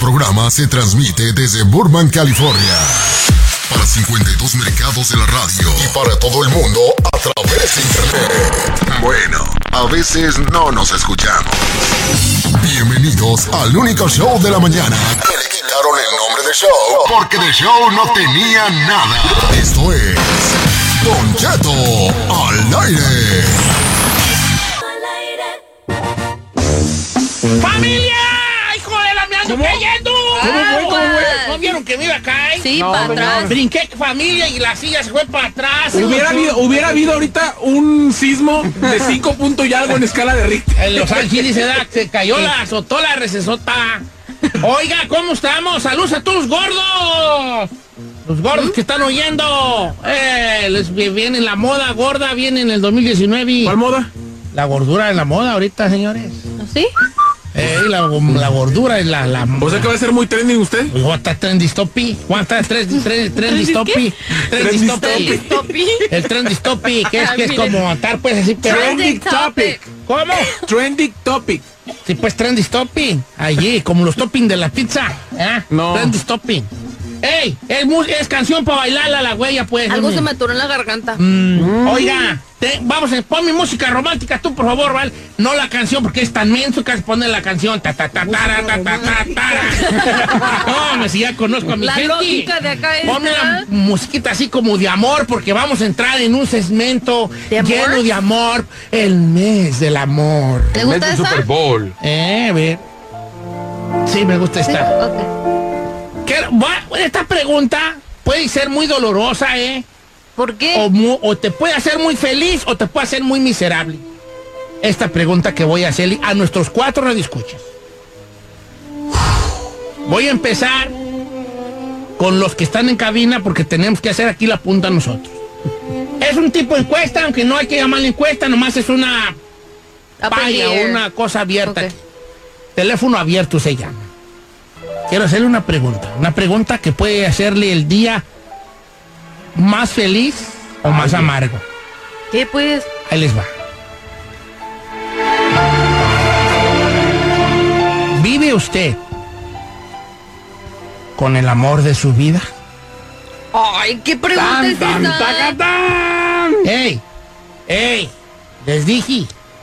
programa se transmite desde Burbank, California, para 52 mercados de la radio y para todo el mundo a través de internet. Bueno, a veces no nos escuchamos. Bienvenidos al único show de la mañana. Le quitaron el nombre de show porque de show no tenía nada. Esto es Don Cheto al aire. ¡Familia! ¡Hijo de la me ando cayendo! ¿Cómo fue? ¿No vieron que me iba a caer? Sí, no, para atrás. Brinqué, familia, y la silla se fue para atrás. Hubiera habido ahorita un sismo de 5 puntos y algo en escala de Richter. En Los Ángeles se cayó azotó la recesota. Oiga, ¿cómo estamos? ¡Saludos a todos los gordos! Los gordos que están oyendo. Les viene la moda gorda, viene en el 2019. ¿Cuál moda? La gordura es la moda ahorita, señores. ¿Sí? La gordura es la... O sea que va a ser muy trending usted. Pues va a estar trendistopi. Va a estar trendistopi. Trendistopi. El trendistopi, que es como estar pues así. Trending topic. ¿Cómo? Trending topic. Sí, pues trendistopi. Allí, como los toppings de la pizza. No. Trendistopi. ¡Ey! Es canción para bailar a la huella, pues. Algo se me atoró en la garganta. Oiga, pon mi música romántica tú, por favor, ¿vale? No la canción, porque es tan menso que pone la canción. No, si ya conozco a mi gente. La lógica de acá es... Ponme una musiquita así como de amor, porque vamos a entrar en un segmento lleno de amor. El mes del amor. ¿Te gusta esa? Super Bowl. Ve. Sí, me gusta esta. Ok. Esta pregunta puede ser muy dolorosa, ¿Por qué? O te puede hacer muy feliz o te puede hacer muy miserable. Esta pregunta que voy a hacerle a nuestros 4 radioescuchas. Voy a empezar con los que están en cabina porque tenemos que hacer aquí la punta nosotros. Es un tipo de encuesta, aunque no hay que llamarla encuesta, nomás es una valla, una cosa abierta. Okay. Teléfono abierto se llama. Quiero hacerle una pregunta que puede hacerle el día más feliz o más amargo. ¿Qué pues? Ahí les va. ¿Vive usted con el amor de su vida? Ay, ¿qué pregunta es esa? ¡Ey! Les dije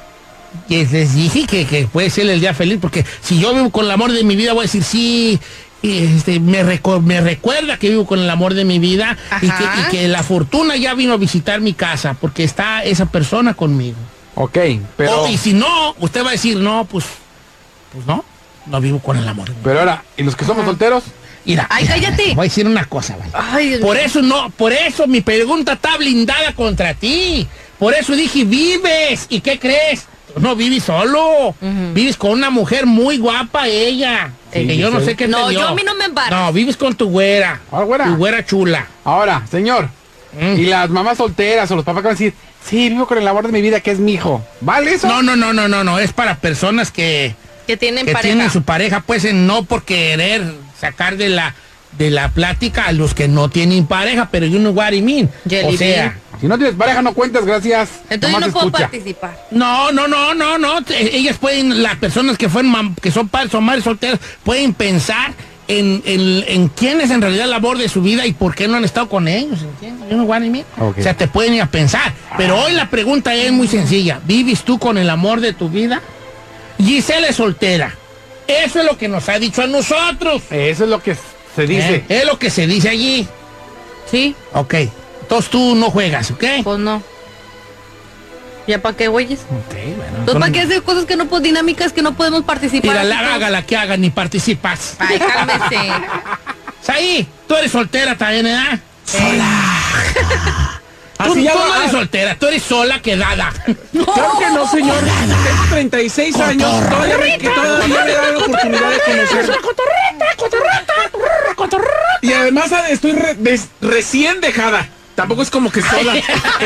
que puede ser el día feliz, porque si yo vivo con el amor de mi vida, voy a decir sí, me recuerda que vivo con el amor de mi vida y que la fortuna ya vino a visitar mi casa, porque está esa persona conmigo. Ok, pero... Y si no, usted va a decir, no, pues no vivo con el amor. Pero ahora, ¿y los que somos solteros? Mira, ay, cállate. Voy a decir una cosa, ¿vale? Ay, Dios mío. Por eso mi pregunta está blindada contra ti. Por eso dije, vives. ¿Y qué crees? No vives solo. Vives con una mujer muy guapa, ella. Sí, que yo no sé qué te dio. yo a mí no me embarco. No, vives con tu güera. ¿Cuál güera? Tu güera chula. Ahora, señor, y las mamás solteras o los papás que van a decir, sí, vivo con el amor de mi vida, que es mi hijo. ¿Vale eso? No. Es para personas que tienen pareja. Tienen su pareja, pues no por querer sacar de la plática a los que no tienen pareja, pero you know what I mean. Jelly o sea, si no tienes pareja, no cuentas, gracias. Entonces nomás no puedo escucha. participar. No. Ellas pueden, las personas que que son padres o madres solteras, pueden pensar en quién es en realidad el amor de su vida y por qué no han estado con ellos, ¿entiendes? You know what I mean? Okay. O sea, te pueden ir a pensar. Pero hoy la pregunta es muy sencilla. ¿Vives tú con el amor de tu vida? Gisela es soltera. Eso es lo que nos ha dicho a nosotros. Eso es lo que se dice. Es lo que se dice allí. Sí. Ok. Entonces tú no juegas, ¿ok? Pues no. ¿Ya para qué, güeyes? Ok, bueno. Entonces, ¿para qué hacer cosas que no podemos, dinámicas que no podemos participar? Mira, haga la que haga, ni participas. Ay, cálmese. Saí, tú eres soltera también, ¿eh? Sola. Tú no eres soltera, tú eres sola quedada. Claro que no, señor. Tengo 36 años, todavía me da la oportunidad de conocer. Cotorreta. Y además estoy recién dejada. Tampoco es como que sola.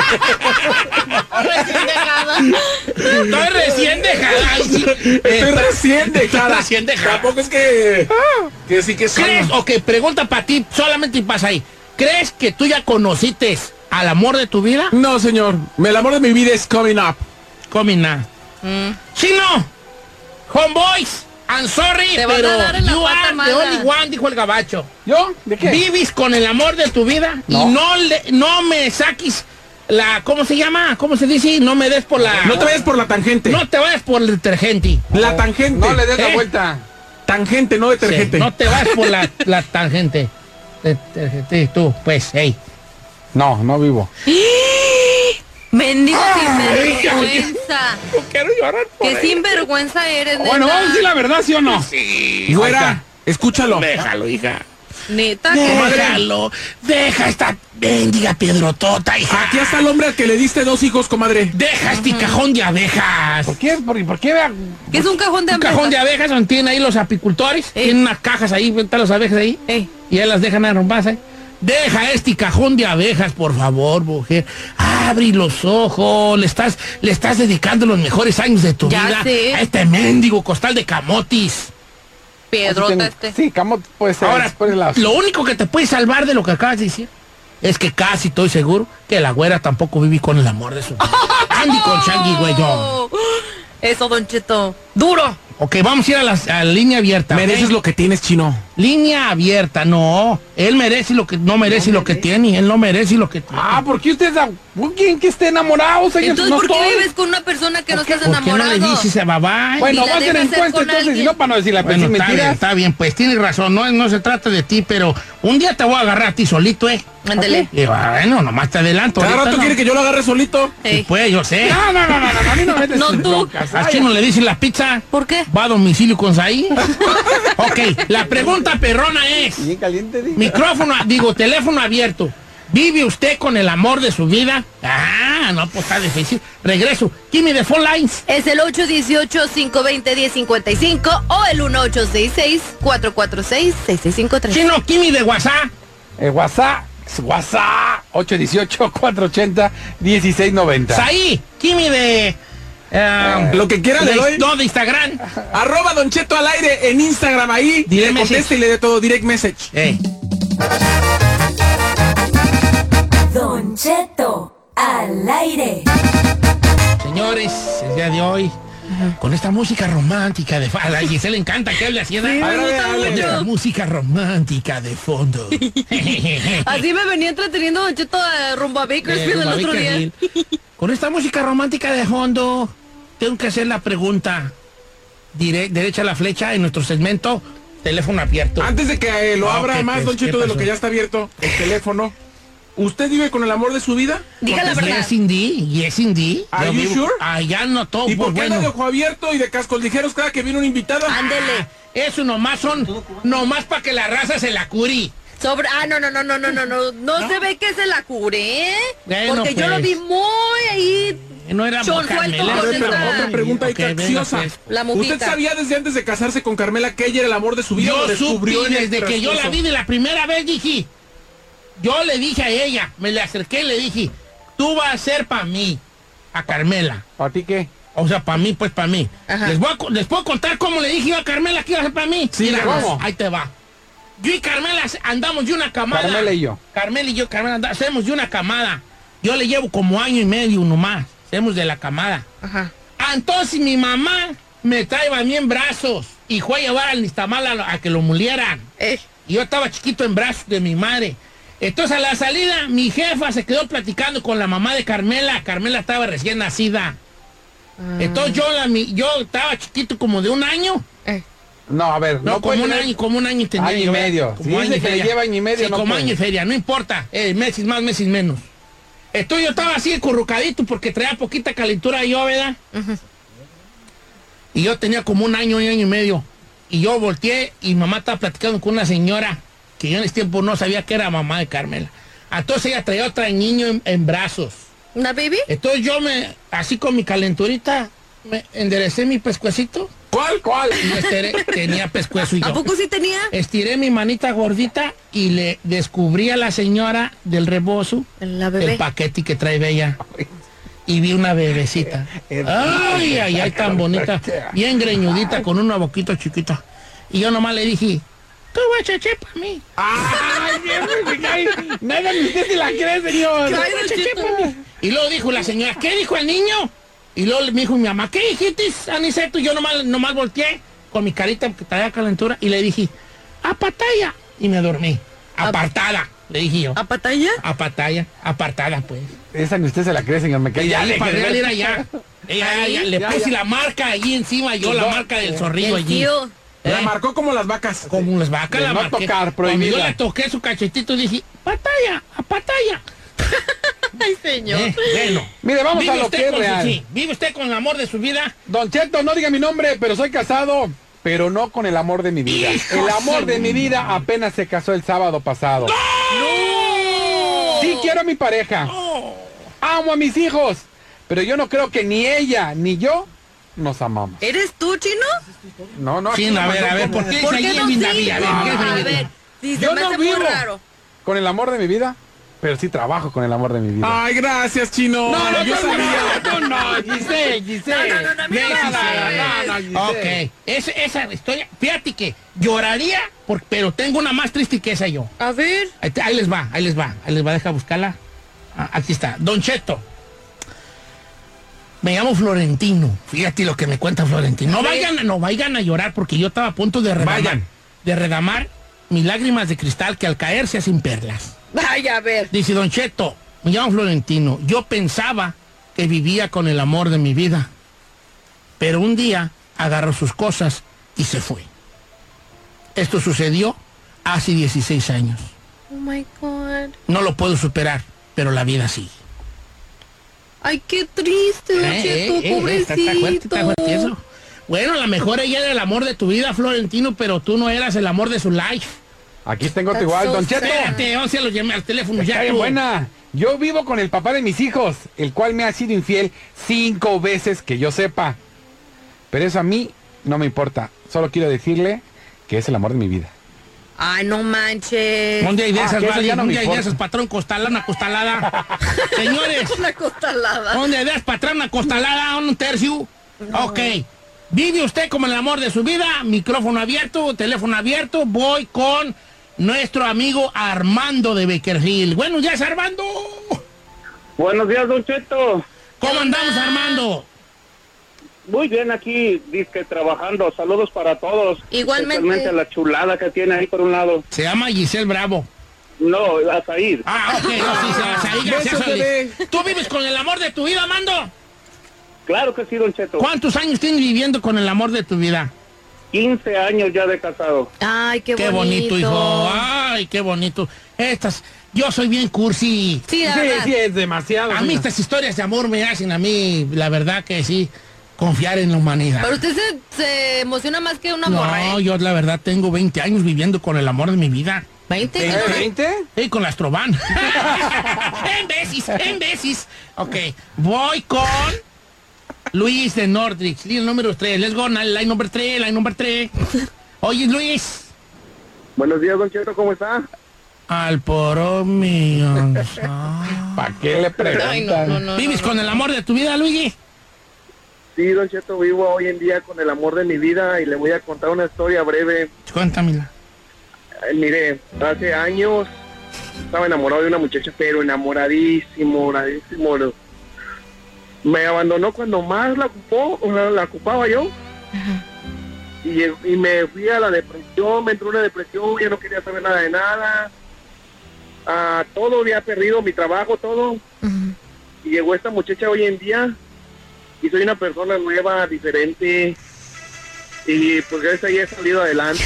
Estoy recién dejada. Estoy recién dejada. Recién dejada. Tampoco es que sí que sola. ¿Crees? Ok, pregunta para ti, solamente pasa ahí. ¿Crees que tú ya conociste al amor de tu vida? No, señor. El amor de mi vida es coming up. Coming up. Sí, no. Homeboys. I'm sorry, Te van a pero dar en la you pata are the mala. only one, dijo el gabacho. ¿Yo? ¿De qué? Vivis con el amor de tu vida No. y no me saques la, ¿cómo se llama? ¿Cómo se dice? No me des por la... No te vayas por la tangente. No te vayas por el detergente. La tangente. No le des la ¿Eh? vuelta. Tangente, no detergente. Sí, no te vayas por la tangente. Detergente, tú, pues, hey. No vivo. Mendigo sinvergüenza. No quiero llorar por Qué él. sinvergüenza eres, neta. Bueno, vamos a decir la verdad, ¿sí o no? Sí. Güera, escúchalo. Déjalo, hija. Neta, que Déjalo. Deja esta bendiga piedrotota, hija. Aquí está el hombre al que le diste 2 hijos, comadre. Deja este cajón de abejas. ¿Por qué? ¿Por qué vea? ¿qué es un cajón de Un abejas? cajón de abejas donde tienen ahí los apicultores. Tienen unas cajas ahí, están las abejas ahí. Y ellas las dejan arrumbadas ahí. Deja este cajón de abejas, por favor, mujer. Abre los ojos. Le estás dedicando los mejores años de tu Ya vida sé. a este mendigo costal de camotis. Piedrota este. Sí, Camot puede ser. Ahora, por el lado. lo único que te puede salvar de lo que acabas de decir es que casi estoy seguro que la güera tampoco viví con el amor de su vida. Andy con Shaggy, güey, yo. Oh, eso, Don Cheto. Duro. Ok, vamos a ir a la línea abierta. ¿ok? Mereces lo que tienes, chino. Línea abierta, no. Él merece lo que no merece lo que tiene. Él no merece lo que tiene. Ah, ¿por qué usted alguien que esté enamorado, señor? Entonces, No ¿por qué estoy. vives con una persona que no estás ¿Por qué no enamorado? le dices a babá? Bueno, Y la va a hacer debe hacer encuesta con entonces, y alguien. no para no decir la Bueno, mentiras. está bien, pues tienes razón. No se trata de ti, pero un día te voy a agarrar a ti solito, ¿eh? Ándele. Y bueno, nomás te adelanto. Cada ahorita rato no. quiere que yo lo agarre solito. Ey. Pues yo sé. No, a mí no me metes No, en tú. broncas. ¿A quién no le dicen la pizza? ¿Por qué? ¿Va a domicilio con Saí? Ok, la pregunta perrona es, Bien caliente, digo. teléfono abierto. ¿Vive usted con el amor de su vida? Ah, no, pues está difícil. Regreso. Give me the phone lines. Es el 818-520-1055 o el 1866-446-6653. Chino, give me the WhatsApp. WhatsApp 818-480-1690. Saí, give me the... Lo que quiera le doy. No, de Instagram. @ Don Cheto al aire en Instagram. Ahí Direct le contesta message. y le dé todo. Direct message. Don Cheto al aire. Señores, el día de hoy, con esta música romántica de fondo. A Giselle le encanta que hable así, ¿verdad? me gusta Con mucho. esta música romántica de fondo. Así me venía entreteniendo Don Cheto rumbo a Bakersfield el otro día. Con esta música romántica de fondo, tengo que hacer la pregunta derecha a la flecha en nuestro segmento Teléfono Abierto. Antes de que lo abra Ok, más, pues, Don ¿qué Cheto, de lo pasó? que ya está abierto, el teléfono. ¿Usted vive con el amor de su vida? Diga la verdad. Yes, indeed. Are Yo you vivo- sure? Allá no todo, ¿Y por pues qué anda de bueno. ojo abierto y de cascos ligeros cada que viene una invitada? Ándele. Eso nomás para que la raza se la curi. No se ve que se la cure, ¿eh? Bueno, Porque yo pues. lo vi muy ahí. No era Chon, Carmela. suelto, A ver, pero Ay, otra pregunta ahí ok, venga, capciosa. pues. La mujita. ¿Usted sabía desde antes de casarse con Carmela que ella era el amor de su vida? Yo ¿O descubrió supe en el desde que yo la transcurso? vi de la primera vez, dije, yo le dije a ella, me le acerqué y le dije, tú vas a ser para mí, a Carmela. ¿Para ti qué? O sea, para mí, pues para mí. Ajá. Les puedo contar cómo le dije yo a Carmela que iba a ser para mí. Sí, Mira, ¿cómo? ahí te va. Yo y Carmela andamos de una camada. Carmela y yo. Carmela hacemos de una camada. Yo le llevo como año y medio nomás. Hacemos de la camada. Ajá. Entonces mi mamá me trae a mí en brazos y fue a llevar al Nistamal a que lo mulieran. Y yo estaba chiquito en brazos de mi madre. Entonces a la salida mi jefa se quedó platicando con la mamá de Carmela. Carmela estaba recién nacida. Entonces yo estaba chiquito como de un año. No, a ver. No, como puede un tener- año, como un año tendría Año y yo, ¿verdad? medio. Como Si año dice y que le feria. lleva año y medio, Sí, no como puede. año y feria, no importa. Meses más, meses menos. Entonces yo estaba así currucadito porque traía poquita calentura yo, ¿verdad? Y yo tenía como un año y medio. Y yo volteé y mamá estaba platicando con una señora que yo en ese tiempo no sabía que era mamá de Carmela. Entonces ella traía otra niño en brazos. ¿Una baby? Entonces yo así con mi calenturita, me enderecé mi pescuecito. ¿Cuál? Y tenía pescuezo y yo. ¿A poco sí tenía? Estiré mi manita gordita y le descubrí a la señora del rebozo La bebé. el paquete que trae Bella. Y vi una bebecita. Ay, tan bonita. Bien greñudita, con una boquita chiquita. Y yo nomás le dije, tú vas a cheche para mí. Nada, ni usted se la cree, señor. Ay, Don Cheto. Y luego dijo la señora, ¿qué dijo el niño? Y luego me dijo mi mamá, ¿qué dijiste, Aniceto? Y yo nomás volteé con mi carita que traía calentura y le dije, apatalla. Y me dormí. Apartada, le dije yo. ¿Apatalla? Apatalla, apartada, pues. Esa ni usted se la cree, señor. Me cae. Y ya le pagué ir allá. Le puse la marca allí encima, yo la marca del zorrillo El allí. tío. La marcó como las vacas. Como las vacas, De la no marqué. tocar, Cuando prohibida. yo le toqué su cachetito, dije, apatalla, apatalla. Ay, señor. Bueno. Mire, vamos ¿Vive a lo usted que es con su- real. sí, ¿vive usted con el amor de su vida? Don Cheto, no diga mi nombre, pero soy casado, pero no con el amor de mi vida. ¡Hijo El amor de de mi vida apenas se casó el sábado pasado. Sí quiero a mi pareja. Amo a mis hijos, pero yo no creo que ni ella ni yo nos amamos. ¿Eres tú, Chino? No, no. Sí, aquí a no ver, mandó ¿por como- qué ¿Por dice qué ahí no en mi sí? David? A ver, ¿qué es A mi ver, vida? sí, se Yo me no hace muy vivo raro. con el amor de mi vida, pero sí trabajo con el amor de mi vida. Ay, gracias, Chino. yo sabía. no, Giselle. No, a mí no me dices. Ok, esa historia, fíjate que lloraría, pero tengo una más triste que esa yo. A ver. Ahí les va, deja buscarla. Ah, aquí está, Don Cheto. Me llamo Florentino, fíjate lo que me cuenta Florentino. No vayan a llorar porque yo estaba a punto de redamar mis lágrimas de cristal que al caer se hacen perlas. Vaya, a ver. Dice Don Cheto, me llamo Florentino, yo pensaba que vivía con el amor de mi vida, pero un día agarró sus cosas y se fue. Esto sucedió hace 16 años. Oh my God. No lo puedo superar, pero la vida sigue. Ay, qué triste, Don Cheto, pobrecito. Está fuerte eso. Bueno, a lo mejor ella era el amor de tu vida, Florentino, pero tú no eras el amor de su life. Aquí tengo That's igual, so Don Cheto. sad. Espérate, vamos a los llamé al teléfono Está ya. bien tú. buena. Yo vivo con el papá de mis hijos, el cual me ha sido infiel 5 veces que yo sepa. Pero eso a mí no me importa. Solo quiero decirle que es el amor de mi vida. Ay, no manches. Un día de esas, que eso vale, ya no un me día de importa. esas, patrón, una costalada. Señores, Una costalada. un día de esas, patrón, una costalada, un tercio. Ok. Vive usted como el amor de su vida, micrófono abierto, teléfono abierto. Voy con nuestro amigo Armando de Bakersfield. Buenos días, Armando. Buenos días, Don Cheto. ¿Cómo andamos, Armando? Muy bien aquí, disque trabajando. Saludos para todos. Igualmente. Especialmente a la chulada que tiene ahí por un lado. Se llama Giselle Bravo. No, a Said. Ah, ok, no, sí, ahí, gracias, Besos, Oli. bebé. ¿Tú vives con el amor de tu vida, Armando? Claro que sí, Don Cheto. ¿Cuántos años tienes viviendo con el amor de tu vida? 15 años ya de casado. Ay, qué Qué bonito, hijo. Ay, qué bonito. Yo soy bien cursi. Sí, la Sí, verdad. sí, es demasiado. A mí señor. estas historias de amor me hacen a mí, la verdad que sí, confiar en la humanidad. Pero usted se emociona más que una No, morra, ¿eh? yo la verdad tengo 20 años viviendo con el amor de mi vida. 20. 20? Sí, con la Astroban. en veces. Ok, voy con Luis de Nordrix, el número 3. Let's go, line number 3. Oye, Luis. Buenos días, Don Cheto, ¿cómo está? Al poro mío. ¿Para qué le preguntan? Ay, no. ¿Vives con el amor de tu vida, Luigi? Sí, Don Cheto, vivo hoy en día con el amor de mi vida y le voy a contar una historia breve. Cuéntamela. Mire, hace años estaba enamorado de una muchacha, pero enamoradísimo. ¿No? Me abandonó cuando más la ocupaba yo. Y me fui a la depresión, me entró una depresión, ya no quería saber nada de nada. Todo había perdido, mi trabajo, todo. Y llegó esta muchacha hoy en día y soy una persona nueva, diferente. Y pues gracias a ella he salido adelante.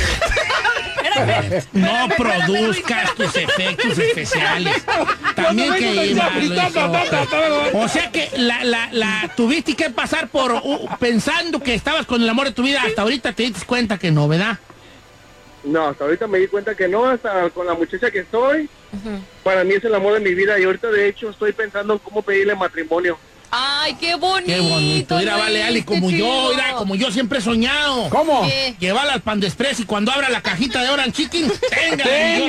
No produzcas tus efectos especiales. También que iba, o sea que la tuviste que pasar por pensando que estabas con el amor de tu vida. Hasta ahorita te diste cuenta que no, ¿verdad? No, hasta ahorita me di cuenta que no, hasta con la muchacha que estoy, para mí es el amor de mi vida y ahorita de hecho estoy pensando en cómo pedirle matrimonio. Ay, qué bonito. Qué bonito. Mira, Luis, vale, Ali, qué como yo, chido. mira, como yo siempre he soñado. ¿Cómo? ¿Qué? Llevar al Pan de Express y cuando abra la cajita de Orange Chicken, tenga.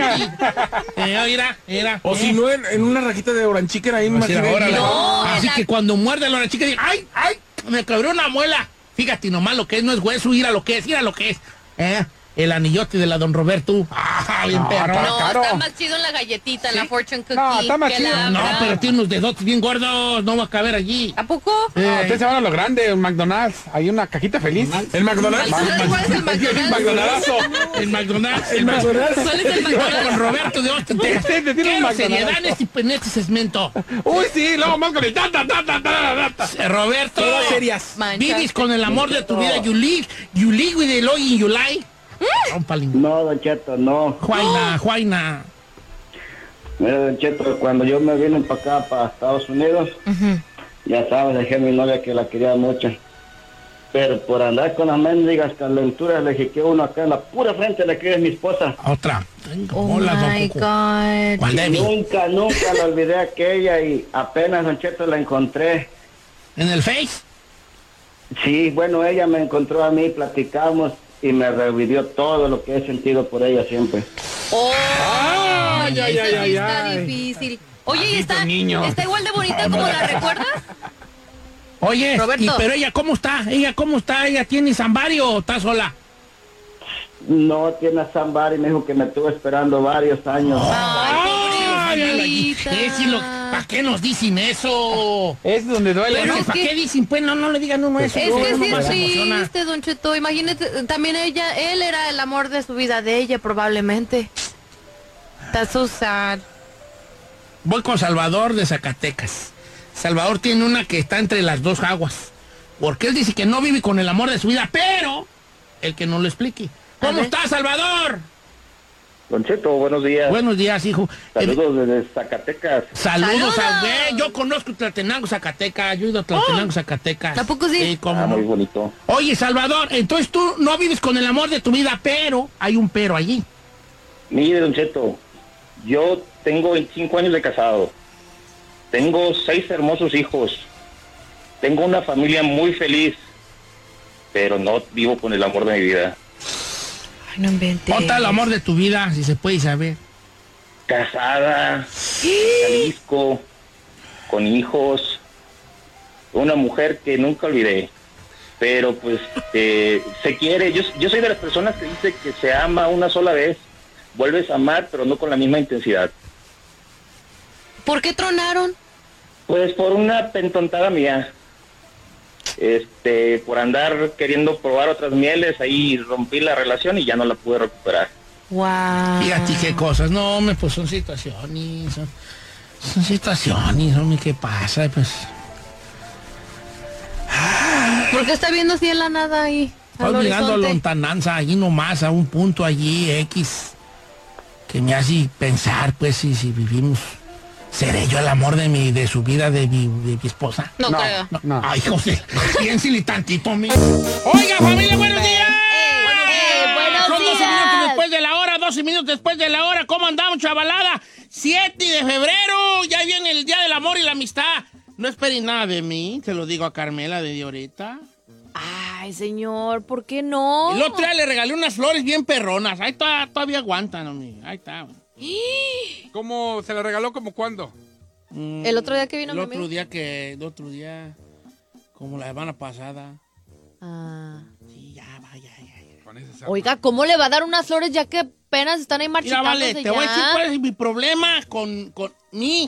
Mira. O si no, en una rajita de Orange Chicken ahí Así, imaginé. ahora, No, así la- que cuando muerde la Orange Chicken, diga, ¡ay! Me quebró una muela. Fíjate nomás lo que es, no es hueso, mira lo que es. El anillote de la Don Roberto. está bien perro. No, caro. está más chido en la galletita, en la fortune cookie. No, está más que chido. la No, Abra. pero tiene unos dedotes bien gordos, no va a caber allí. ¿A poco? Ustedes se van a lo grande, un McDonald's. Hay una cajita feliz. ¿El McDonald's? ¿Cuál es el McDonald's? El McDonald's. El McDonald's. ¿Cuál es el Voy McDonald's? con Roberto de Austin, Texas. Este tiene un Quiero McDonald's. seriedad en este segmento. Uy, sí, luego más con el Roberto, Todas serias. Mancha. vives con el amor de tu vida. You live with the love in your life. No, Don Cheto, no. Juaina. Mira, Don Cheto, cuando yo me vine para acá, para Estados Unidos, ya sabes, dejé a mi novia que la quería mucho. Pero por andar con las mendigas calenturas, le dije que uno acá en la pura frente le queda mi esposa. Otra. Oh my God. ¿Cuál Debbie? Nunca la olvidé a aquella y apenas, Don Cheto, la encontré. ¿En el Face? Sí, bueno, ella me encontró a mí, platicamos y me revivió todo lo que he sentido por ella siempre. Oh, Ay, ay, esa sí ay, está ay. difícil. Oye, ¿y Maldito niño. está igual de bonita como la recuerdas? Oye, Roberto. pero ella, ¿cómo está? ¿Ella tiene Zambari o está sola? No tiene a Zambari, me dijo que me estuvo esperando varios años. Ay, pobrecita. ¿Para qué nos dicen eso? Es donde duele. Pero ¿no? es ¿Para que- qué dicen? Pues no le digan uno eso. Es no, que no sí más es se emociona. triste, Don Cheto. Imagínate, también él era el amor de su vida, de ella probablemente. That's so sad. Voy con Salvador de Zacatecas. Salvador tiene una que está entre las dos aguas. Porque él dice que no vive con el amor de su vida, pero el que no lo explique. ¿Cómo ver. está, Salvador? Don Cheto, buenos días. Buenos días, hijo. Saludos desde Zacatecas. Saludos a ¡Saludos! Yo conozco Tlaltenango, Zacatecas. Yo he ido a Tlaltenango, Zacatecas. ¿A poco sí? ¿Cómo no? Muy bonito. Oye, Salvador, entonces tú no vives con el amor de tu vida, pero hay un pero allí. Mire, Don Cheto, yo tengo 25 años de casado. Tengo 6 hermosos hijos. Tengo una familia muy feliz. Pero no vivo con el amor de mi vida. Ay, no inventes. ¿Dónde está el amor de tu vida, si se puede saber? Casada, Jalisco, con hijos. Una mujer que nunca olvidé. Pero pues se quiere. Yo soy de las personas que dice que se ama una sola vez. Vuelves a amar, pero no con la misma intensidad. ¿Por qué tronaron? Pues por una pentontada mía. Por andar queriendo probar otras mieles, ahí rompí la relación y ya no la pude recuperar. Wow. Fíjate qué cosas. No, hombre, pues son situaciones. Son situaciones, hombre, ¿qué pasa? Pues, ¿Por qué está viendo así en la nada ahí? estás Al mirando a horizonte? lontananza, allí nomás, a un punto allí, X, que me hace pensar, pues, si vivimos. ¿Seré yo el amor de su vida, de mi esposa? No, creo. No. Ay, José, piénsele tantito, mi. Oiga, familia, buenos días. buenos Son 12 días. minutos después de la hora, 12 minutos después de la hora. ¿Cómo andamos, chavalada? 7 de febrero, ya viene el Día del Amor y la Amistad. No esperen nada de mí, se lo digo a Carmela de ahorita. Ay, señor, ¿por qué no? El otro día le regalé unas flores bien perronas. Ahí está, todavía aguantan, hombre. Ahí está. ¿Cómo se le regaló? ¿Como cuándo? El otro día que vino El mi otro amigo. día, como la semana pasada. Ah. Sí, ya, vaya. Con ese saco. Oiga, ¿cómo le va a dar unas flores ya que apenas están ahí Mira, marchitándose vale, te voy a decir ya? cuál es mi problema con mi,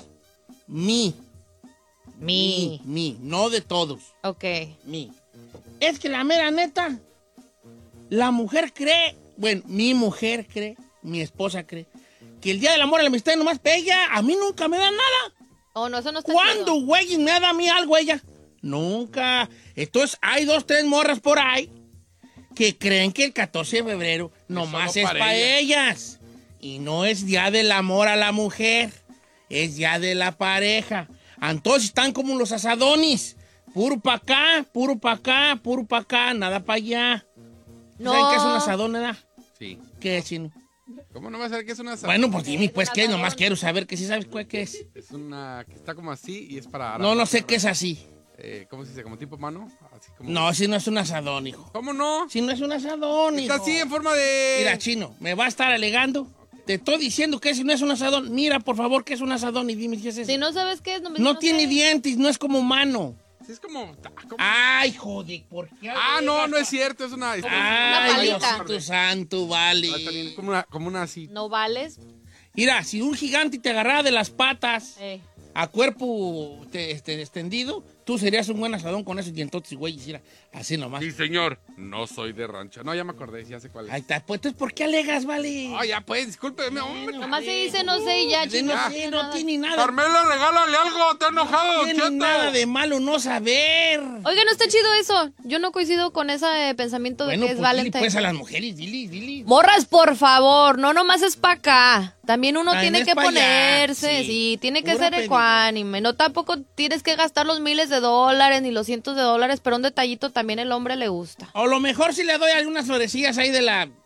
no de todos. Ok. Mi. Es que la mera neta, la mujer cree, bueno, mi esposa cree, que el Día del Amor y la Amistad es nomás pega. A mí nunca me da nada. Oh, no, eso no está ¿Cuándo, chido. güey, me da a mí algo ella? Nunca. Entonces, hay 2, 3 morras por ahí que creen que el 14 de febrero nomás solo es para para ellas. Y no es Día del Amor a la mujer, es Día de la pareja. Entonces están como los asadonis. Puro pa' acá, puro pa' acá, puro pa' acá, nada pa' allá. No. ¿Saben qué es un asadón, verdad? Sí. ¿Qué es, chino? ¿Cómo no va a saber que es una Bueno, pues dime, pues, ¿qué? Nomás quiero saber que sí sabes cuál que es. Es una que está como así y es para... No sé qué es así. ¿Cómo se dice? ¿Como tipo mano? Así como... No, si no es un asadón, hijo. ¿Cómo no? Si no es un asadón, Está hijo. así en forma de... Mira, chino, me va a estar alegando. Te estoy diciendo que si no es un asadón. Mira, por favor, que es un asadón y dime qué es eso. Si no sabes qué es, no me No sé. tiene dientes, no es como humano. Es como... Ay, joder, ¿por qué? No es cierto, es una... Ay, palita. Diosito santo, vale. Está bien, como una así. ¿No vales? Mira, si un gigante te agarrara de las patas a cuerpo extendido, tú serías un buen asadón con esos dientotes, güey, hiciera así nomás. Sí, señor. No soy de rancho. No, ya me acordé, ya sé cuál es. Ahí está, pues, entonces, ¿por qué alegas, vale? Ya pues, discúlpeme, hombre. Nomás se dice no sé y ya, De no sé, no tiene nada. Carmela, regálale algo, está enojado, No tiene nada de malo no saber. Oiga, no está chido eso. Yo no coincido con ese pensamiento de que es Dile Valentine. pues a las mujeres, dile. Morras, por favor, no nomás es para acá. También uno También tiene es que pa' allá, ponerse, sí. sí, tiene que Pura ser ecuánime. No tampoco tienes que gastar los miles de dólares ni los cientos de dólares, pero un detallito también el hombre le gusta. O lo mejor si le doy algunas florecillas ahí de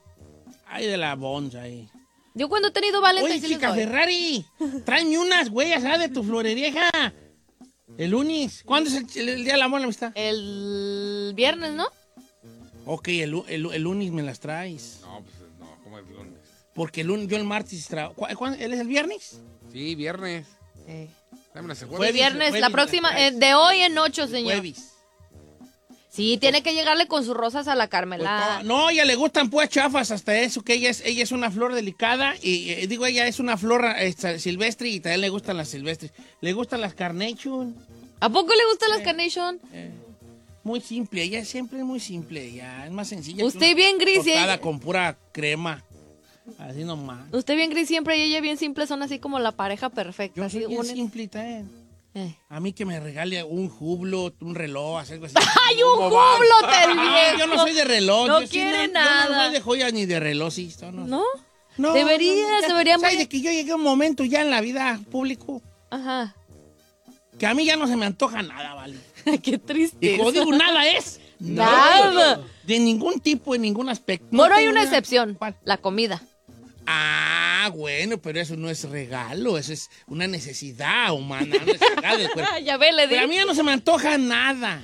la bonsai. Yo cuando he tenido Valentine Oye, sí les chica doy. Ferrari, tráeme unas huellas de tu florería, hija. El lunes. ¿Cuándo es el día del amor y la amistad? El viernes, ¿no? Ok, el lunes me las traes. No, pues no, como el lunes. Porque yo el martes trabajo. ¿Él es el viernes? Sí, viernes. Dame ese El jueves. viernes, jueves la me próxima, las traes. de hoy en 8, señor. Jueves. Sí, tiene que llegarle con sus rosas a la Carmelada. No, ella le gustan pues chafas hasta eso, que ella es una flor delicada y ella es una flor silvestre y también le gustan las silvestres. Le gustan las carnation. ¿A poco le gustan las Carnation? Muy simple, ella siempre es muy simple, ya es más sencilla. Usted bien gris, tostada ¿eh? con pura crema. Así nomás. Usted bien gris siempre y ella bien simple, son así como la pareja perfecta. Yo así soy bien unen. simplita, A mí que me regale un Hublot, un reloj, algo así. ¡Ay, un Hublot el viejo! Yo no soy de reloj. No yo sí quiere Yo nada. no soy de joyas ni de reloj, sí. ¿No? No, Debería ¿sabes de que yo llegué a un momento ya en la vida público Ajá. que a mí ya no se me antoja nada, ¿vale? Qué triste. Y como digo, nada es. Nada. De ningún tipo, en ningún aspecto. Bueno, hay tengo una nada. excepción. ¿Cuál? La comida. Ah, bueno, pero eso no es regalo, eso es una necesidad humana, una necesidad del cuerpo. Ya ve, le Pero a di. mí ya no se me antoja nada.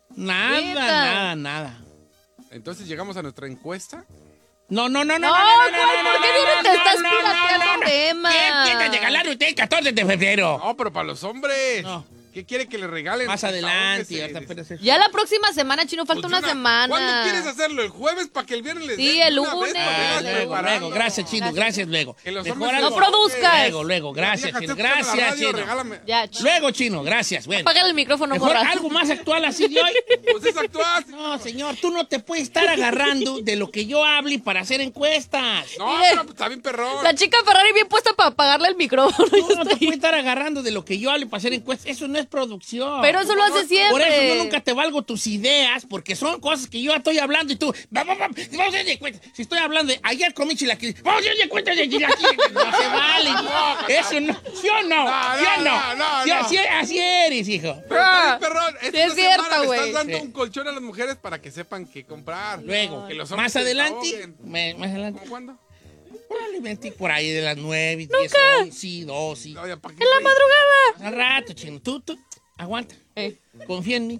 Neta. Nada. Entonces llegamos a nuestra encuesta. No, ¿cuál? ¿Por qué siempre te estás pirateando temas? ¿Qué piensas de regalar usted el 14 de febrero? No, pero para los hombres. No. ¿Qué quiere que le regalen? Más adelante. Desahógese. ahorita, espérese. Ya la próxima semana, Chino, falta Pues una semana. ¿Cuándo quieres hacerlo? ¿El jueves para que el viernes les Sí, den el una vez lunes. para que vayan Luego, preparando? gracias, Chino, gracias, luego. Que los Mejor hombres algo- No produzcas. Luego, gracias, Vieja, Chino, estoy escuchando la gracias, radio, Chino. regálame. Ya, Luego, Chino, gracias, bueno. apágale el micrófono, Mejor morra. algo más actual así de hoy. Pues es actual. No, señor, tú no te puedes estar agarrando de lo que yo hable para hacer encuestas. No, Mire. pero pues, está bien perrón. La chica Ferrari bien puesta para apagarle el micrófono. Tú no te puedes estar agarrando de lo que yo hable para hacer encuestas. Eso no es producción. Pero eso lo hace siempre. Por eso yo nunca te valgo tus ideas, porque son cosas que yo estoy hablando y tú, vamos a hacer de cuenta. Si estoy hablando de ayer comí chilaquiles, vamos a hacer de cuenta de chilaquiles. No se vale. Eso no. ¿Sí o no? ¿Sí o no? No. Sí, así eres, hijo. Pero está bien perrón. Sí, Esta es cierto, semana le güey. estás dando Sí. un colchón a las mujeres para que sepan qué comprar. Luego, Que los hombres más se adelante, desahoguen. más adelante, ¿Cómo cuándo? probablemente por ahí de las 9, 10, 11, 12. No, ya, ¿para qué, En la güey? madrugada. Al rato, Chino. Tú, aguanta. Confía en mí.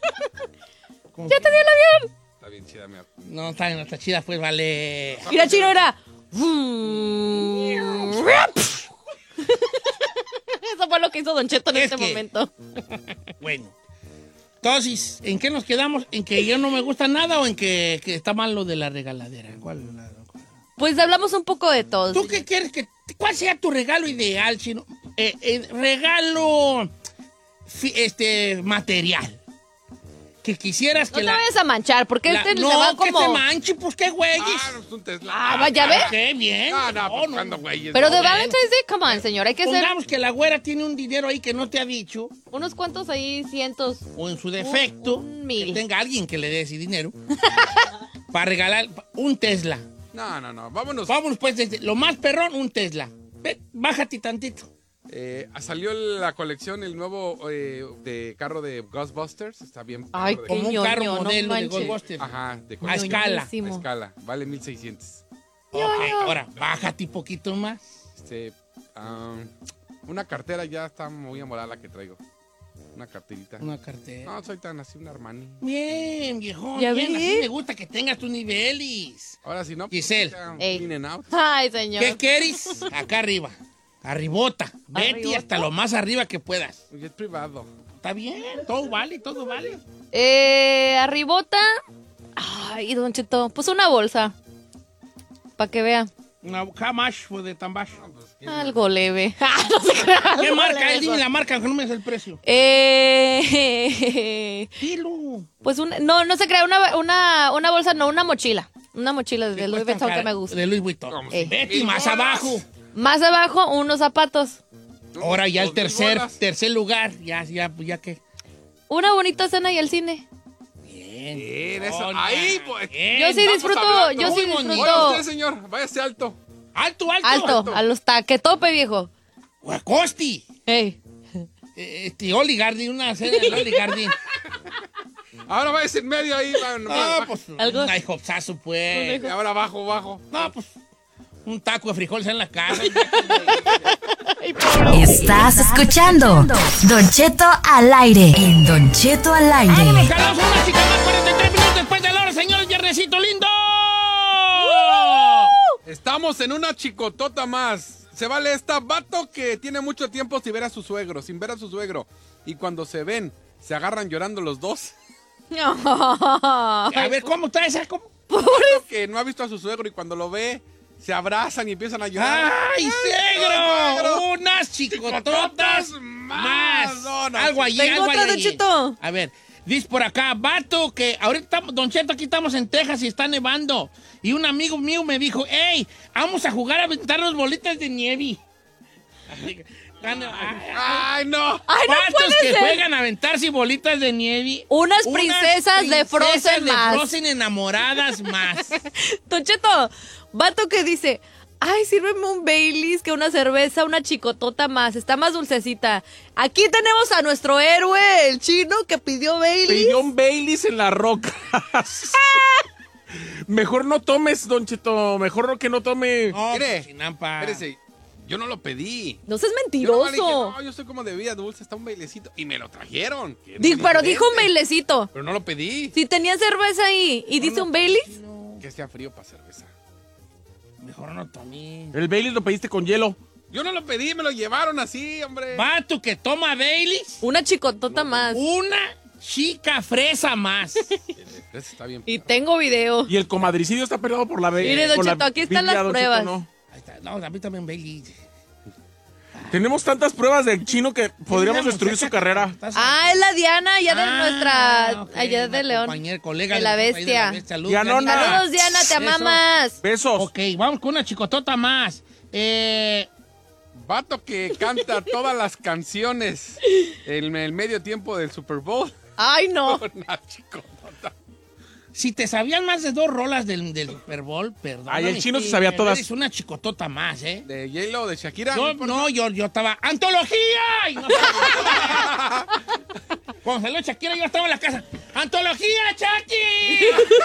Ya te di el avión. Está bien chida, mi amor. No, está chida, pues, vale. Mira, Chino, era. Eso fue lo que hizo Don Cheto en Es este que- momento. Bueno. Entonces, ¿en qué nos quedamos? ¿En que yo no me gusta nada o en que está mal lo de la regaladera? ¿Cuál? Pues hablamos un poco de todo. ¿Tú qué quieres que... ¿Cuál sea tu regalo ideal, Chino? Regalo... material. Que quisieras No que te vayas a manchar, porque este no, se va que como... se manche, pues qué güeyes. Ah, no, es un Tesla. Ah, ¿ya ves? Qué bien. No, pues cuando, güey. Pero de bueno. Valentine's Day, come on, señor, hay que hacer Pongamos que la güera tiene un dinero ahí que no te ha dicho, unos cuantos ahí, cientos. o en su defecto, un mil. que tenga alguien que le dé ese dinero, para regalar un Tesla. No, vámonos. Vámonos pues, desde lo más perrón, un Tesla. Ve, bájate tantito. Salió la colección, el nuevo de carro de Ghostbusters. Está bien. Ay, perro de- Como un ñoño, carro no modelo de manches. Ghostbusters. Ajá, de A colección. escala. Ñoñísimo. A escala. Vale 1,600. Ok, ahora, bájate un poquito más. Una cartera ya está muy amorada la que traigo. Una carterita. Una cartera. No, soy tan así, un Armani. Bien, viejón. ¿Ya Bien, ves? así me gusta que tengas tus niveles. Ahora sí, ¿no? Giselle. Ey. In and out. Ay, señor. ¿Qué quieres? Acá arriba. Arribota. Vete ¿Arribota? hasta lo más arriba que puedas. Un jet privado. Está bien, todo vale, todo vale. Arribota. Ay, Don Cheto, pues una bolsa. Para que vea. How much for the tambash? Algo leve. No se crea, ¿Qué algo marca? leve. Dime la marca, que no me des el precio. Dilo. Pues no se crea, una bolsa, no, una mochila. Una mochila de Louis Vuitton que me gusta. De Louis Vuitton. Betty, más abajo. Más abajo, unos zapatos. Ahora ya el tercer lugar. Ya que. Una bonita cena y el cine. Bien, eso. Ahí, pues. Yo sí disfruto, yo sí Oiga disfruto. usted, señor, váyase alto. Alto. A los taquetope, viejo. Guacosti. Ey. Oligardi, una cena de Oligardi. Ahora váyase en medio ahí. No, pues. ¿Algo? Un IHOPsazo, pues. Y ahora bajo. No, pues. Un taco de frijoles en la casa. Estás escuchando Don Cheto al aire. En Don Cheto al aire. ¡Vámonos, Carlos! Una chica más, 43 minutos después de la hora, señores. Viernesito lindo. Estamos en una chicotota más. Se vale esta. Vato que tiene mucho tiempo sin ver a su suegro. Y cuando se ven, se agarran llorando los dos. A ver, ¿cómo está esa? ¿Cómo? Vato que no ha visto a su suegro y cuando lo ve, se abrazan y empiezan a llorar. ¡Ay, suegro! Unas chicototas más. No, Algo allí, Tengo algo otra, allí. Don Cheto. A ver, dice por acá, vato, que ahorita estamos, Don Cheto, aquí estamos en Texas y está nevando. Y un amigo mío me dijo, hey, vamos a jugar a aventarnos bolitas de nieve. ¡Ay, no! Ay, no Vatos puede que ser. juegan a aventarse bolitas de nieve. Unas princesas de Frozen más. Frozen enamoradas más. Don Cheto, vato que dice, ay, sírveme un Baileys, que una cerveza, una chicotota más, está más dulcecita. Aquí tenemos a nuestro héroe, el chino, que pidió Baileys. Pidió un Baileys en las rocas. Mejor no tomes, Don Cheto. Mejor que no tome. No, Mire, chinampa. espérese. Yo no lo pedí. No seas Yo mentiroso. nomás le dije, no, yo soy como de vida dulce, está un bailecito. Y me lo trajeron. Que es Pero diferente. dijo un Bailecito. Pero no lo pedí. Si tenía cerveza ahí y dice un Baileys. Que sea frío para cerveza. Mejor no tomé. El Baileys lo pediste con hielo. Yo no lo pedí, me lo llevaron así, hombre. Vato que toma Baileys. Una chicotota más. Una chica fresa más. Ese está bien. Y tengo video. Y el comadricidio está peleado por la Mire, Don Cheto, aquí están las pruebas. Ahí está. No, a mí también Baileys. Tenemos tantas pruebas del chino que podríamos destruir su carrera. Ah, es la Diana, allá de nuestra. ok, allá de una León. compañera, colega De la ahí bestia. Salud, Dianona. Dianita. Saludos, Diana, te Eso. amamos. Besos. Ok, vamos con una chicotota más. Vato que canta todas las canciones en el medio tiempo del Super Bowl. Ay, no. Una chicotota. Si te sabían más de 2 rolas del Super Bowl, perdón. Ay, el chino se sabía todas. Es una chicotota más, ¿eh? De J-Lo, de Shakira. Yo estaba... ¡Antología! Y no sabía. Cuando salió Shakira, yo estaba en la casa. ¡Antología, Chucky!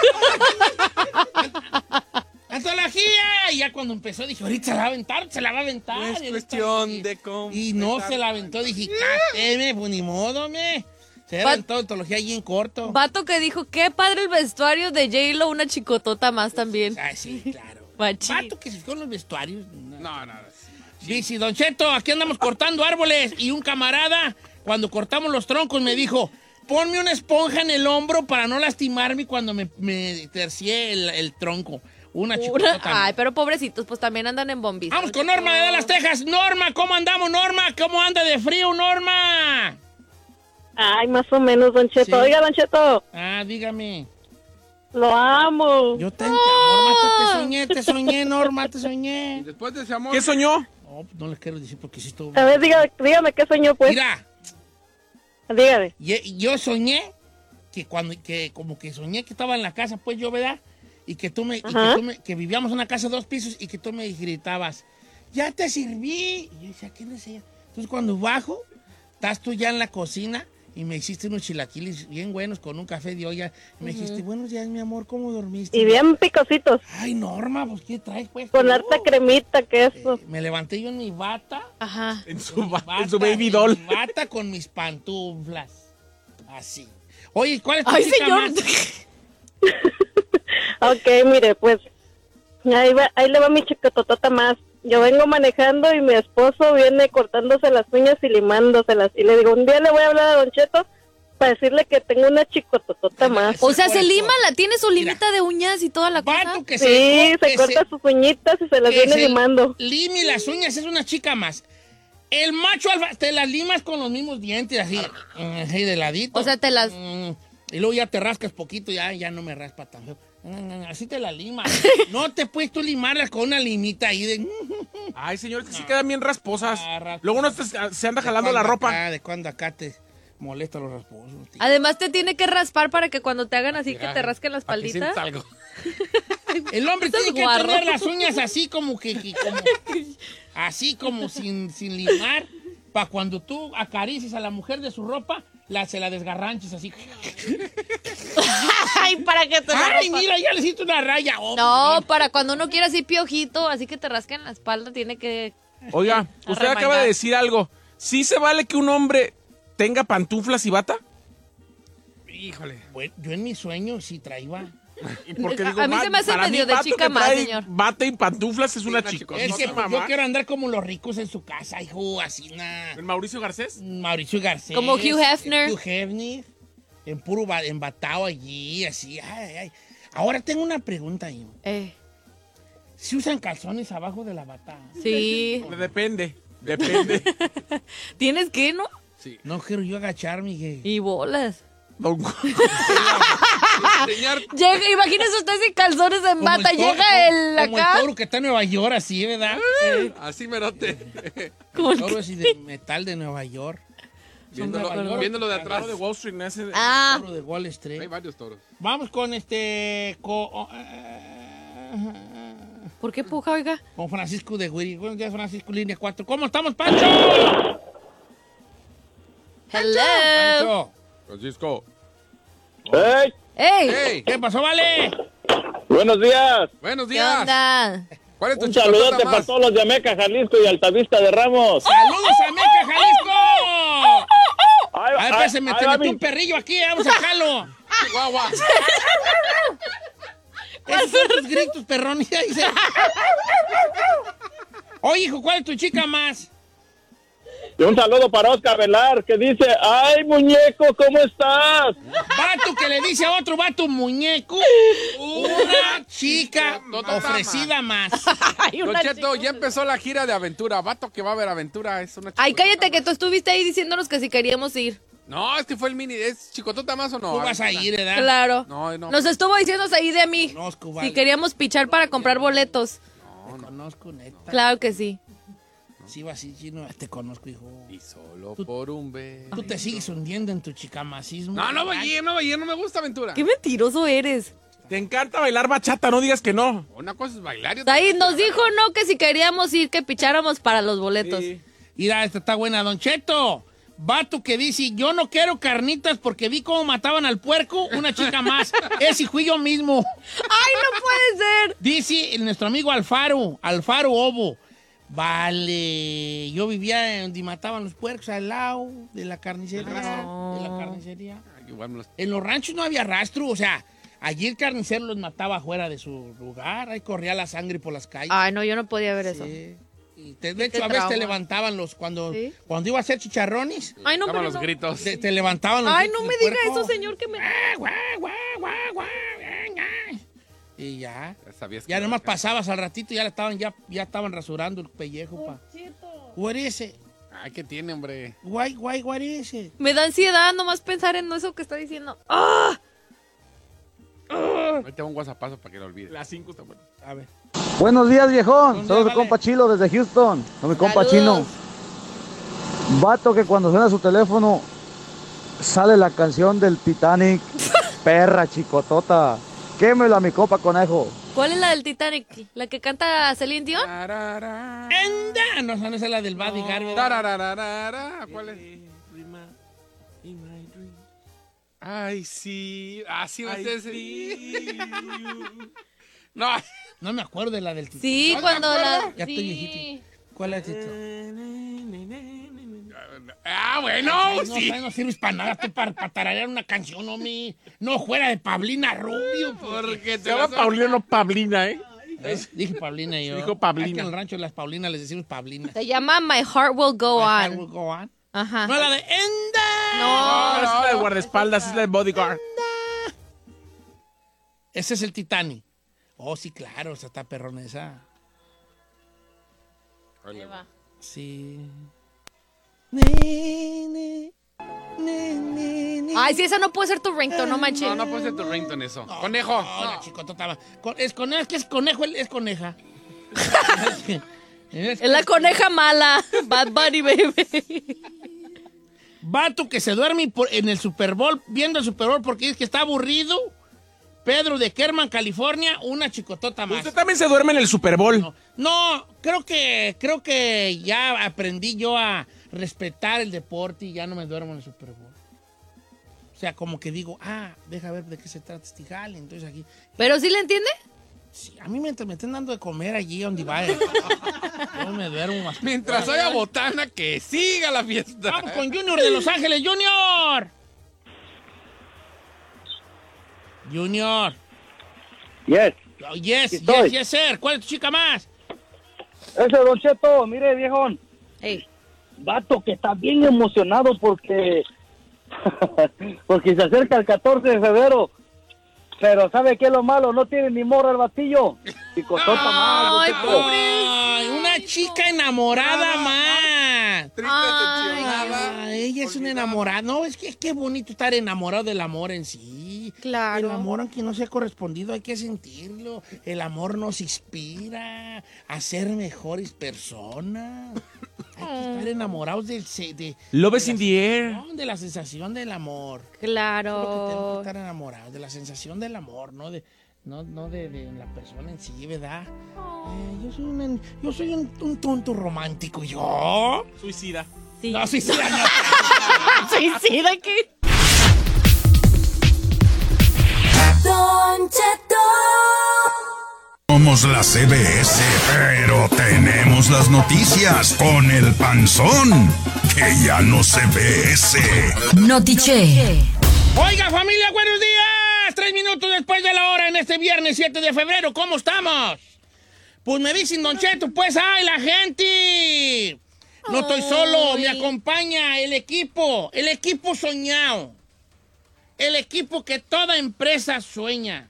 ¡Antología! Y ya cuando empezó dije, ahorita se la va a aventar. Es cuestión de Y no se la aventó. Dije, cáteme, pues ni modo, me. Se aventó antología allí en corto. Vato que dijo, qué padre el vestuario de J-Lo, una chicotota más también. Ah, sí, claro. Machín. Vato que se fijó en los vestuarios. No. Dice, Don Cheto, aquí andamos cortando árboles. Y un camarada, cuando cortamos los troncos, me dijo, ponme una esponja en el hombro para no lastimarme cuando me tercié el tronco. Una chicotota. Ay, pero pobrecitos, pues también andan en bombita. Vamos con Norma de Dallas, Texas. Norma, ¿cómo andamos, Norma? ¿Cómo anda de frío, Norma? Ay, más o menos, Don Cheto. Sí. Oiga, Don Cheto, Dígame. lo amo. Yo te Norma, te soñé, Norma, te soñé. Después de ese amor. ¿Qué soñó? No, no les quiero decir porque sí estuvo... A ver, dígame qué soñó, pues. Mira, Dígame. yo soñé que como que soñé que estaba en la casa, pues yo, ¿verdad? Y que que vivíamos en una casa de 2 pisos y que tú me gritabas, ya te serví. Y yo decía, ¿quién es ella? Entonces cuando bajo, estás tú ya en la cocina y me hiciste unos chilaquiles bien buenos con un café de olla. Y me dijiste, buenos días, mi amor, ¿cómo dormiste? Y bien picositos. Ay, Norma, pues, ¿qué traes, pues? Con harta cremita, queso. Me levanté yo en mi bata. Ajá. En su baby doll. En mi bata con mis pantuflas. Así. Oye, ¿cuál es tu Ay, chica señor. más? Ok, mire, pues. Ahí le va mi chicototota más. yo vengo manejando y mi esposo viene cortándose las uñas y limándoselas. Y le digo, un día le voy a hablar a Don Cheto para decirle que tengo una chicototota más. O sea, se lima, tiene su limita de uñas y toda la cosa. Que Sí, se corta sus uñitas y se las viene limando. Limi las uñas, es una chica más. El macho alfa, te las limas con los mismos dientes, así de ladito. O sea, te las... Y luego ya te rascas poquito, ya no me raspa tan feo. Así te la limas. No te puedes tú limarlas con una limita ahí de... Ay, señor, que sí quedan bien rasposas. Luego uno se anda jalando la ropa. ¿De cuándo acá te molesta los rasposos? Tío? Además te tiene que raspar para que cuando te hagan así que te rasquen la espaldita. El hombre tiene que tener las uñas así como así como sin limar, para cuando tú acaricies a la mujer de su ropa, se la desgarranches así. Ay, para que te Ay, mira, ya le hiciste una raya. No, para cuando uno quiera así piojito, así que te rasquen la espalda, tiene que... Oiga, usted acaba de decir algo. ¿Sí se vale que un hombre tenga pantuflas y bata? Híjole. Bueno, yo en mi sueño sí traía. Porque digo, a mí se me hace medio de chica más, señor. Bata y pantuflas es una chica. Es que yo quiero andar como los ricos en su casa, hijo, así nada. ¿El Mauricio Garcés? Mauricio Garcés. Como Hugh Hefner. Hugh Hefner. En puro embatado allí, así. Ay. Ahora tengo una pregunta yo. ¿Si usan calzones abajo de la bata? Sí. Depende. ¿Tienes que, no? Sí. No quiero yo agacharme. Y bolas. Imagínese usted sin calzones en bata, llega el acá. Como el toro que está en Nueva York, así, ¿verdad? Así merote. Como el toro así de metal de Nueva York. Viéndolo de atrás. de Wall Street, ese toro de Wall Street. Hay varios toros. Vamos con ¿Por qué puja, oiga? Con Francisco de Guiri. Buenos días, Francisco, línea 4. ¿Cómo estamos, Pancho? Hello. Pancho. Francisco. ¡Hey! ¡Ey! ¿Qué pasó, Vale? Buenos días. Buenos ¿Qué días. onda? ¿Cuál es tu Un saludote para más? todos los de Ameca, Jalisco y Altavista de Ramos. ¡Saludos a Meca, Jalisco! A ver, pues se me metió mi- un perrillo aquí, vamos a sacarlo. Chihuahua. Esos son tus gritos, perrón. Oye, hijo, ¿cuál es tu chica más? Y un saludo para Oscar Velar, que dice, ¡ay, muñeco, ¿cómo estás? Vato que le dice a otro vato muñeco, una chica ofrecida más. Don Cheto, ya empezó la gira de aventura. Vato que va a haber aventura, es una chica. Ay, cállate, que tú estuviste ahí diciéndonos que si queríamos ir. No, este fue el mini. ¿Es chicotota más o no? Tú vas a ir, ¿verdad? Claro. No. Nos estuvo diciendo ahí de mí. Conozco, Si vale. queríamos pichar para comprar boletos. Te conozco, neta. Claro que sí. Sí, va así, chino. Te conozco, hijo. Y solo por un beso. Tú te sigues hundiendo en tu chicamacismo. No voy a ir, no me gusta aventura. Qué mentiroso eres. Te encanta bailar bachata, no digas que no. Una cosa es bailar y otra Ahí cosa nos es dijo no que si queríamos ir, que picháramos para los boletos. Sí. Mira, esta está buena, Don Cheto. Vato que dice, yo no quiero carnitas porque vi cómo mataban al puerco, una chica más. Ese fui yo mismo. ¡Ay, no puede ser! Dice nuestro amigo Alfaro Ovo. Vale, yo vivía donde mataban los puercos, al lado de la carnicería. No. De la carnicería. Igual me los... En los ranchos no había rastro, o sea, allí el carnicero los mataba fuera de su lugar, ahí corría la sangre por las calles. Ay, no, yo no podía ver eso. Sí. Y de hecho, a veces te levantaban cuando iba a hacer chicharrones. Ay, no, Estaban pero los no. gritos. Te levantaban los Ay, gritos no del me diga puerco. eso, señor, que me... Y ya. Sabías que Ya era nomás acá. pasabas al ratito y ya estaban rasurando el pellejo, pa. What is it? Ay, ¿qué tiene, hombre? What is it? Me da ansiedad nomás pensar en eso que está diciendo. ¡Ah! Ahorita un WhatsAppazo para que lo olvide. Las 5 está bueno. A ver. Buenos días, viejón. Buenos Soy días, mi vale. compa Chilo desde Houston. Soy mi compa Saludos. Chino. Vato que cuando suena su teléfono sale la canción del Titanic. Perra chicotota. Quémelo a mi compa Conejo. ¿Cuál es la del Titanic? ¿La que canta Celine Dion? ¡Anda! No, esa no es la del Buddy Garvey. Tararararara. ¿Cuál es? Ay, sí. Así va a ser ese. No. No me acuerdo de la del Titanic. Sí, ¿No te cuando la... Ya estoy sí. viejito. ¿Cuál es esto? Ah, bueno, Ay, sí. no sirves para nada tú para tararear una canción, homie. No fuera de Pablina Rubio. Porque Se llama Paulina, no Pablina, ¿eh? Dije Paulina yo. Dijo Paulina. Aquí en el rancho de las Paulinas les decimos Paulina. Se llama My Heart Will Go My On. Heart Will Go On. Ajá. No, la de Enda. No. No, es la de guardaespaldas, es la de Bodyguard. Ese es el Titanic. Oh, sí, claro, esa está perrona esa. Ahí va. Sí. Ay, sí, esa no puede ser tu ringtone, no manches. No puede ser tu ringtone eso. Conejo. No, la chicotota. Es conejo, ¿qué es conejo? Es coneja. Es la coneja mala. Bad Bunny, baby. Vato que se duerme en el Super Bowl, viendo el Super Bowl porque es que está aburrido. Pedro de Kerman, California, una chicotota más. Usted también se duerme en el Super Bowl. No, creo que ya aprendí yo a respetar el deporte y ya no me duermo en el Super Bowl. O sea, como que digo, deja ver de qué se trata este jale, entonces aquí. ¿Pero sí le entiende? Sí, a mí me están dando de comer allí donde vaya. Yo me duermo más. Mientras haya botana, que siga la fiesta. Vamos con Junior de Los Ángeles, Junior. Junior. Yes. Oh, yes, sir. ¿Cuál es tu chica más? Ese Don Cheto, mire, viejón. Hey. Vato que está bien emocionado porque se acerca el 14 de febrero. Pero ¿sabe qué es lo malo? No tiene ni morra el batillo. Picotota más. Ay, una chica enamorada más. Triste, decepcionada. Ella es una enamorada. No, es que qué bonito estar enamorado del amor en sí. Claro. El amor, aunque no sea correspondido, hay que sentirlo. El amor nos inspira a ser mejores personas. Hay que estar enamorados Love is in the air. De la sensación del amor. Claro. Es lo que tenemos que estar enamorados, de la sensación del amor, no de la persona en sí, ¿verdad? Yo soy un tonto romántico, ¿yo? Suicida. Sí. No, suicida no. ¿Suicida qué? Don Cheto. Somos la CBS, pero tenemos las noticias con el panzón, que ya no se ve ese. Notiche. Oiga, familia, buenos días. 3 minutos después de la hora en este viernes 7 de febrero. ¿Cómo estamos? Pues me dicen, Don Cheto, pues, ¡ay, la gente! No estoy solo, me acompaña el equipo soñado. El equipo que toda empresa sueña.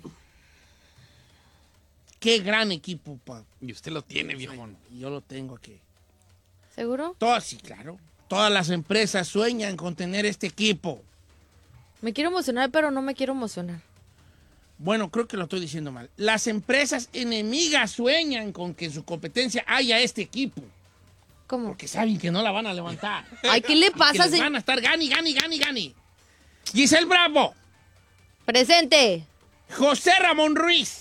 Qué gran equipo, pa. Y usted lo tiene, viejón. Yo lo tengo aquí. ¿Seguro? Sí, claro. Todas las empresas sueñan con tener este equipo. Me quiero emocionar, pero no me quiero emocionar. Bueno, creo que lo estoy diciendo mal. Las empresas enemigas sueñan con que en su competencia haya este equipo. ¿Cómo? Porque saben que no la van a levantar. Ay, ¿qué le pasa? Que les van a estar gani. Giselle Bravo. Presente. José Ramón Ruiz.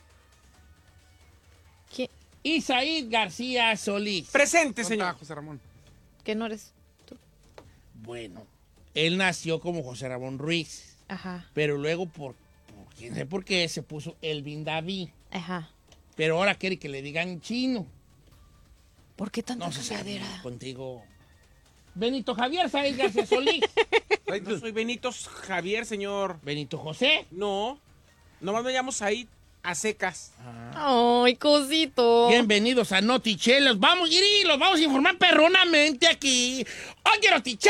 ¿Qué? Isaíd García Solís. Presente, señor. José Ramón. ¿Qué no eres tú? Bueno, él nació como José Ramón Ruiz. Ajá. Pero luego, por quién sé por qué, se puso Elvin David. Ajá. Pero ahora quiere que le digan chino. ¿Por qué tanta No se sabe cambiadera? contigo. Benito Javier Saíd García Solís. No soy Benito Javier, señor. Benito José. No. Nomás me llamo Said a secas. Ay, cosito. Bienvenidos a Notiche. Los vamos a informar perronamente aquí. ¡Oye, Notiche!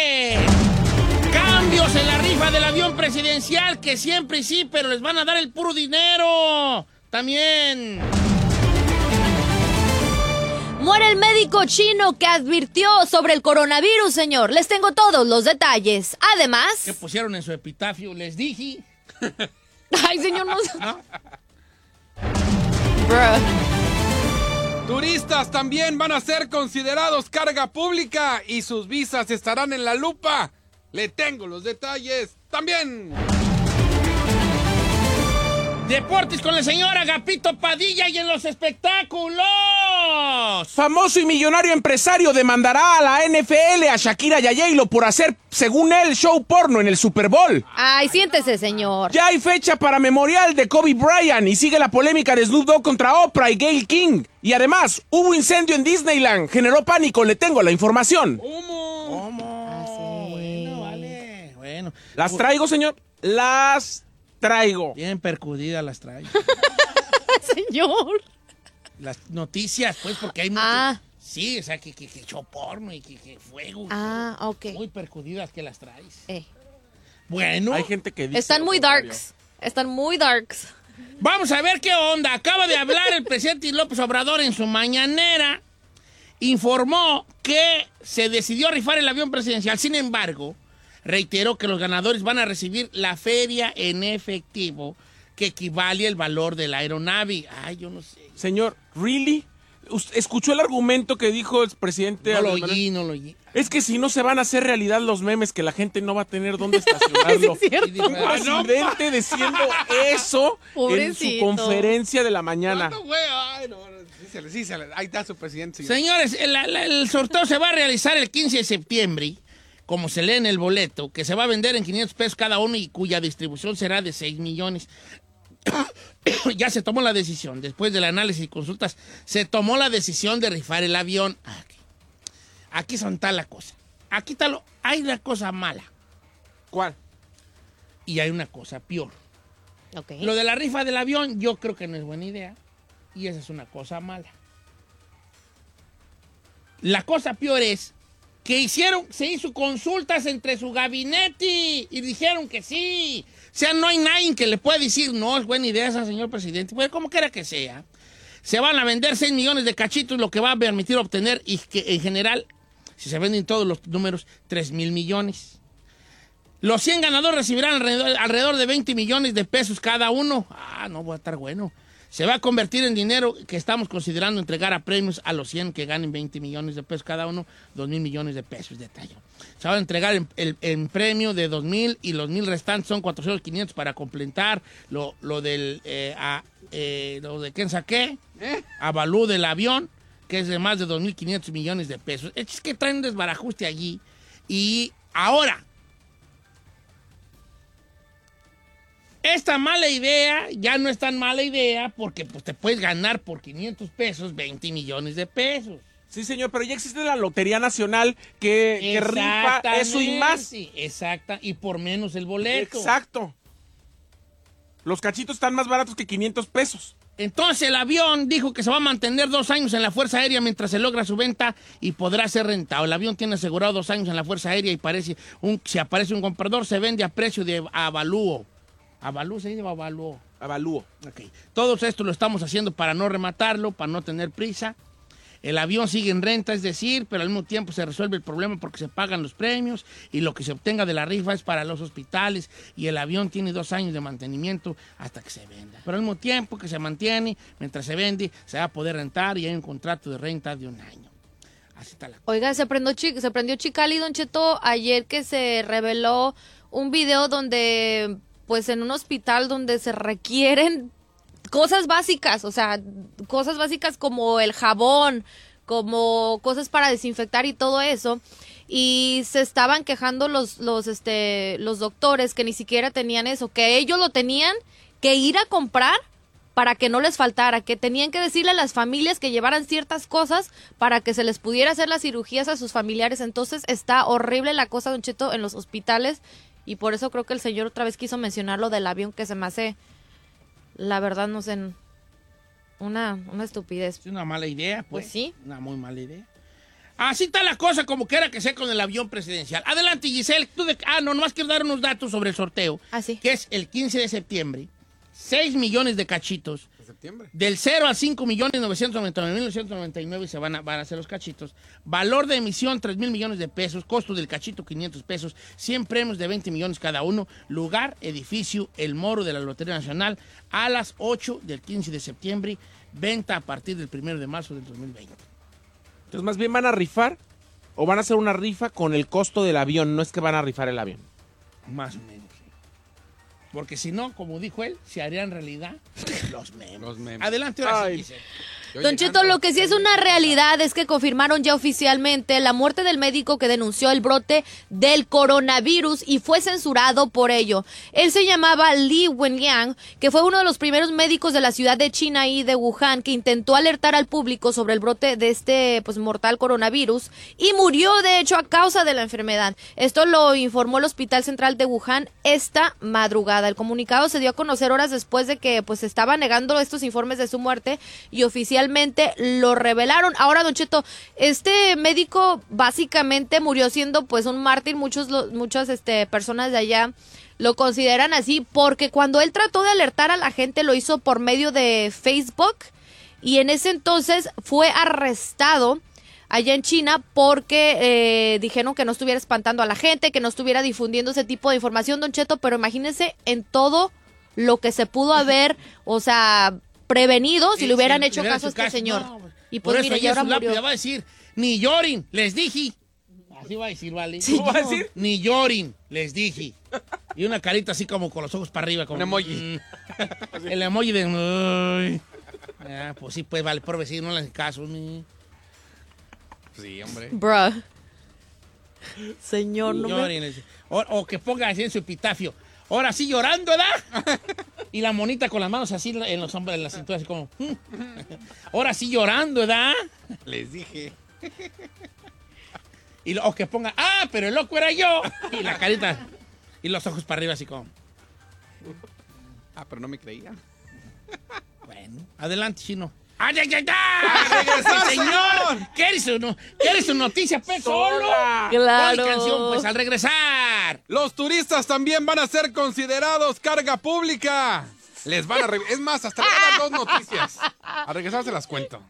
Cambios en la rifa del avión presidencial, que siempre sí, pero les van a dar el puro dinero. También. Muere el médico chino que advirtió sobre el coronavirus, señor. Les tengo todos los detalles. Además... ¿Qué pusieron en su epitafio? Les dije. Ay, señor, no... Turistas también van a ser considerados carga pública y sus visas estarán en la lupa. Le tengo los detalles también. Deportes con el señor Agapito Padilla y en los espectáculos. Famoso y millonario empresario demandará a la NFL, a Shakira y a J-Lo por hacer, según él, show porno en el Super Bowl. Ay, siéntese, señor. Ya hay fecha para memorial de Kobe Bryant y sigue la polémica de Snoop Dogg contra Oprah y Gayle King. Y además, hubo incendio en Disneyland, generó pánico, le tengo la información. ¿Cómo? Bueno, vale. Bueno. ¿Las traigo, señor? Las traigo. Bien percudidas las traigo. señor? Las noticias, pues, porque hay mucho... Sí, o sea, que echó porno y que fuego. Ok. Muy percudidas que las traes. Eh. Bueno. Hay gente que dice... Están muy darks. Están muy darks. Vamos a ver qué onda. Acaba de hablar el presidente López Obrador en su mañanera. Informó que se decidió rifar el avión presidencial. Sin embargo, reiteró que los ganadores van a recibir la feria en efectivo que equivale al valor de la aeronave. Ay, yo no sé. Señor, ¿really? ¿Escuchó el argumento que dijo el presidente? No lo oí. Es que si no se van a hacer realidad los memes, que la gente no va a tener dónde estacionarlo. Sí, es cierto. Un presidente diciendo eso en su conferencia de la mañana. Ahí está su presidente. Señores, el sorteo se va a realizar el 15 de septiembre, como se lee en el boleto, que se va a vender en 500 pesos cada uno y cuya distribución será de 6 millones. Ya se tomó la decisión, después del análisis y consultas, se tomó la decisión de rifar el avión. Aquí está la cosa. Hay una cosa mala. ¿Cuál? Y hay una cosa peor. Okay. Lo de la rifa del avión yo creo que no es buena idea. Y esa es una cosa mala. La cosa peor es que se hizo consultas entre su gabinete y dijeron que sí. O sea, no hay nadie que le pueda decir, no, es buena idea esa, señor presidente. Pues como quiera que sea. Se van a vender 6 millones de cachitos, lo que va a permitir obtener, y que en general, si se venden todos los números, 3,000 millones. Los 100 ganadores recibirán alrededor de 20 millones de pesos cada uno. No va a estar bueno. Se va a convertir en dinero que estamos considerando entregar a premios a los 100 que ganen 20 millones de pesos cada uno, 2,000 millones de pesos. Detalle. Se va a entregar el premio de 2,000 y los 1,000 restantes son 400, 500 para completar lo de quién saqué, avalúo del avión, que es de más de 2,500 millones de pesos. Es que traen un desbarajuste allí. Y ahora, esta mala idea ya no es tan mala idea porque pues, te puedes ganar por 500 pesos 20 millones de pesos. Sí, señor, pero ya existe la Lotería Nacional que rifa eso y más. Sí, exacta, y por menos el boleto. Exacto. Los cachitos están más baratos que 500 pesos. Entonces el avión dijo que se va a mantener 2 años en la Fuerza Aérea mientras se logra su venta y podrá ser rentado. El avión tiene asegurado 2 años en la Fuerza Aérea y si aparece un comprador se vende a precio de avalúo. ¿Avalúo se dice o avalúo? Avalúo. Ok. Todo esto lo estamos haciendo para no rematarlo, para no tener prisa. El avión sigue en renta, es decir, pero al mismo tiempo se resuelve el problema porque se pagan los premios y lo que se obtenga de la rifa es para los hospitales y el avión tiene 2 años de mantenimiento hasta que se venda. Pero al mismo tiempo que se mantiene, mientras se vende, se va a poder rentar y hay un contrato de renta de 1 año. Así está la cosa. Oiga, se prendió Chicali, Don Cheto, ayer que se reveló un video donde, pues en un hospital donde se requieren cosas básicas, o sea, cosas básicas como el jabón, como cosas para desinfectar y todo eso. Y se estaban quejando los doctores que ni siquiera tenían eso, que ellos lo tenían que ir a comprar para que no les faltara, que tenían que decirle a las familias que llevaran ciertas cosas para que se les pudiera hacer las cirugías a sus familiares. Entonces está horrible la cosa, Don Cheto, en los hospitales, y por eso creo que el señor otra vez quiso mencionar lo del avión, que se me hace, la verdad, no sé, una estupidez. Es una mala idea, pues. Sí. Una muy mala idea. Así está la cosa, como quiera que sea, con el avión presidencial. Adelante, Giselle. Nomás quiero dar unos datos sobre el sorteo. Sí. Que es el 15 de septiembre. 6 millones de cachitos. ¿De septiembre? Del 0 al 5,999,999 se van a hacer los cachitos. Valor de emisión, 3,000 millones de pesos. Costo del cachito, 500 pesos. 100 premios de 20 millones cada uno. Lugar, edificio, El Moro de la Lotería Nacional. A las 8 del 15 de septiembre. Venta a partir del 1 de marzo del 2020. Entonces, más bien van a rifar o van a hacer una rifa con el costo del avión. No es que van a rifar el avión. Más o menos, sí. Porque si no, como dijo él, se harían realidad los memes. Los memes. Adelante, ahora sí, Ay. Giselle. Don Cheto, lo que sí es una realidad es que confirmaron ya oficialmente la muerte del médico que denunció el brote del coronavirus y fue censurado por ello. Él se llamaba Li Wenliang, que fue uno de los primeros médicos de la ciudad de China y de Wuhan que intentó alertar al público sobre el brote de este mortal coronavirus y murió de hecho a causa de la enfermedad. Esto lo informó el Hospital Central de Wuhan esta madrugada. El comunicado se dio a conocer horas después de que se estaba negando estos informes de su muerte y oficialmente lo revelaron. Ahora, Don Cheto, este médico básicamente murió siendo un mártir. Muchas personas de allá lo consideran así porque cuando él trató de alertar a la gente lo hizo por medio de Facebook y en ese entonces fue arrestado allá en China porque dijeron que no estuviera espantando a la gente, que no estuviera difundiendo ese tipo de información, Don Cheto, pero imagínense en todo lo que se pudo haber, prevenido si le hubieran hecho caso a este señor. No, y pues mire, ya ahora murió. Ya va a decir, ni lloren, les dije. Así va a decir, ¿vale? ¿Cómo va a decir? Ni lloren, les dije. Y una carita así como con los ojos para arriba. Como, un emoji. El emoji de... pues sí, pues vale, por decir, no le hacen caso. Sí, hombre. Bruh. Señor, ni no lloren, me... o que ponga así en su epitafio. Ahora sí llorando, ¿verdad? Y la monita con las manos así en los hombros, en la cintura, así como... Ahora sí llorando, ¿verdad? Les dije. O que ponga, pero el loco era yo. Y la carita, y los ojos para arriba así como... pero no me creían. Bueno, adelante, Chino. ¡Ay, ay, ay! ¡A regresar, señor! ¿Quieres su noticia, pe? ¡Solo! ¡Claro! ¿Cuál canción, pues, al regresar? Los turistas también van a ser considerados carga pública. Les van a... Es más, hasta le van a dar 2 noticias. A regresar se las cuento.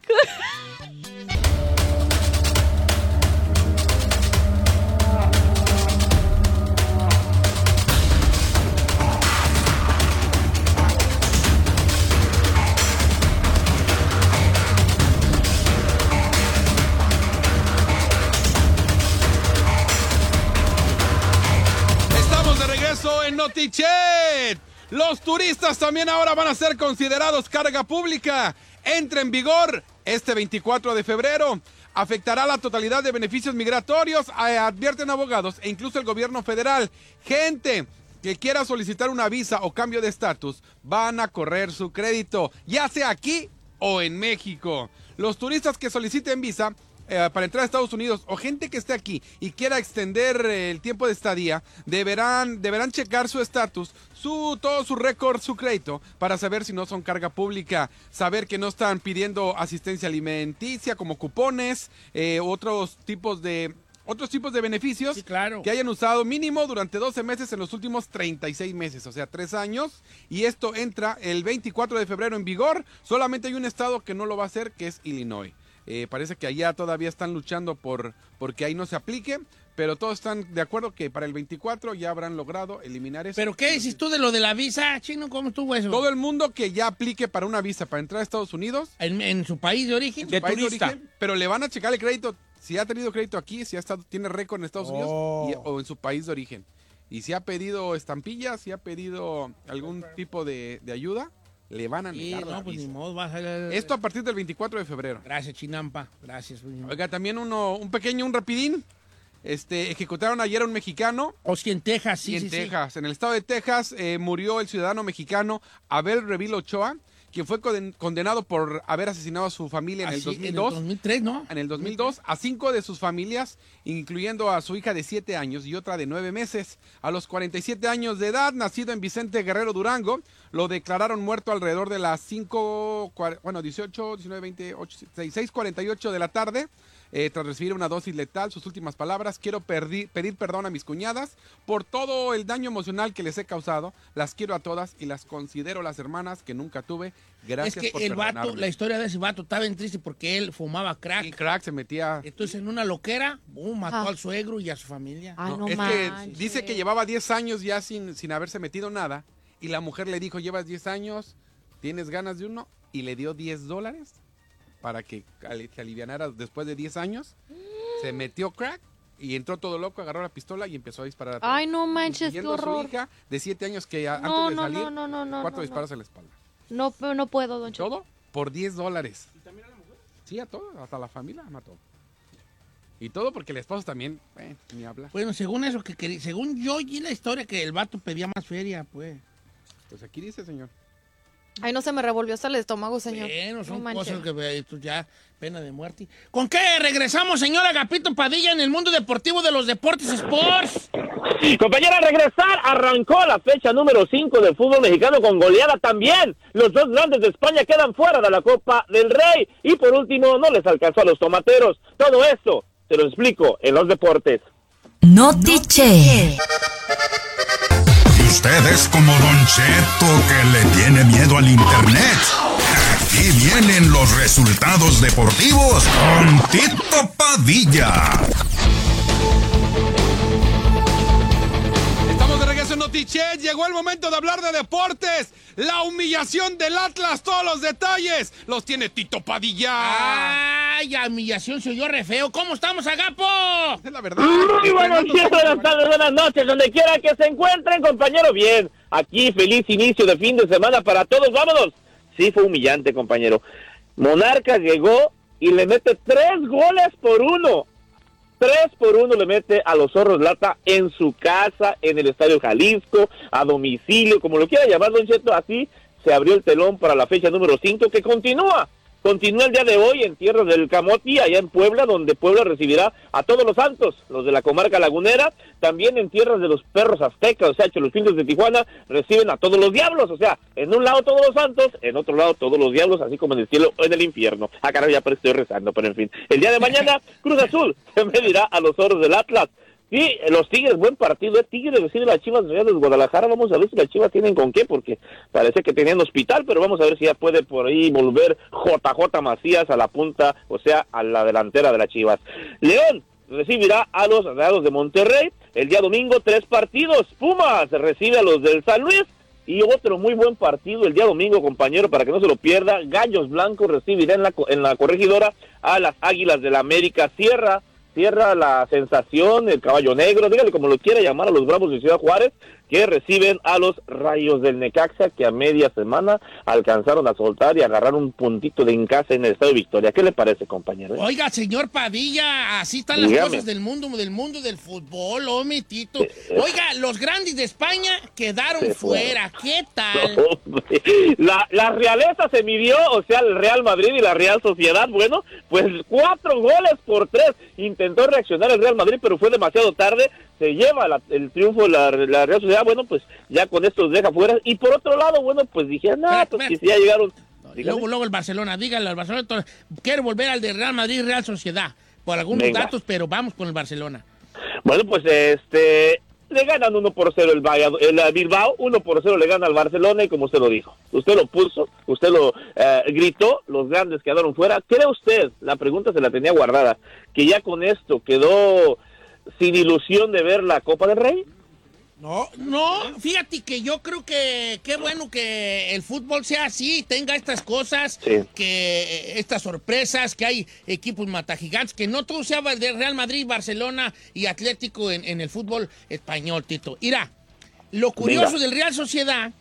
En Notichet, los turistas también ahora van a ser considerados carga pública. Entra en vigor este 24 de febrero. Afectará la totalidad de beneficios migratorios, advierten abogados e incluso el gobierno federal. Gente que quiera solicitar una visa o cambio de estatus van a correr su crédito, ya sea aquí o en México. Los turistas que soliciten visa para entrar a Estados Unidos o gente que esté aquí y quiera extender el tiempo de estadía, deberán checar su estatus, todo su récord, su crédito, para saber si no son carga pública, saber que no están pidiendo asistencia alimenticia como cupones, otros tipos de beneficios, sí, claro, que hayan usado mínimo durante 12 meses en los últimos 36 meses, o sea, 3 años, y esto entra el 24 de febrero en vigor. Solamente hay un estado que no lo va a hacer, que es Illinois. Parece que allá todavía están luchando porque ahí no se aplique, pero todos están de acuerdo que para el 24 ya habrán logrado eliminar eso. ¿Pero qué dices tú de lo de la visa, Chino? ¿Cómo estuvo eso? Todo el mundo que ya aplique para una visa para entrar a Estados Unidos. ¿En su país de origen? De turista. Pero le van a checar el crédito, si ha tenido crédito aquí, si tiene récord en Estados Unidos o en su país de origen. Y si ha pedido estampillas, si ha pedido algún tipo de ayuda, le van a negar la pues visa. Ni modo, Esto a partir del 24 de febrero. Gracias, Chinampa. Gracias. Oiga, también un rapidín. Ejecutaron ayer a un mexicano. Sí, en Texas, sí. En Texas. En el estado de Texas murió el ciudadano mexicano Abel Revilo Ochoa, quien fue condenado por haber asesinado a su familia en el 2002. En el 2003, ¿no? En el 2002, a 5 de sus familias, incluyendo a su hija de 7 años y otra de 9 meses. A los 47 años de edad, nacido en Vicente Guerrero, Durango, lo declararon muerto alrededor de las 18, 19, 20, 6:48 de la tarde. Tras recibir una dosis letal, sus últimas palabras: quiero pedir perdón a mis cuñadas por todo el daño emocional que les he causado. Las quiero a todas y las considero las hermanas que nunca tuve. Gracias por perdonarme. La historia de ese vato estaba bien triste porque él fumaba crack. El crack se metía. Entonces, en una loquera, mató al suegro y a su familia. Que dice que llevaba 10 años ya sin haberse metido nada. Y la mujer le dijo: llevas 10 años, ¿tienes ganas de uno? Y le dio $10 para que se alivianara después de 10 años. Se metió crack y entró todo loco, agarró la pistola y empezó a disparar a todos. Ay, no manches, qué horror. A su hija de 7 años que antes de salir, 4 disparos en la espalda. No puedo, don Cheto. ¿Todo? por $10. ¿Y también a la mujer? Sí, a todo, hasta la familia mató. Y todo porque el esposo también, ni habla. Bueno, según eso que quería, según yo oí la historia que el vato pedía más feria, pues. Pues aquí dice, señor. Ay, no se me revolvió hasta el estómago, señor. Bueno, son No cosas manches. que tú ya, pena de muerte. ¿Con qué regresamos, señor Agapito Padilla, en el mundo deportivo de los deportes sports? Compañera, a regresar, arrancó la fecha número 5 del fútbol mexicano con goleada también. Los dos grandes de España quedan fuera de la Copa del Rey. Y por último, no les alcanzó a los tomateros. Todo esto te lo explico en los deportes. Notiche. Y usted es como Don Cheto, que le tiene miedo al internet. Aquí vienen los resultados deportivos con Tito Padilla. Estamos de regreso en Notichet. Llegó el momento de hablar de deportes. La humillación del Atlas, todos los detalles los tiene Tito Padilla. ¡Ay, la humillación se oyó re feo! ¿Cómo estamos, Agapo? Es la verdad. Muy buenos días, buenas tardes, buenas noches, donde quiera que se encuentren, compañero. Bien, aquí feliz inicio de fin de semana para todos. ¡Vámonos! Sí, fue humillante, compañero. Monarcas llegó y le mete 3 goles por 1. 3-1 le mete a los Zorros Lata en su casa, en el Estadio Jalisco, a domicilio, como lo quiera llamar, Don Cheto. Así se abrió el telón para la fecha número 5, que continúa el día de hoy en tierras del Camoti, allá en Puebla, donde Puebla recibirá a todos los Santos, los de la comarca lagunera. También en tierras de los Perros Aztecas, o sea, Cholulfintos de Tijuana, reciben a todos los Diablos, o sea, en un lado todos los Santos, en otro lado todos los Diablos, así como en el cielo o en el infierno. Ah, caray, ya estoy rezando, pero en fin. El día de mañana, Cruz Azul se medirá a los Zorros del Atlas. Sí, los Tigres, buen partido. Tigres recibe las Chivas de Guadalajara. Vamos a ver si las Chivas tienen con qué, porque parece que tenían hospital, pero vamos a ver si ya puede por ahí volver JJ Macías a la punta, o sea, a la delantera de las Chivas. León recibirá a los Rayados de Monterrey. El día domingo, 3 partidos. Pumas recibe a los del San Luis. Y otro muy buen partido el día domingo, compañero, para que no se lo pierda. Gallos Blancos recibirá en la Corregidora a las Águilas del América. Cierra la sensación, el caballo negro, dígale como lo quiera llamar, a los Bravos de Ciudad Juárez, que reciben a los Rayos del Necaxa, que a media semana alcanzaron a soltar y agarrar un puntito de encase en el Estado de Victoria. ¿Qué le parece, compañero? Oiga, señor Padilla, así están las cosas del mundo del fútbol, hombre, Tito. Oiga, los grandes de España quedaron fuera. ¿Qué tal? La realeza se midió, o sea, el Real Madrid y la Real Sociedad. Bueno, pues 4-3. Intentó reaccionar el Real Madrid, pero fue demasiado tarde. Se lleva el triunfo la Real Sociedad. Bueno, pues ya con esto los deja fuera. Y por otro lado, bueno, pues dijeron, pues que si ya llegaron. Luego el Barcelona, dígale al Barcelona, quiero volver al de Real Madrid, Real Sociedad, por algunos datos, pero vamos con el Barcelona. Bueno, pues le ganan 1-0 el Bilbao, 1-0 le gana al Barcelona, y como usted lo dijo, usted lo puso, usted lo gritó, los grandes quedaron fuera. ¿Cree usted, la pregunta se la tenía guardada, que ya con esto quedó sin ilusión de ver la Copa del Rey? No, fíjate que yo creo que qué bueno que el fútbol sea así, tenga estas cosas, sí, que estas sorpresas, que hay equipos matagigantes, que no todo sea de Real Madrid, Barcelona y Atlético en el fútbol español, Tito. Mira, lo curioso del Real Sociedad,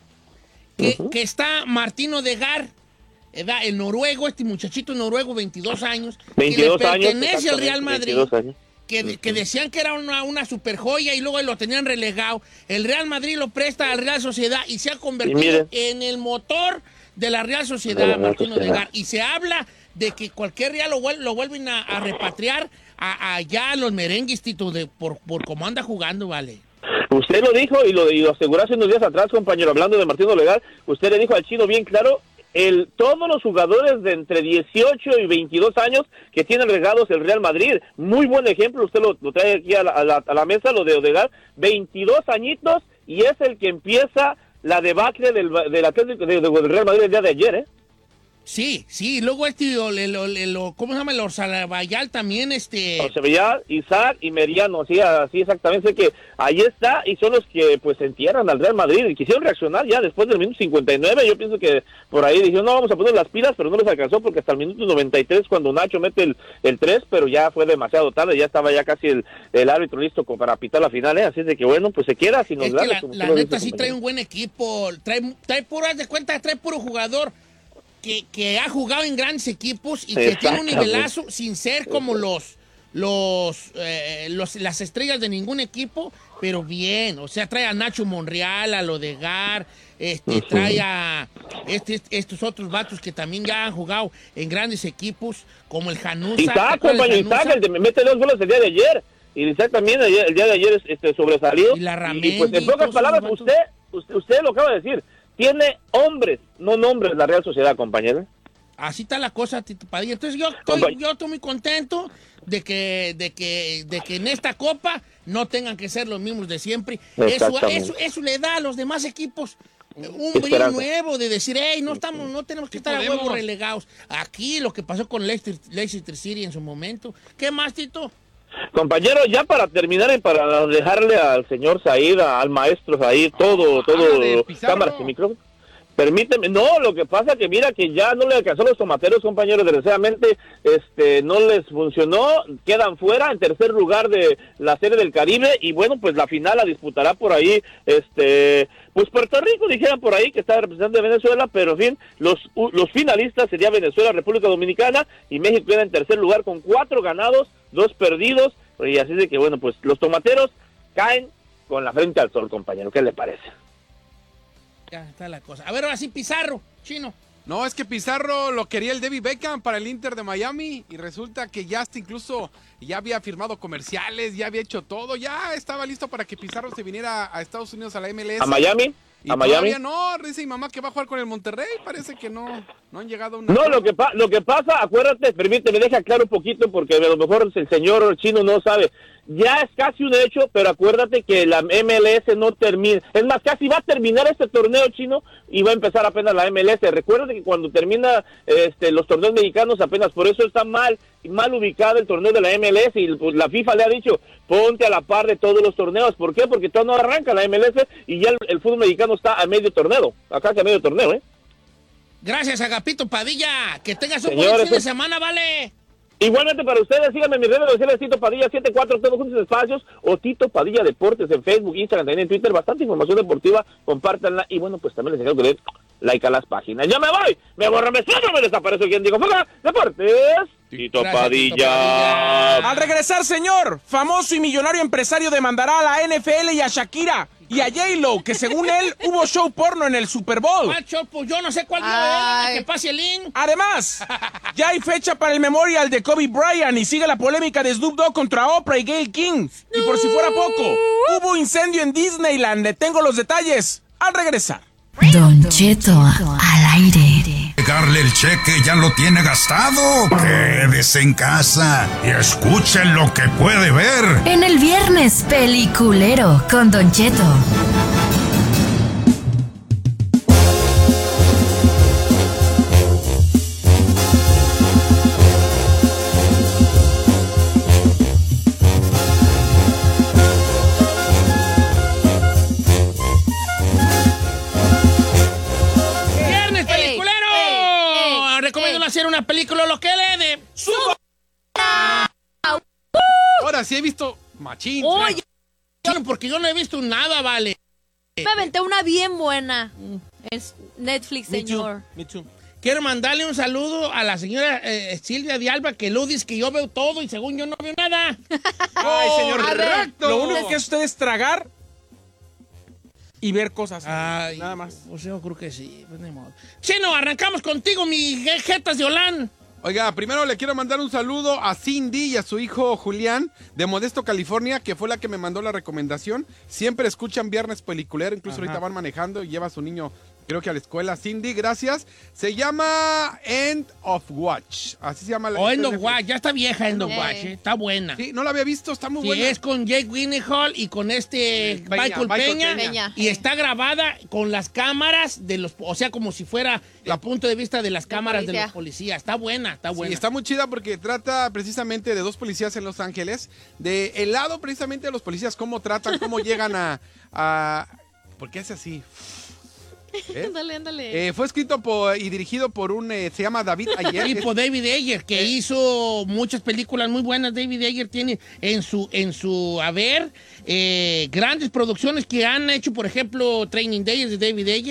que está Martín Odegaard, el noruego, este muchachito noruego, 22 años, que le pertenece al Real Madrid. Que decían que era una super joya y luego lo tenían relegado. El Real Madrid lo presta al Real Sociedad y se ha convertido en el motor de la Real Sociedad, Martín Odegaard. Y se habla de que cualquier Real lo vuelven a repatriar allá a los merengues, Tito, por cómo anda jugando, vale. Usted lo dijo y lo aseguró hace unos días atrás, compañero, hablando de Martín Odegaard. Usted le dijo al Chino bien claro, todos los jugadores de entre 18 y 22 años que tienen regados el Real Madrid, muy buen ejemplo, usted lo trae aquí a la mesa, lo de Odegaard, 22 añitos, y es el que empieza la debacle del Atlético del Real Madrid el día de ayer, Sí, luego ¿cómo se llama? El Orzabal también, Orzabal, Isaac y Meriano, sí, así exactamente, que ahí está, y son los que pues entierran al Real Madrid, y quisieron reaccionar ya después del minuto 59, yo pienso que por ahí dijeron, no, vamos a poner las pilas, pero no les alcanzó, porque hasta el minuto 93, cuando Nacho mete el 3, pero ya fue demasiado tarde, ya estaba ya casi el árbitro listo para pitar la final, así es de que bueno, pues se queda sin los la neta sí trae un buen equipo, trae puras de cuenta, trae puro jugador que ha jugado en grandes equipos y que tiene un nivelazo sin ser como las estrellas de ningún equipo, pero bien. O sea, trae a Nacho Monreal, a Lodegar, trae a estos otros vatos que también ya han jugado en grandes equipos, como el Januza. Isaac, el de me mete 2 goles el día de ayer. Y Isaac también el día de ayer sobresalió. Y la Ramendi, y pues en pocas palabras, usted lo acaba de decir. Tiene hombres, no nombres, la Real Sociedad, compañero. Así está la cosa, Tito Padilla. Entonces yo estoy muy contento de que en esta Copa no tengan que ser los mismos de siempre. Eso le da a los demás equipos un brillo nuevo de decir, hey, no tenemos que estar a huevos relegados. Aquí lo que pasó con Leicester City en su momento. ¿Qué más, Tito? Compañero, ya para terminar y para dejarle al señor Said, al maestro Said, todo cámaras y micrófonos. Permíteme, no, lo que pasa que mira que ya no le alcanzó a los tomateros, compañeros, desgraciadamente no les funcionó, quedan fuera en tercer lugar de la Serie del Caribe y bueno, pues la final la disputará por ahí, pues Puerto Rico, dijeran por ahí que está representando a Venezuela, pero en fin, los finalistas sería Venezuela, República Dominicana y México queda en tercer lugar con 4 ganados, 2 perdidos, y así de que bueno, pues los tomateros caen con la frente al sol, compañero, ¿qué le parece? Ya está la cosa. A ver, ahora sí, Pizarro, Chino. No, es que Pizarro lo quería el David Beckham para el Inter de Miami y resulta que ya incluso ya había firmado comerciales, ya había hecho todo, ya estaba listo para que Pizarro se viniera a Estados Unidos, a la MLS. ¿A Miami? Y todavía no, dice mi mamá que va a jugar con el Monterrey, parece que no han llegado a una... No, lo que pasa, acuérdate, permíteme, deja claro un poquito porque a lo mejor el señor Chino no sabe. Ya es casi un hecho, pero acuérdate que la MLS no termina. Es más, casi va a terminar este torneo, Chino, y va a empezar apenas la MLS. Recuérdate que cuando termina los torneos mexicanos, apenas por eso está mal ubicado el torneo de la MLS, y pues, la FIFA le ha dicho, ponte a la par de todos los torneos. ¿Por qué? Porque todavía no arranca la MLS y ya el fútbol mexicano está a medio torneo. Acá que a medio torneo, ¿eh? Gracias, Agapito Padilla. Que tengas un buen fin de semana, vale. Igualmente para ustedes, síganme en mis redes sociales, Tito Padilla 74, todos juntos espacios, o Tito Padilla Deportes en Facebook, Instagram, también en Twitter, bastante información deportiva, compártanla, y bueno, pues también les encargo que den like a las páginas. ¡Ya me voy! ¡Me borro, me sueno, me desaparezco! ¿Quién digo? ¡Fuga! Deportes, Tito Padilla. Al regresar, señor, famoso y millonario empresario demandará a la NFL y a Shakira y a J-Lo, que según él hubo show porno en el Super Bowl. ¿Cuál show? Pues yo no sé cuál día que pase el link. Además, ya hay fecha para el memorial de Kobe Bryant y sigue la polémica de Snoop Dogg contra Oprah y Gayle King. Y por si fuera poco, hubo incendio en Disneyland. Le tengo los detalles al regresar. Don Cheto al aire. Pegarle el cheque ya lo tiene gastado. Quédese en casa y escuchen lo que puede ver. En el viernes peliculero con Don Cheto. Hacer una película, lo que le de su... Ahora sí he visto machín. Oye, porque yo no he visto nada, vale. Me aventé una bien buena. Es Netflix, señor. Me too. Quiero mandarle un saludo a la señora Silvia de Alba, que lo dice que yo veo todo y según yo no veo nada. Ay, señor, correcto. Lo único que hace usted es tragar y ver cosas. Ay, nada más. Pues yo creo que sí. Pues ni modo. Chino, arrancamos contigo, mi jetas de Holán. Oiga, primero le quiero mandar un saludo a Cindy y a su hijo Julián de Modesto, California, que fue la que me mandó la recomendación. Siempre escuchan Viernes Peliculero, incluso ahorita van manejando y lleva a su niño, creo que a la escuela. Cindy, gracias. Se llama End of Watch. Así se llama la... End of Watch, ya está vieja End of Watch, está buena. Sí, no la había visto, está muy buena. Sí, es con Jake Gyllenhaal y con Michael Peña. Y está grabada con las cámaras de los... O sea, como si fuera el punto de vista de las cámaras de los policías. Está buena, está buena. Sí, está muy chida porque trata precisamente de 2 policías en Los Ángeles. De el lado precisamente de los policías, cómo tratan, cómo llegan a... ¿Por qué hace así? Ándale. Fue escrito y dirigido por se llama David Ayer. Sí, por David Ayer, que hizo muchas películas muy buenas. David Ayer tiene en su haber grandes producciones que han hecho, por ejemplo, Training Day de David Ayer.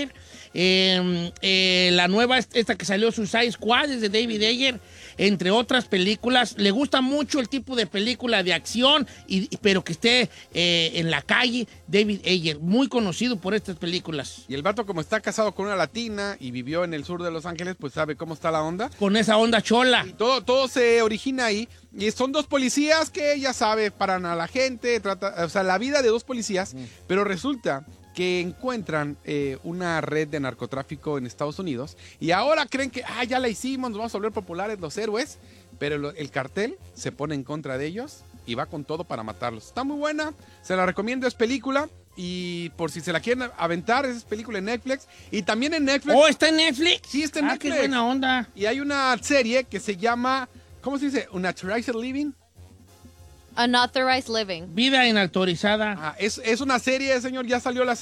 La nueva, esta que salió, Suicide Squad, es de David Ayer, entre otras películas. Le gusta mucho el tipo de película de acción, pero que esté en la calle. David Ayer, muy conocido por estas películas. Y el vato, como está casado con una latina y vivió en el sur de Los Ángeles, pues sabe cómo está la onda. Con esa onda chola. Y todo se origina ahí. Y son dos policías que, ya sabe, paran a la gente, o sea, la vida de dos policías, pero resulta que encuentran una red de narcotráfico en Estados Unidos y ahora creen que ya la hicimos, nos vamos a volver populares los héroes, pero el cartel se pone en contra de ellos y va con todo para matarlos. Está muy buena, se la recomiendo, es película, y por si se la quieren aventar, es película en Netflix, y también en Netflix. ¿Oh, está en Netflix? Sí, está en Netflix. Qué buena onda. Y hay una serie que se llama, ¿cómo se dice? Unauthorized Living. Unauthorized Living. Vida inautorizada. Es una serie, señor, ya salió la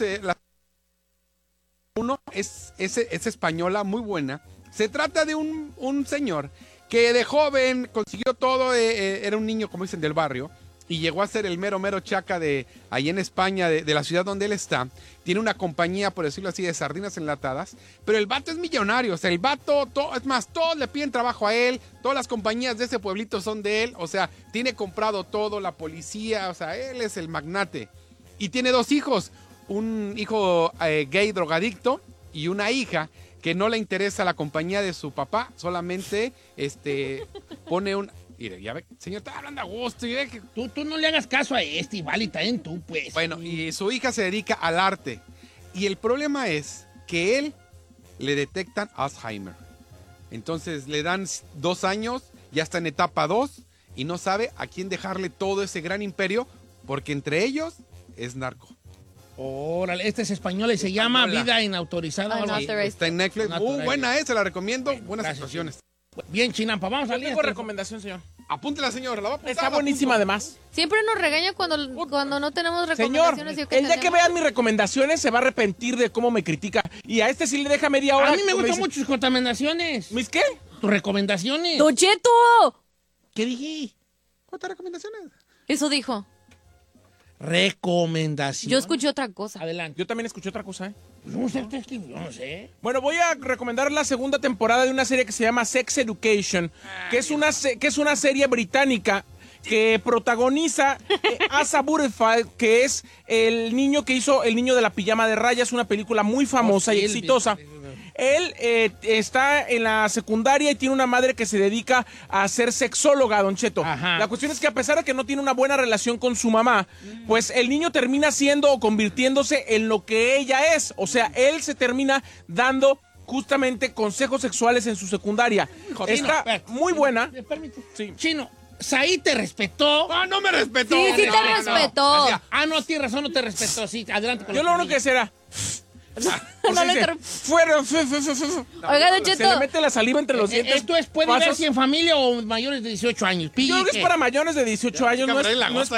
uno, es española, muy buena. Se trata de un señor que de joven consiguió todo, era un niño, como dicen, del barrio, y llegó a ser el mero chaca de ahí en España, de la ciudad donde él está. Tiene una compañía, por decirlo así, de sardinas enlatadas, pero el vato es millonario, o sea, el vato, es más, todos le piden trabajo a él, todas las compañías de ese pueblito son de él, o sea, tiene comprado todo, la policía, o sea, él es el magnate. Y tiene 2 hijos, un hijo gay drogadicto y una hija que no le interesa la compañía de su papá, solamente pone un... Mire, ya ve, señor, está hablando a gusto. Tú no le hagas caso a vale, también tú, pues. Bueno, y su hija se dedica al arte. Y el problema es que él le detectan Alzheimer. Entonces le dan 2 años, ya está en etapa 2, y no sabe a quién dejarle todo ese gran imperio, porque entre ellos es narco. Órale, este es español y se llama Vida Inautorizada. Está en Netflix. Buena, se la recomiendo. Buenas actuaciones. Bien, Chinampa, vamos a leer. Tengo recomendación, señor. Apúntela, señor. La va a apuntar, está buenísima, además. Siempre nos regaña cuando no tenemos recomendaciones. Señor, el día que vean mis recomendaciones se va a arrepentir de cómo me critica. Y a este sí le deja media hora. A mí me gustan mucho tus recomendaciones. ¿Mis qué? Tus recomendaciones. ¡Don Cheto! ¿Qué dije? ¿Cuántas recomendaciones? Eso dijo. Recomendación. Yo escuché otra cosa. Adelante. Yo también escuché otra cosa, Yo no sé. Bueno, voy a recomendar la segunda temporada de una serie que se llama Sex Education, que es una serie británica que protagoniza Asa Butterfield, que es el niño que hizo El niño de la pijama de rayas, una película muy famosa y exitosa. Él está en la secundaria y tiene una madre que se dedica a ser sexóloga, Don Cheto. Ajá. La cuestión es que a pesar de que no tiene una buena relación con su mamá, pues el niño termina siendo o convirtiéndose en lo que ella es. O sea, él se termina dando justamente consejos sexuales en su secundaria. Está muy buena. Sí. Chino, Saí te respetó. No me respetó. Sí, te respetó. No, tienes razón, no te respetó. Sí, adelante. Yo lo único que será... No le fuera. Oiga, Don Cheto. Se le mete la saliva entre los dientes. Esto puede verse en familia o mayores de 18 años. Yo creo que es para mayores de 18 años. No es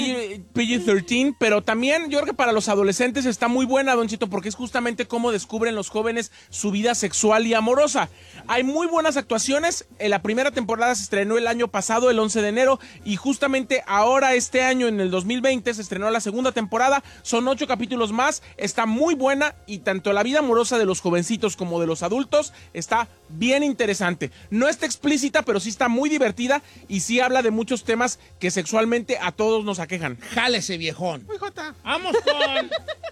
PG-13, pero también yo creo que para los adolescentes está muy buena, Don Cheto, porque es justamente cómo descubren los jóvenes su vida sexual y amorosa. Hay muy buenas actuaciones. La primera temporada se estrenó el año pasado, el 11 de enero, y justamente ahora, este año, en el 2020, se estrenó la segunda temporada. Son 8 capítulos más. Está muy buena y tanto la vida amorosa de los jovencitos como de los adultos está bien interesante. No está explícita, pero sí está muy divertida y sí habla de muchos temas que sexualmente a todos nos aquejan. Jálese, viejón. Muy jota. Vamos con...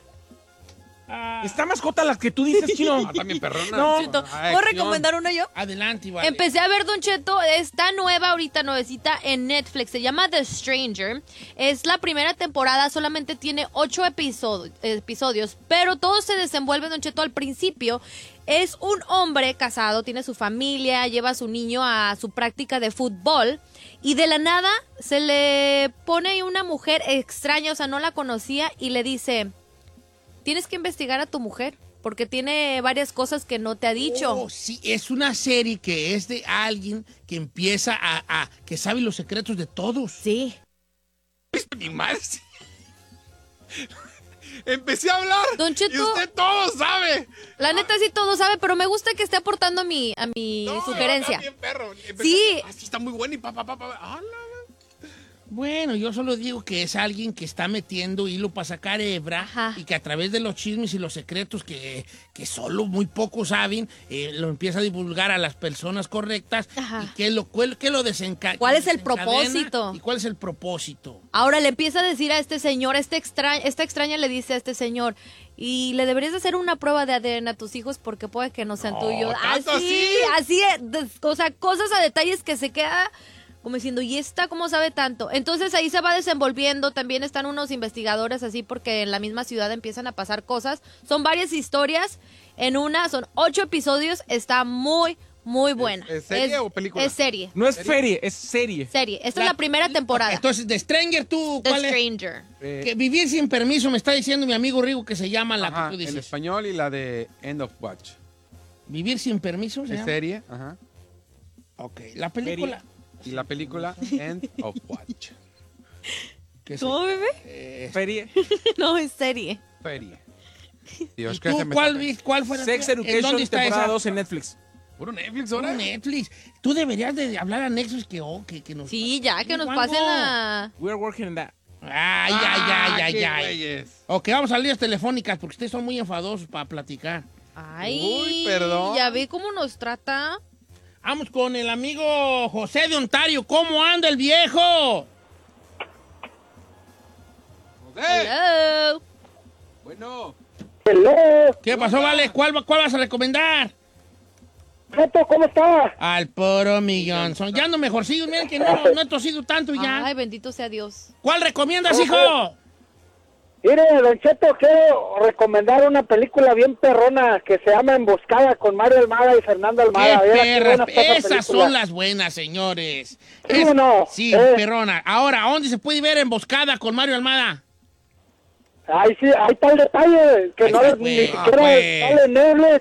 Está más jota las que tú dices, Chino. También perrona. No. ¿Puedo recomendar una yo? Adelante, vale. Empecé a ver, Don Cheto, está nueva ahorita, nuevecita en Netflix. Se llama The Stranger. Es la primera temporada, solamente tiene 8 episodios, pero todo se desenvuelve, Don Cheto, al principio. Es un hombre casado, tiene su familia, lleva a su niño a su práctica de fútbol y de la nada se le pone ahí una mujer extraña, o sea, no la conocía y le dice... Tienes que investigar a tu mujer, porque tiene varias cosas que no te ha dicho. Sí, es una serie que es de alguien que empieza que sabe los secretos de todos. Sí. Ni más. Empecé a hablar. Don Cheto, y usted todo sabe. La neta sí todo sabe, pero me gusta que esté aportando a mi sugerencia. Bien, perro. Sí. Sí, está muy bueno y Bueno, yo solo digo que es alguien que está metiendo hilo para sacar hebra y que a través de los chismes y los secretos que solo muy pocos saben, lo empieza a divulgar a las personas correctas. Y que lo desencadena. ¿Cuál es el propósito? ¿Y cuál es el propósito? Ahora le empieza a decir a este señor, esta extraña le dice a este señor, y le deberías de hacer una prueba de ADN a tus hijos porque puede que no sean tuyos. Así, o sea, cosas a detalles que se queda como diciendo, ¿y esta cómo sabe tanto? Entonces ahí se va desenvolviendo, también están unos investigadores así porque en la misma ciudad empiezan a pasar cosas. Son varias historias, son 8 episodios, está muy buena. ¿Es serie o película? Es serie. No es ferie, es serie. Esta es la primera temporada. Entonces, The Stranger, ¿tú The cuál Stranger. Que Vivir sin permiso, me está diciendo mi amigo Rigo que se llama la que tú dices. En español y la de End of Watch. ¿Vivir sin permiso? ¿Es serie? Ajá. Ok, la película... Y la película End of Watch. ¿Cómo, bebé? Ferie. No, es serie. Ferie. Dios, ¿y tú cuál fue la Sex Education temporada 2 en Netflix. ¿Puro Netflix ahora? Puro Netflix. Tú deberías de hablar a Netflix que nos... Sí, ya, que nos pasen la... We're working on that. Ay. Ok, vamos a líneas telefónicas porque ustedes son muy enfadosos para platicar. Ay, perdón. Ya ve cómo nos trata. Vamos con el amigo José de Ontario. ¿Cómo anda el viejo? José. Hello. Bueno. Hello. ¿Qué pasó, Vale? ¿Cuál vas a recomendar? Neto, ¿cómo estás? Al puro millón. Ya ando mejorcillo, miren que no he tosido tanto ya. Ay, bendito sea Dios. ¿Cuál recomiendas, hijo? Mire, Don Cheto, quiero recomendar una película bien perrona que se llama Emboscada con Mario Almada y Fernando Almada. ¡Qué perras! Buena Esas película. son las buenas, señores. ¿Sí o no? Sí, perrona. Ahora, ¿dónde se puede ver Emboscada con Mario Almada? Ahí sí, hay tal detalle que no ni siquiera sale en Netflix.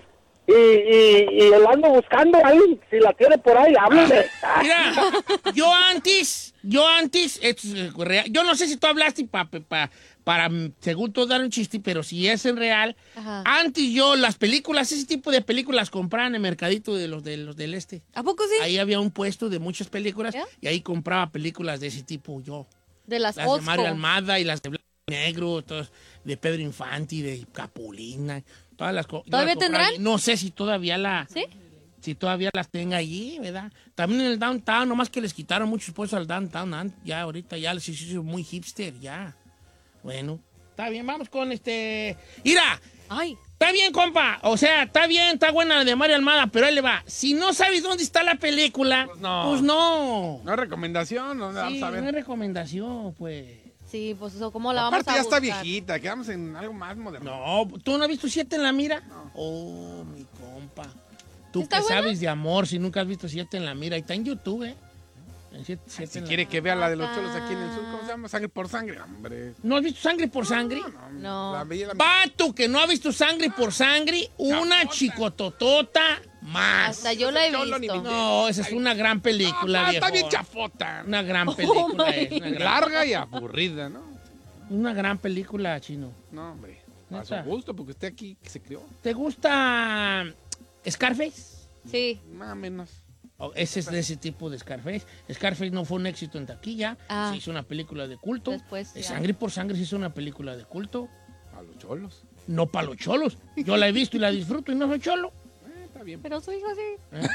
Y lo ando buscando ahí, si la tiene por ahí, háblale. Mira, yo antes, esto es real, yo no sé si tú hablaste para según tú dar un chiste, pero si es en real, antes yo las películas, ese tipo de películas compraba en el mercadito de los del este. ¿A poco sí? Ahí había un puesto de muchas películas y ahí compraba películas de ese tipo yo. De las de Mario Almada y las de Blanco y Negro, todas, de Pedro Infante, de Capulina, todas las cosas. ¿Todavía tendrán? No sé si todavía ¿Sí? Si todavía las tenga allí, ¿verdad? También en el Downtown, nomás que les quitaron muchos puestos al Downtown, ya ahorita ya les hizo muy hipster, ya. Bueno, está bien, vamos con ¡Mira! ¡Ay! Está bien, compa. O sea, está bien, está buena la de Mario Almada, pero ahí le va. Si no sabes dónde está la película, pues no. No es recomendación, no Sí, vamos a ver. no es recomendación, pues. Sí, pues eso, ¿cómo la vamos a Aparte ya buscar? está viejita, quedamos en algo más moderno. No, ¿tú no has visto 7 en la mira? No. Oh, mi compa. Tú que sabes de amor, si nunca has visto 7 en la mira. Ahí está en YouTube, ¿eh? Si quiere que vea la de los cholos aquí en el sur, ¿cómo se llama? Sangre por sangre, hombre. ¿No has visto Sangre por Sangre? No. Pato, que no ha visto Sangre por Sangre, una chicototota más. Hasta yo la he visto. No, esa es una gran película, Está bien viejón. chafota. Una gran película. Larga y aburrida, ¿no? Una gran película, Chino. No, hombre. A su gusto, porque usted aquí se crió. ¿Te gusta Scarface? Sí. Más o menos. Ese es de ese tipo de Scarface. Scarface no fue un éxito en taquilla. Se hizo una película de culto. Después, ya. Sangre por Sangre se hizo una película de culto. Para los cholos. No para los cholos. Yo la he visto y la disfruto y no soy cholo. Está bien. Pero soy así.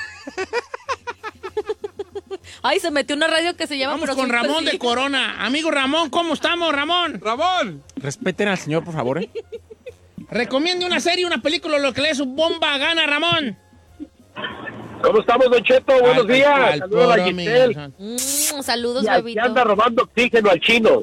Ay, se metió una radio que se llama... Vamos Pero con soy Ramón así. de Corona. Amigo Ramón, ¿cómo estamos, Ramón? ¡Ramón! Respeten al señor, por favor, ¿eh? Recomiende una serie, una película, lo que le dé su bomba gana, Ramón. ¿Cómo estamos, Don Cheto? Buenos días. Saludos a Giselle. Saludos, Y aquí bebito. anda robando oxígeno al chino.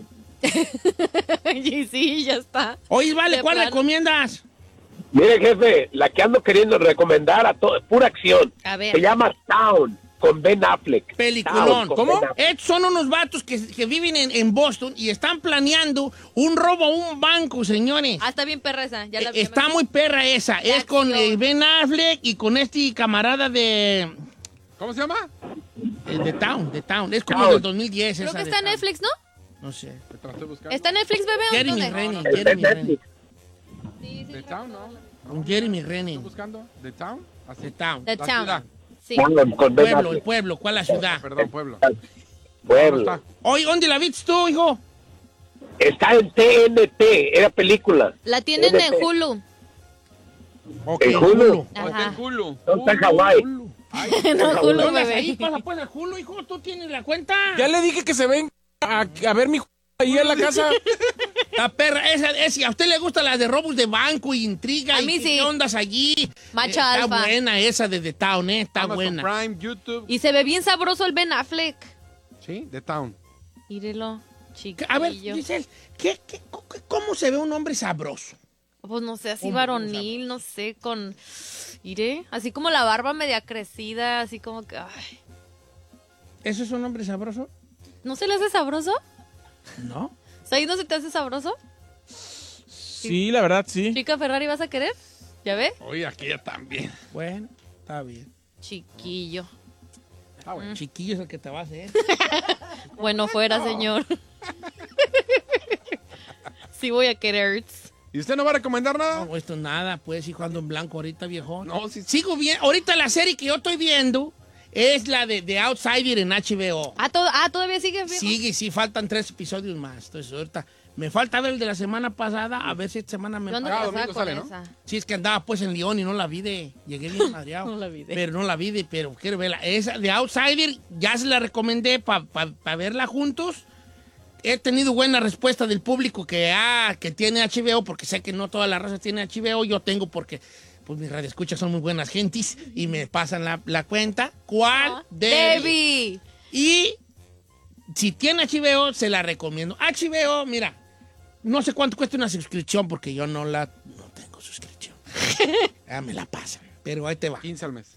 Y sí, ya está. Oye, vale, De ¿cuál plano. recomiendas? Mire, jefe, la que ando queriendo recomendar a todo, pura acción. A ver. Se llama Town, con Ben Affleck. Peliculón. Town, con ¿Cómo? Ben Affleck. Estos son unos vatos que viven en Boston y están planeando un robo a un banco, señores. Ah, está bien perra esa. Ya la vi. Está muy perra esa. La Es con acción. Ben Affleck y con este camarada de ¿Cómo se llama? The Town. Es como Town. del 2010 Creo esa que de está en Town. Netflix, ¿no? No sé. Te la estoy buscando. ¿Está en Netflix, bebé? ¿O Jeremy dónde? Renner. Está en Jeremy Renner. Netflix. Sí, sí, ¿The sí, Town, no? no? Con Jeremy Renner. ¿Estoy buscando? ¿The Town? Así. The Town. The La Town. ciudad. Sí. Town, con Ben Pueblo, el Affleck. pueblo. ¿Cuál es la ciudad? Perdón, pueblo. Puebla. Oye, ¿dónde la viste tú, hijo? Está en TNT, era película. La tienen TNT. en Hulu. Okay, ¿En Hulu? Ajá. Hulu. No, está en Hawái. No, ¿Dónde Hulu, andas bebé. ahí? Pasa pues al Hulu, hijo. ¿Tú tienes la cuenta? Ya le dije que se ven a ver mi ahí en la casa. La perra, esa, a usted le gusta la de robos de banco y intriga. A y mí sí. ¿Qué ondas allí? Macha Está alfa. buena esa de The Town, está Amazon buena. Prime, YouTube. Y se ve bien sabroso el Ben Affleck. Sí, The Town. Mírelo, chiquillo. A ver, Giselle, ¿cómo se ve un hombre sabroso? Pues no sé, así ¿Cómo? varonil, no sé, con... Iré, así como la barba media crecida, así como que... Ay. ¿Eso es un hombre sabroso? ¿No se le hace sabroso? No. ¿Ahí no se te hace sabroso? Sí, la verdad, sí. Chica Ferrari, ¿vas a querer? ¿Ya ve? Oye, aquella también. Bueno, está bien. Chiquillo. Ah, bueno. Chiquillo es el que te va a hacer. Bueno, fuera, señor. Sí voy a querer. ¿Y usted no va a recomendar nada? No, esto nada, pues, hijo, ando en blanco ahorita, viejo. No, sí. Sigo bien. Ahorita la serie que yo estoy viendo es la de The Outsider en HBO. ¿Todavía sigue? Sigue, sí, faltan 3 episodios más. Entonces, ahorita me falta ver el de la semana pasada, a ver si esta semana me... Yo ando casada con esa. Sí, es que andaba pues en Lyon y no la vi llegué bien madreado. No la vi Pero no la vi pero quiero verla. Esa de Outsider, ya se la recomendé para verla juntos. He tenido buena respuesta del público que tiene HBO, porque sé que no toda la raza tiene HBO. Yo tengo porque pues mis radioescuchas son muy buenas gentes y me pasan la cuenta. ¿Cuál? Debbie. Y si tiene HBO, se la recomiendo. HBO, mira, no sé cuánto cuesta una suscripción porque yo no tengo suscripción. Ya me la pasan, pero ahí te va. 15 al mes.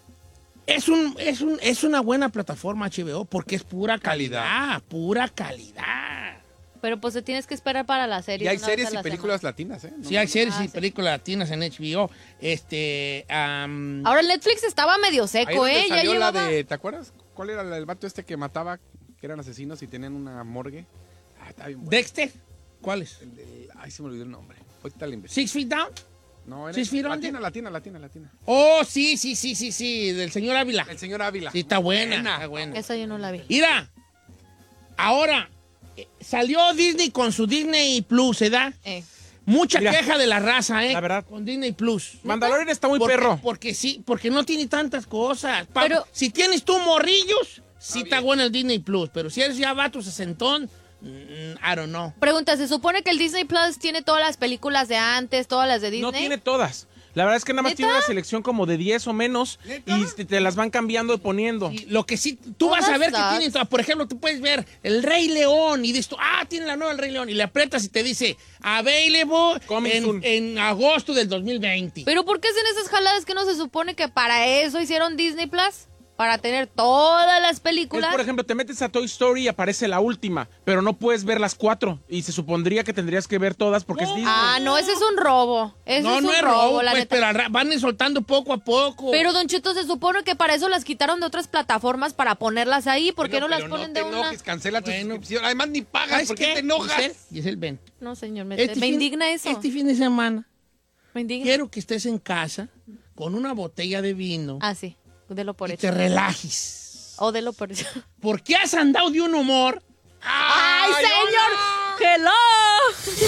Es una buena plataforma HBO porque es pura calidad. Pura calidad. Pero pues te tienes que esperar para la serie. Y hay una vez series a y la películas latinas, ¿eh? Sí, hay series y sí. películas latinas en HBO. Ahora el Netflix estaba medio seco, Ahí es donde ya salió llevaba... ¿te acuerdas? ¿Cuál era el vato este que mataba, que eran asesinos y tenían una morgue? Está bien bueno. ¿Dexter? ¿Cuál es? Ay, se me olvidó el nombre. Ahorita le investigo. ¿Six Feet Down? No, era 6 Feet Under? latina. Oh, sí, del señor Ávila. El señor Ávila. Sí, está buena. Esa yo no la vi. Mira, ahora salió Disney con su Disney Plus, ¿verdad? Mucha Mira, queja de la raza, la verdad. Con Disney Plus. Mandalorian está muy perro. Porque no tiene tantas cosas. Pero- si tienes tú morrillos, sí está bueno el Disney Plus. Pero si eres ya vato sesentón, I don't know. Pregunta, ¿se supone que el Disney Plus tiene todas las películas de antes, todas las de Disney? No tiene todas. La verdad es que nada más ¿Neta? tiene una selección como de 10 o menos y te las van cambiando y poniendo. Y lo que sí, tú vas a ver que sucks. tienen, por ejemplo, tú puedes ver El Rey León y dices tú, tiene la nueva El Rey León. Y le aprietas y te dice, available Coming soon. en agosto del 2020. ¿Pero por qué hacen esas jaladas que no se supone que para eso hicieron Disney Plus? Para tener todas las Es, películas. por ejemplo, te metes a Toy Story y aparece la última, pero no puedes ver las 4. Y se supondría que tendrías que ver todas porque es Disney. No, ese es un robo. Eso es un robo, la pues, neta. pero van soltando poco a poco. Pero, Don Cheto, se supone que para eso las quitaron de otras plataformas para ponerlas ahí. ¿Por qué no las ponen de te una? enojes, cancela tu suscripción. Además, ni pagas. ¿Sabes ¿Por qué qué? te enojas? Giselle, ven. No, señor, me indigna eso. Este fin de semana Me indigna. quiero que estés en casa con una botella de vino Sí. Delo por y hecho. te relajes. O delo por hecho. Porque has andado de un humor. ¡Ay, señor! ¡Hello!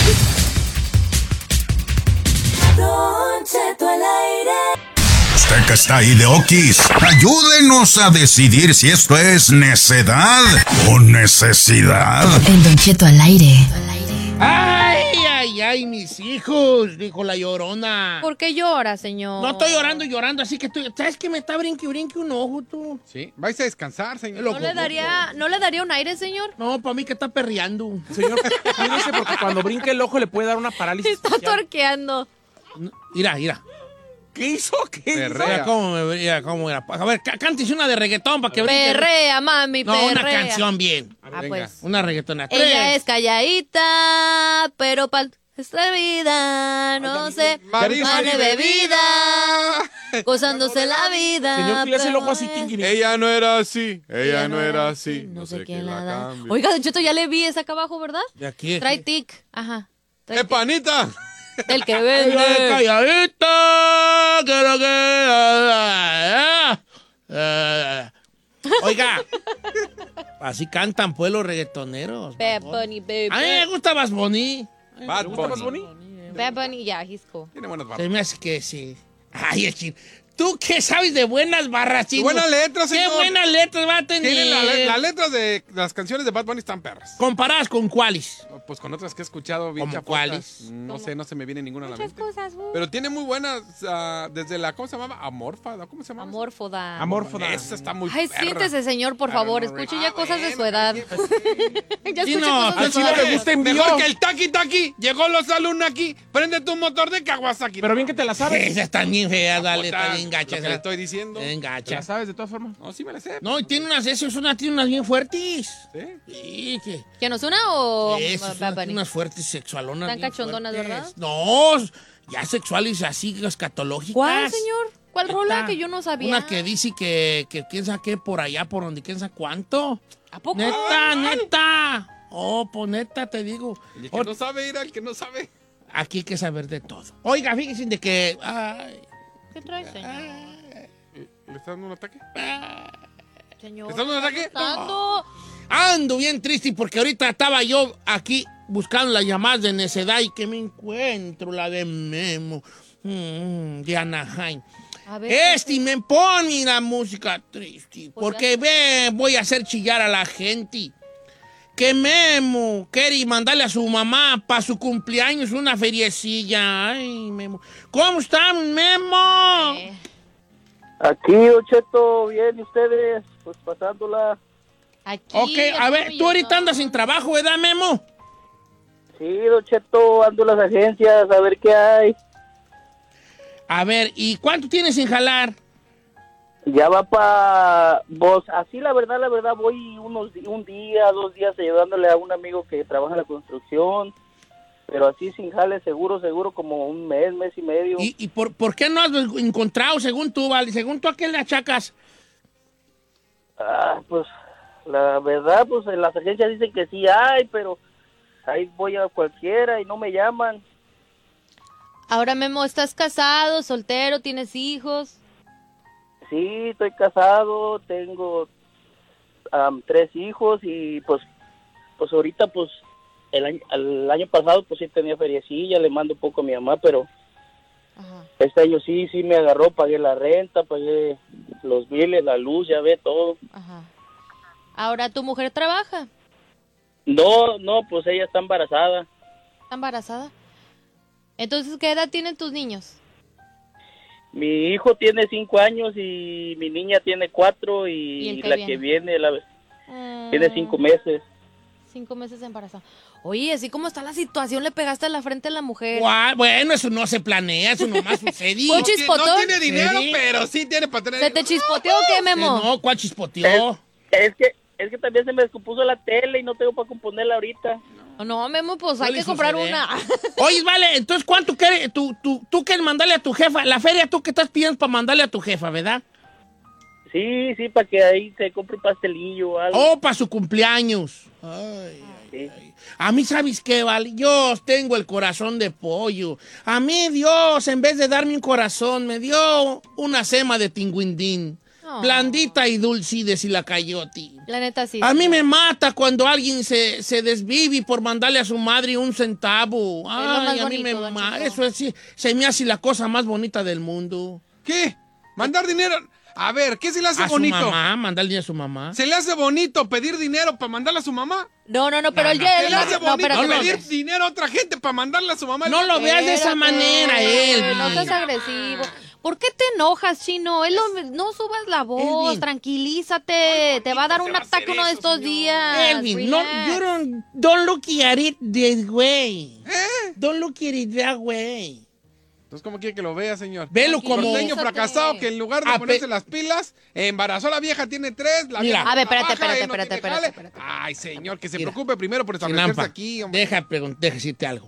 Don Cheto al aire. Usted que está ahí de Okis, ayúdenos a decidir si esto es necedad o necesidad. En Don Cheto al aire. Ay, mis hijos, dijo la Llorona. ¿Por qué llora, señor? No estoy llorando, así que ¿sabes que me está brinque un ojo, tú? Sí, vais a descansar, señor. ¿No le daría un aire, señor? No, para mí que está perreando. Señor, cuídese porque cuando brinque el ojo le puede dar una parálisis. Está facial. torqueando. Mira. ¿Qué hizo? Mira cómo era. A ver, cántese una de reggaetón para que brinque. Perrea, mami, No, perrea. una canción bien. Pues. Una reggaetona. Ella es calladita, pero para esta vida, no sé, vale bebida, gozándose la vida. Señor, le hace el ojo así, pero- tingui. Ella no era así, ella no era así. No sé quién la la da. cambie. Oiga, Don Cheto, ya le vi esa acá abajo, ¿verdad? De aquí. Trae tic. Ajá. Trae tic. ¡Panita! Del que Ella es vende. calladita, quiero que... Oiga, Así cantan pues los reggaetoneros. Bad Bunny, baby. A mí me gusta Bad Bunny. Bad Bunny. Bad Bunny, yeah, he's cool. Tiene buenas Se barras. me hace que sí. Ay, el Chino. ¿Tú qué sabes de buenas barras, Chino? Buenas letras, ¿Qué señor. buenas letras va a tener? Tienen las letras de las canciones de Bad Bunny están perras. ¿Comparadas con cuáles? Pues con otras que he escuchado bien ¿Cómo chafotas. cuáles? No sé, no se me viene ninguna a la Muchas mente. cosas, Pero tiene muy buenas, desde la, ¿cómo se llamaba? Amorfa, ¿cómo se llama? Amorfoda. Amorfoda. Esa está muy Ay, perra. siéntese, señor, por favor. Escuche ya cosas de su edad. Ya escuché no, cosas de su Chino edad. te gusta en Mejor vivo. que el Taki Taki. Llegó los alumnos aquí. Prende tu motor de Kawasaki. Pero bien que te la sabes. Esas están bien feas, dale, está bien gacha. Lo que le estoy diciendo. Bien ¿Te gacha. la sabes de todas formas? No, sí me la sé. No, y tiene unas, tiene unas bien fuertes. ¿Sí? Sí, que... ¿Que nos una o Esas, Bad Bunny? unas fuertes sexualonas. Están bien cachondonas, fuertes. ¿verdad? No, ya sexuales así, escatológicas. ¿Cuál, señor? ¿Cuál rola Neta. que yo no sabía? Una que dice que quién sabe qué por allá, por donde quién sabe cuánto. ¿A poco? Neta. Oh, pues neta, te digo. Y el que no sabe ir al que no sabe. Aquí hay que saber de todo. Oiga, fíjense de que... Ay, ¿Qué trae, señor? ¿Le está dando un ataque? Señor, ¿Le está dando un ataque? Dando. ando bien triste porque ahorita estaba yo aquí buscando las llamadas de necedad y que me encuentro la de Memo, de Anaheim. A ver, Y me pone la música triste porque voy a hacer chillar a la gente. Que Memo quiere mandarle a su mamá para su cumpleaños una feriecilla. Ay, Memo. ¿Cómo están, Memo? Aquí, Don Cheto, bien, ¿y ustedes? Pues pasándola. Aquí. Ok, a ver, tú ahorita andas sin trabajo, ¿verdad, Memo? Sí, Don Cheto, ando en las agencias a ver qué hay. A ver, ¿y cuánto tienes sin jalar? Ya va para vos, así la verdad voy un día, 2 días ayudándole a un amigo que trabaja en la construcción, pero así sin jale seguro como un mes y medio. ¿Y por qué no has encontrado, según tú, Vale? Según tú, ¿a qué le achacas? Pues la verdad, pues en las agencias dicen que sí hay, pero ahí voy a cualquiera y no me llaman. Ahora, Memo, ¿estás casado, soltero, tienes hijos? Sí, estoy casado, tengo 3 hijos y pues ahorita pues el año pasado pues sí tenía feriecilla, le mando un poco a mi mamá, pero este año sí me agarró, pagué la renta, pagué los biles, la luz, ya ve todo. Ajá. Ahora, ¿tu mujer trabaja? No, pues ella está embarazada. ¿Está embarazada? Entonces, ¿qué edad tienen tus niños? Mi hijo tiene 5 años y mi niña tiene 4 y el la que que viene? viene tiene 5 meses. 5 meses embarazada. Oye, así como está la situación, le pegaste en la frente a la mujer. Bueno, eso no se planea, eso nomás sucede. ¿Fue un chispotón? No tiene dinero, Sí. pero sí tiene para tener... ¿Se te chispoteó o qué, Memo? No, ¿cuál chispoteó? Es que también se me descompuso la tele y no tengo para componerla ahorita. No, Memo, pues hay Suele que comprar suceder. una. Oye, Vale, entonces, ¿cuánto quieres? Tú quieres mandarle a tu jefa? La feria, ¿tú qué estás pidiendo para mandarle a tu jefa, verdad? Sí, para que ahí se compre un pastelillo o algo. Oh, para su cumpleaños. Ay. A mí, ¿sabes qué, Vale? Yo tengo el corazón de pollo. A mí Dios, en vez de darme un corazón, me dio una sema de tinguindín. Oh. Blandita y dulce de silacayoti. La neta sí. A mí me mata cuando alguien se desvive por mandarle a su madre un centavo. Ay, a mí me mata. Eso es, se me hace la cosa más bonita del mundo. ¿Qué? ¿Mandar dinero? A ver, ¿qué se le hace A bonito? su mamá, mandar dinero a su mamá. ¿Se le hace bonito pedir dinero para mandarle a su mamá? No, pero ¿Se le hace bonito pedir dinero a otra gente para mandarle a su mamá? No lo veas de esa manera, Elvin. No seas agresivo. ¿Por qué te enojas, Chino? No subas la voz, Elvin. Tranquilízate. Te va a dar un ataque uno de estos días. Elvin, no, you don't look at it this way. Don't look at it that way. Entonces, ¿cómo quiere que lo vea, señor? Velo como... Norteño fracasado que en lugar de ponerse las pilas, embarazó a la vieja, tiene 3, la Mira. vieja A ver, espérate, trabaja, él no espérate, tiene espérate, jale. espérate. Ay, señor, que se Mira. preocupe primero por establecerse Chinampa, aquí, hombre. deja decirte algo.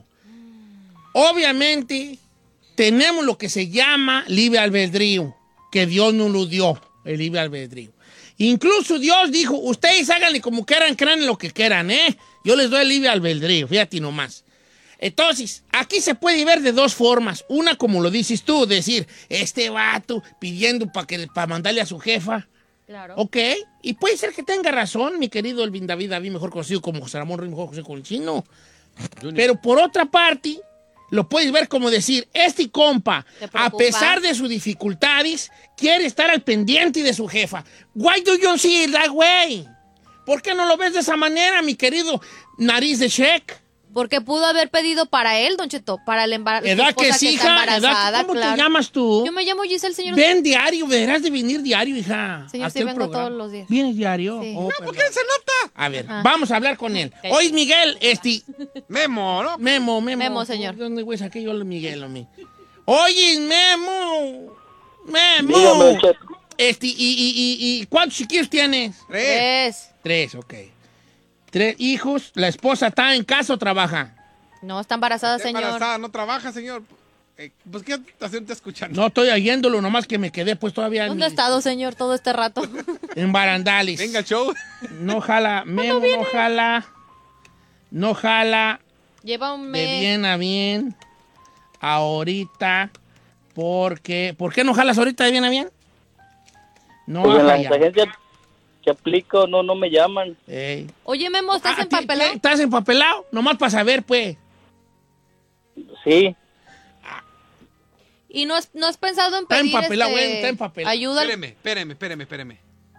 Obviamente, tenemos lo que se llama libre albedrío, que Dios nos lo dio, el libre albedrío. Incluso Dios dijo, ustedes háganle como quieran, crean lo que quieran, ¿eh? Yo les doy el libre albedrío, fíjate nomás. Entonces, aquí se puede ver de 2 formas. Una, como lo dices tú, decir, este vato pidiendo para mandarle a su jefa. Claro. Ok, y puede ser que tenga razón, mi querido Elvin David, mejor conocido como José Ramón Ruiz, mejor conocido como el Chino. Pero por otra parte, lo puedes ver como decir, este compa, a pesar de sus dificultades, quiere estar al pendiente de su jefa. Why do you see it that way? ¿Por qué no lo ves de esa manera, mi querido nariz de Shrek? Porque pudo haber pedido para él, Don Cheto, para el embarazo. ¿Edad que es, hija? ¿Cómo te llamas tú? Yo me llamo Giselle, señor. Ven diario, deberás de venir diario, hija. Señor, sí vengo todos los días. ¿Vienes diario? Sí. Oh, ¿Por qué se nota? A ver, vamos a hablar con él. Oye, Miguel, Memo, ¿no? Memo. Memo, señor. ¿Dónde güey saqué yo a Miguel a mí? Oye, Memo. Dígame, Cheto. ¿Y cuántos chiquillos tienes? 3. 3, ok. 3 hijos. ¿La esposa está en casa o trabaja? No, está embarazada, Está señor. embarazada, no trabaja, señor. Pues, ¿qué estación te escuchando? No estoy oyéndolo, nomás que me quedé pues todavía ¿Dónde ha estado, señor, todo este rato? En barandales. Venga, el show. No jala, Memo, no jala. Lleva un mes. De bien a bien. Ahorita, porque... ¿Por qué no jalas ahorita de bien a bien? No, Pues en la jala. agencia que aplico no me llaman. Ey. Oye, Memo, ¿estás empapelado? ¿Estás empapelado? Nomás para saber, pues. Sí. ¿Y no has pensado en Está pedir empapelado, güey, está empapelado. ayuda? Espéreme.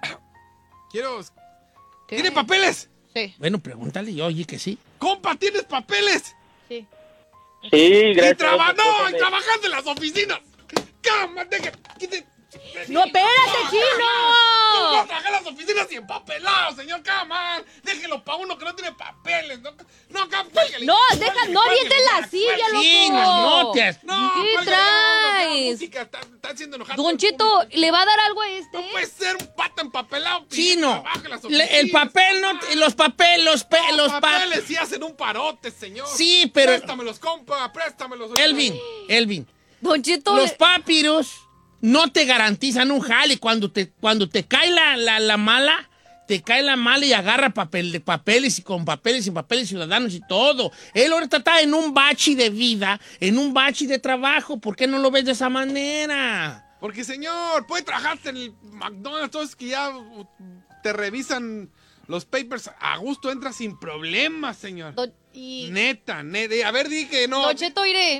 ¿Tiene papeles? Sí. Bueno, pregúntale yo, oye, que sí. ¡Compa, tienes papeles! Sí. Sí, gracias. Y trabajando en las oficinas. ¡Cámate! ¡No, espérate, Chino! No vas a trabajar en las oficinas y empapelado, señor Caman. Déjelo para uno que no tiene papeles. No, avienten la silla, loco. Sí, no te... ¿Qué traes? Está haciendo enojar. Don Cheto, ¿le va a dar algo a este? No puede ser un pata empapelado. Chino, el papel no... Los papeles sí hacen un parote, señor. Sí, pero... Préstamelos, compa, préstamelos. Elvin. Don Cheto... Los papiros no te garantizan un jale. Cuando te cae la mala, te cae la mala y agarra papeles y con papeles y papeles ciudadanos y todo. Él ahorita está en un bache de vida, en un bache de trabajo. ¿Por qué no lo ves de esa manera? Porque, señor, puede trabajarte en el McDonald's, todos que ya te revisan los papers. A gusto entra sin problemas, señor. Neta. A ver, di que no. Don Cheto, iré.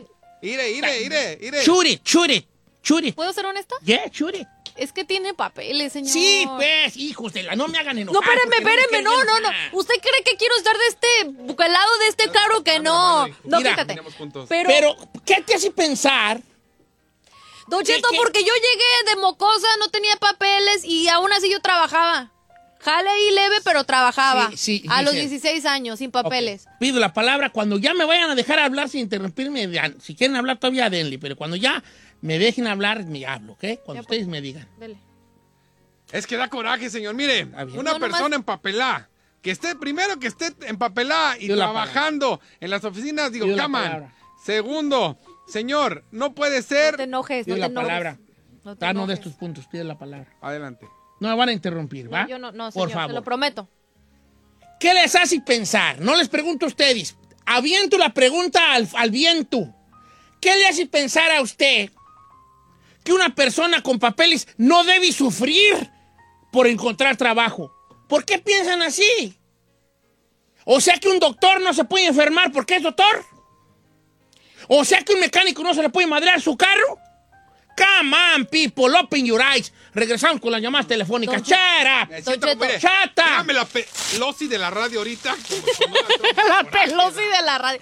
Churi. ¿Puedo ser honesta? Yeah, churi. Es que tiene papeles, señor. Sí, pues, hijos de la... No me hagan enojar. No, espéreme. No. ¿Usted cree que quiero estar de este... al lado de este carro? Que no. No, mira, fíjate. Pero, ¿qué te hace pensar? Don Cheto, porque yo llegué de mocosa, no tenía papeles y aún así yo trabajaba. Jale ahí leve, pero trabajaba. Sí, a los 16 años, sin papeles. Okay. Pido la palabra. Cuando ya me vayan a dejar hablar sin interrumpirme, si quieren hablar todavía, denle. Pero cuando ya me dejen hablar, me hablo, ¿ok? Cuando ustedes me digan. Dele. Es que da coraje, señor. Mire, una persona empapelada, que esté empapelada y trabajando en las oficinas, digo, caman. Segundo, señor, no puede ser... No te enojes, Pido la palabra. No de tus puntos, pide la palabra. Adelante. No me van a interrumpir, ¿va? Yo no, por señor, favor. te lo prometo. ¿Qué les hace pensar? No les pregunto a ustedes. Aviento la pregunta al viento. ¿Qué le hace pensar a usted que una persona con papeles no debe sufrir por encontrar trabajo? ¿Por qué piensan así? O sea que un doctor no se puede enfermar porque es doctor. O sea que un mecánico no se le puede madrear su carro. Come on, people, open your eyes. Regresamos con las llamadas telefónicas. Chara. Chata. Dame la pelosi de la radio ahorita. La pelosi de la radio.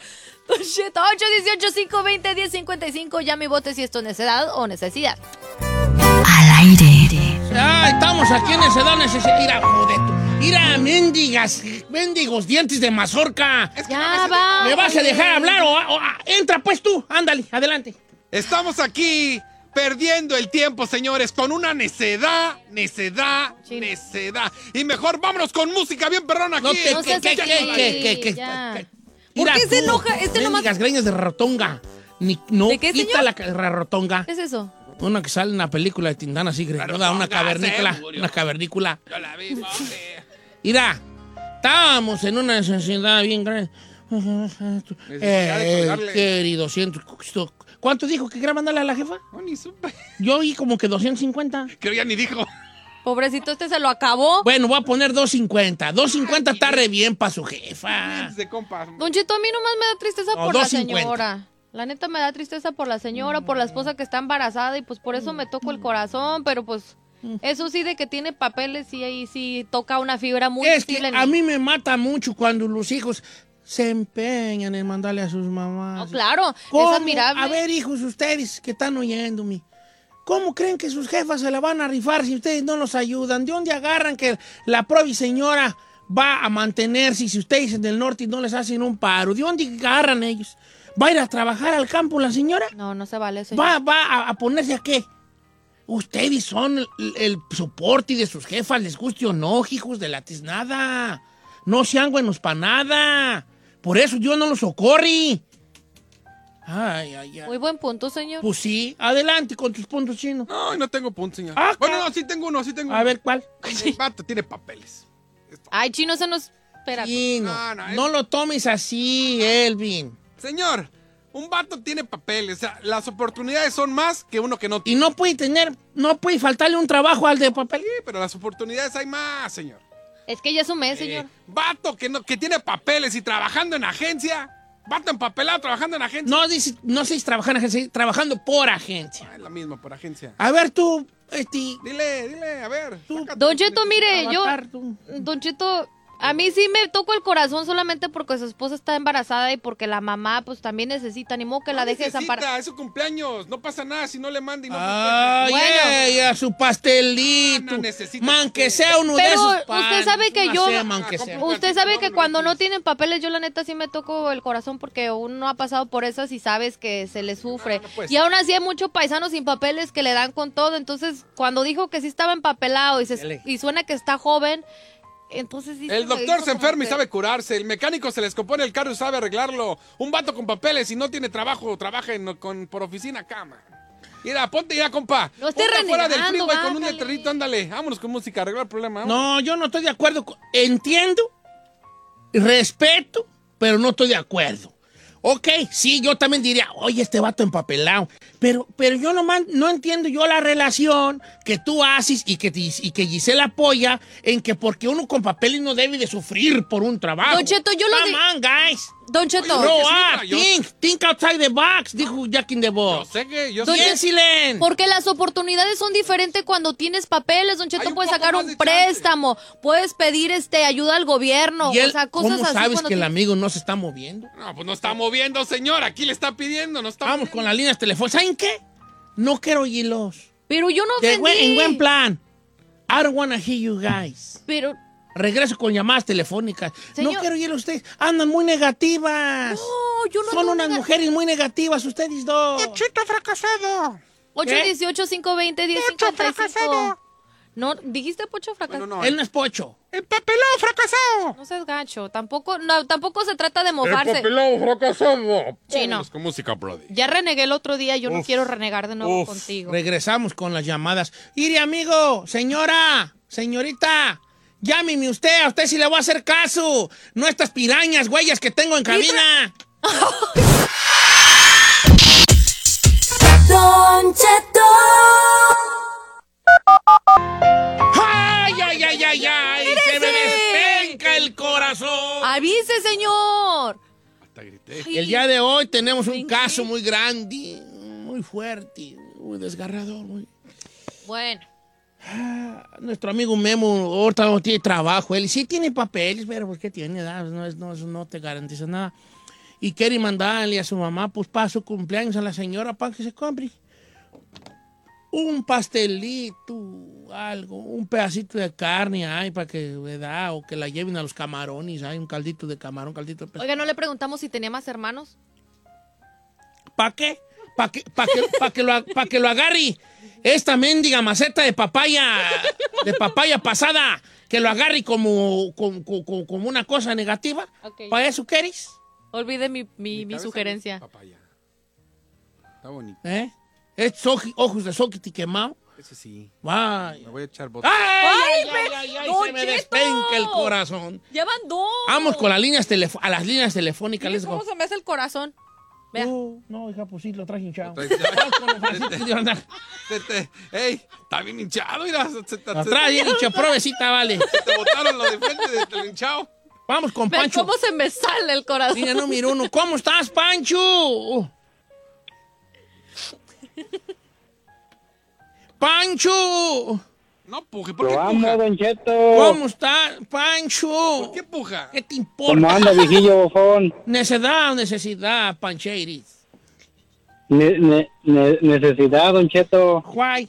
818-520-1055. Llame y vote si esto es necedad o necesidad. Al aire. Estamos aquí en necesidad. Mira, joder. Mira, mendigos dientes de mazorca. Ya va. ¿Me vas a dejar hablar o entra pues tú? Ándale, adelante. Estamos aquí perdiendo el tiempo, señores, con una necedad. Y mejor vámonos con música bien perrona aquí. ¿Por qué se enoja? Mendigas greñas de rarotonga. ¿De qué, quita señor? la rarotonga. ¿Qué es eso? Una que sale en una película de Tintana así, una cavernícola. Yo la vi, Mira, estábamos en una necesidad bien grande. Querido, 200. ¿Cuánto dijo que quería mandarle a la jefa? No, ni supe. Yo oí como que 250. Creo ya ni dijo. Pobrecito, este se lo acabó. Bueno, voy a poner 2.50. 2.50 está re bien para su jefa. De compas. Don Cheto, a mí nomás me da tristeza No, por la 2.50. señora. La neta me da tristeza por la señora, por la esposa que está embarazada y pues por eso me toco el corazón, pero pues eso sí de que tiene papeles y ahí sí toca una fibra muy Es que sensible en a mí. mí me mata mucho cuando los hijos se empeñan en mandarle a sus mamás. No, claro, ¿Cómo? es admirable. A ver, hijos, ustedes que están oyéndome, ¿cómo creen que sus jefas se la van a rifar si ustedes no los ayudan? ¿De dónde agarran que la propia señora va a mantenerse si ustedes en el norte no les hacen un paro? ¿De dónde agarran ellos? ¿Va a ir a trabajar al campo la señora? No, no se vale eso. ¿Va a ponerse a qué? Ustedes son el soporte de sus jefas, les guste o no, hijos de la tiznada. No sean buenos para nada. Por eso yo no los socorrí. Ay, ay, ay. Muy buen punto, señor. Pues sí, adelante con tus puntos, Chino. No, no tengo punto, señor. Ah, Bueno, no, sí tengo uno. A ver, ¿cuál? El vato tiene papeles. Ay, Chino, se nos... Espérate. Chino, no lo tomes así, Elvin. Señor, un vato tiene papeles. O sea, las oportunidades son más que uno que no Y no puede faltarle un trabajo al de papel. Sí, pero las oportunidades hay más, señor. Es que ya es un mes, señor. Vato que tiene papeles y trabajando en agencia. Vato empapelado trabajando en agencia. No sé si trabajar en agencia, trabajando por agencia. Es la misma, por agencia. A ver tú, Dile, a ver. Don Cheto, mire, Avatar, Don Cheto, a mí sí me toco el corazón solamente porque su esposa está embarazada y porque la mamá pues también necesita, ni modo que la deje desamparada. Es su cumpleaños, no pasa nada si no le manda y no Ay, ay, a su pastelito. Man, que sea uno de Pero esos panes. usted sabe que No yo, sé, man, que sea. usted sabe que cuando no tienen papeles, yo la neta sí me toco el corazón porque uno ha pasado por esas y sabes que se le sufre. pues. Y aún así hay muchos paisanos sin papeles que le dan con todo. Entonces, cuando dijo que sí estaba empapelado y suena que está joven, entonces sí. El doctor se enferma y sabe curarse. El mecánico se le descompone el carro y sabe arreglarlo. Un vato con papeles y no tiene trabajo, trabaja por oficina, cama. Mira, ponte ya, compa. No esté Ponte fuera del renegando, freeway con un bájale. letrerito, ándale. Vámonos con música, arreglar el problema. vámonos. No, yo no estoy de acuerdo. Entiendo, respeto, pero no estoy de acuerdo. Ok, sí, yo también diría, oye, este vato empapelado. Pero yo no entiendo yo la relación que tú haces y que Gisela apoya en que porque uno con papeles no debe de sufrir por un trabajo. Don Cheto, yo lo Come on, guys. Don Cheto. Grow up, think outside the box, dijo Jack in the Box. Sé que yo Don sé. Cheto, porque las oportunidades son diferentes cuando tienes papeles, Don Cheto. Puedes sacar un préstamo, puedes pedir ayuda al gobierno, ¿Y él, o sea, cosas cómo así. sabes cuando que el tienes- amigo no se está moviendo? No, pues no está moviendo, señor. Aquí le está pidiendo, no está Vamos con las líneas telefónicas. ¿Saben qué? No quiero oírlos. Pero yo no En ofendí. buen plan. I don't wanna hear you guys. Pero, Regreso con llamadas telefónicas. Señor. No quiero oír a ustedes. Andan muy negativas. no, yo no. Son unas mujeres muy negativas, ustedes dos. Chito fracasado. 818-520-1055. No, ¿dijiste Pocho fracasado? Bueno, no. Él no es Pocho. Empapelado fracasado. No seas gacho. Tampoco se trata de mofarse. Empapelado fracasado. Chino. Vámonos con música, brody. Ya renegué el otro día, yo no quiero renegar de nuevo contigo. Regresamos con las llamadas. Ire, amigo, señorita, llámeme a usted si le voy a hacer caso. No estas pirañas, güeyes, que tengo en cabina. Don Cheto. ¡Ay, ay, ay, ay, ay! ¡Se me despenca el corazón! ¡Avise, señor! El día de hoy tenemos un caso muy grande, muy fuerte, muy desgarrador. Bueno. Nuestro amigo Memo ahorita no tiene trabajo. Él sí tiene papeles, pero ¿por qué tiene? No te garantiza nada. Y quiere mandarle a su mamá, pues, para su cumpleaños a la señora para que se compre un pastelito, algo, un pedacito de carne, ay, para que, ¿verdad? O que la lleven a los camarones, hay un caldito de camarón, caldito de pescado. Oiga, ¿no le preguntamos si tenía más hermanos? ¿Para qué? ¿Para que lo agarre esta mendiga maceta de papaya pasada, que lo agarre como una cosa negativa? Okay. ¿Para eso quieres? Olvide mi sugerencia. Está bonito. ¿Es ojos de soquiti quemado? Ese sí. Vaya. Me voy a echar botas. ¡Ay, Don se me Cheto! despenca el corazón! ¡Ya van dos! Vamos con las líneas telefónicas. Miren cómo se me hace el corazón. Vea. No, hija, pues sí, lo traje hinchado. ¡Ey! Está bien hinchado, mira. Lo traje bien hinchado, provecita, vale. Te botaron lo de frente del hinchado. Vamos con Ve Pancho. cómo se me sale el corazón. Mira, número 1. ¿Cómo estás, Pancho? ¡Pancho! No puje, ¿por qué Lo amo, puja? Don Cheto. ¿Cómo está, Pancho? ¿Por qué puja? ¿Qué te importa? ¿Cómo anda, viejillo bofón? Necesidad o necesidad, Pancheiris. Necesidad, Don Cheto. Why?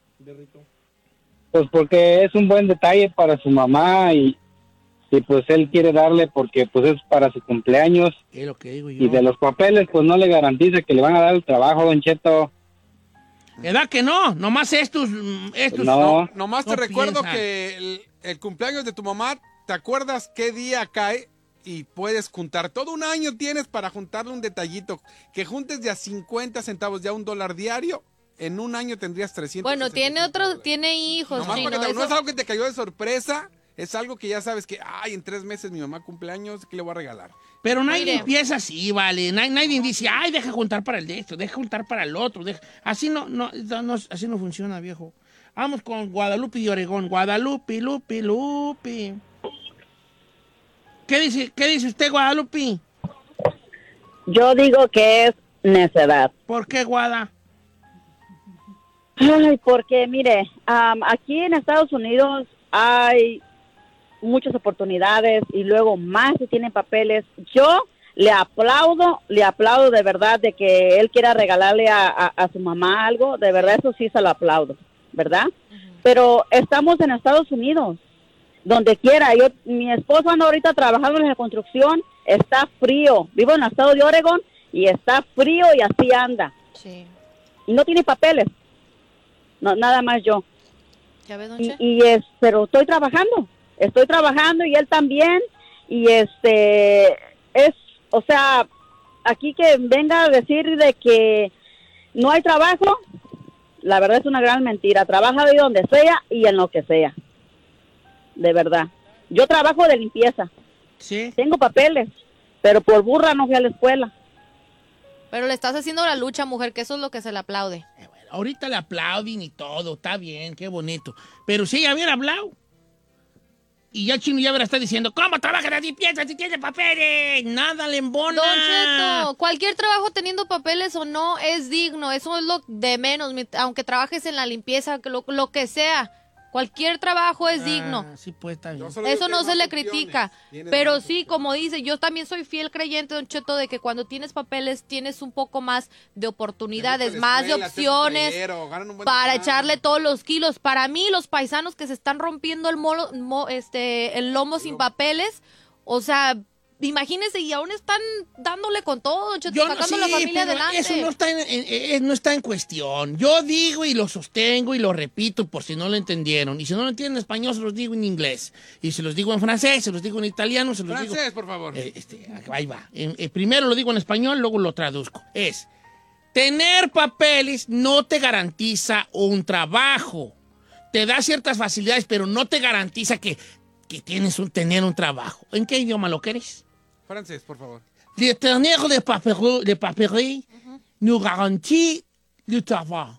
Pues porque es un buen detalle para su mamá y pues él quiere darle porque pues es para su cumpleaños. Es lo que digo yo. Y de los papeles pues no le garantiza que le van a dar el trabajo, Don Cheto. ¿Verdad que no? Nomás estos No. Nomás te no recuerdo piensan. que el cumpleaños de tu mamá, ¿te acuerdas qué día cae? Y puedes juntar. Todo un año tienes para juntarle un detallito. Que juntes de a 50 centavos, ya $1 diario. En un año tendrías 300. Bueno, tiene hijos, Nomás chino. para que no eso- es algo que te cayó de sorpresa. Es algo que ya sabes que, en 3 meses mi mamá cumpleaños, ¿qué le voy a regalar? Pero nadie Mire. empieza así, ¿vale? Nadie dice, deja juntar para el de esto, deja juntar para el otro. Así no, así no funciona, viejo. Vamos con Guadalupe de Oregón. Guadalupe, Lupe. ¿Qué dice usted, Guadalupe? Yo digo que es necedad. ¿Por qué, Guada? Ay, porque mire, aquí en Estados Unidos hay muchas oportunidades y luego más si tienen papeles. Yo le aplaudo de verdad de que él quiera regalarle a su mamá algo, de verdad eso sí se lo aplaudo, ¿verdad? Pero estamos en Estados Unidos, donde quiera. Mi esposo anda ahorita trabajando en la construcción, está frío, vivo en el estado de Oregon y está frío y así anda. Sí. Y no tiene papeles, no, nada más yo. ¿Ya ves, don Che? Pero estoy trabajando y él también o sea, aquí que venga a decir de que no hay trabajo, la verdad es una gran mentira. Trabaja de donde sea y en lo que sea, de verdad. Yo trabajo de limpieza, sí, tengo papeles, pero por burra no fui a la escuela. Pero le estás haciendo la lucha, mujer, que eso es lo que se le aplaude. Ahorita le aplauden y todo, está bien, qué bonito. Pero si ella hubiera hablado, y ya el chino ya hubiera estado diciendo, ¿cómo trabaja la limpieza si tiene papeles? Nada le embona. Don Cheto, cualquier trabajo teniendo papeles o no es digno, eso es lo de menos, aunque trabajes en la limpieza, lo que sea, cualquier trabajo es digno. Sí, pues está bien. Eso no se le critica, pero sí, como dice, yo también soy fiel creyente, Don Cheto, de que cuando tienes papeles tienes un poco más de oportunidades, más de opciones para echarle todos los kilos. Para mí, los paisanos que se están rompiendo el lomo sin papeles, o sea, imagínense, y aún están dándole con todo, Don Cheto, sacando la familia pero adelante. eso no está en cuestión. Yo digo y lo sostengo y lo repito por si no lo entendieron. Y si no lo entienden en español, se los digo en inglés. Y se los digo en francés, se los digo en italiano, se los digo... Francés, por favor. Ahí va. Primero lo digo en español, luego lo traduzco. Tener papeles no te garantiza un trabajo. Te da ciertas facilidades, pero no te garantiza que tienes tener un trabajo. ¿En qué idioma lo querés? Francés, por favor. Le tener de papeles nous garantit le trabajo.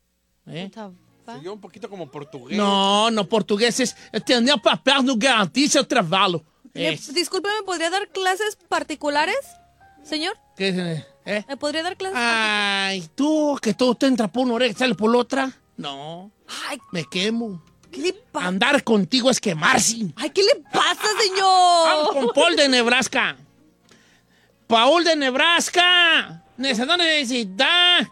Se dio un poquito como portugués. No, portugués es tener papeles nous garantiza el trabajo. Discúlpeme, ¿podría dar clases particulares, señor? ¿Qué es? ¿Me podría dar clases Ay, tú, que todo te entra por una oreja y sale por la otra. No, me quemo. ¿Qué le pasa? Andar contigo es quemarse. Ay, ¿qué le pasa, señor? Vamos con Paul de Nebraska. Paul de Nebraska. Necesita.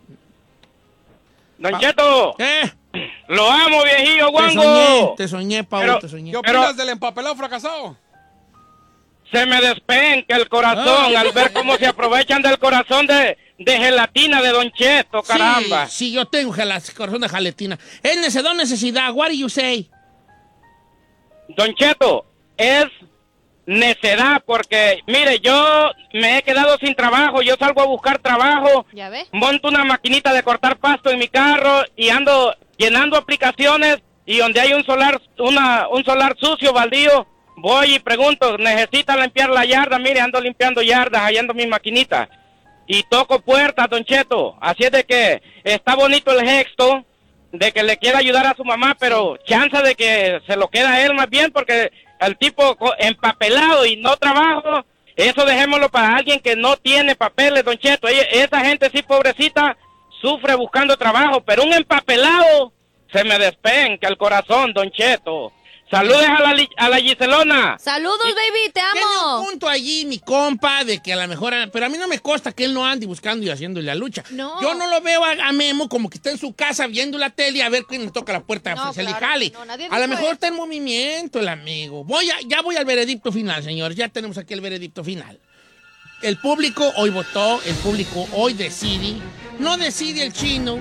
Don Cheto. ¿Qué? Lo amo, viejillo guango. Te soñé, Paul, te soñé. ¿Qué opinas del empapelado fracasado? Se me despenca el corazón al ver cómo se aprovechan del corazón de gelatina de Don Cheto, caramba. Sí, yo tengo corazón de gelatina. Es necesidad. What do you say? Don Cheto, es necedad porque, mire, yo me he quedado sin trabajo, yo salgo a buscar trabajo, ¿ya ve? monto una maquinita de cortar pasto en mi carro y ando llenando aplicaciones y donde hay un solar sucio, baldío, voy y pregunto, ¿necesita limpiar la yarda? Mire, ando limpiando yardas, hallando mis maquinitas. y toco puertas, Don Cheto. Así es de que está bonito el gesto de que le quiera ayudar a su mamá, pero chance de que se lo queda a él más bien, porque el tipo empapelado y no trabajo, eso dejémoslo para alguien que no tiene papeles, Don Cheto. Esa gente sí, pobrecita, sufre buscando trabajo, pero un empapelado se me despenca el corazón, Don Cheto. Saludes a la Giselona. Saludos, baby, te amo. Tiene un punto allí, mi compa, de que a lo mejor... Pero a mí no me consta que él no ande buscando y haciéndole la lucha. No. Yo no lo veo a Memo como que está en su casa viendo la tele a ver quién le toca la puerta a ofrecerle jale. A lo mejor está en movimiento el amigo. Ya voy al veredicto final, señores. Ya tenemos aquí el veredicto final. El público hoy votó, el público hoy decide. No decide el chino.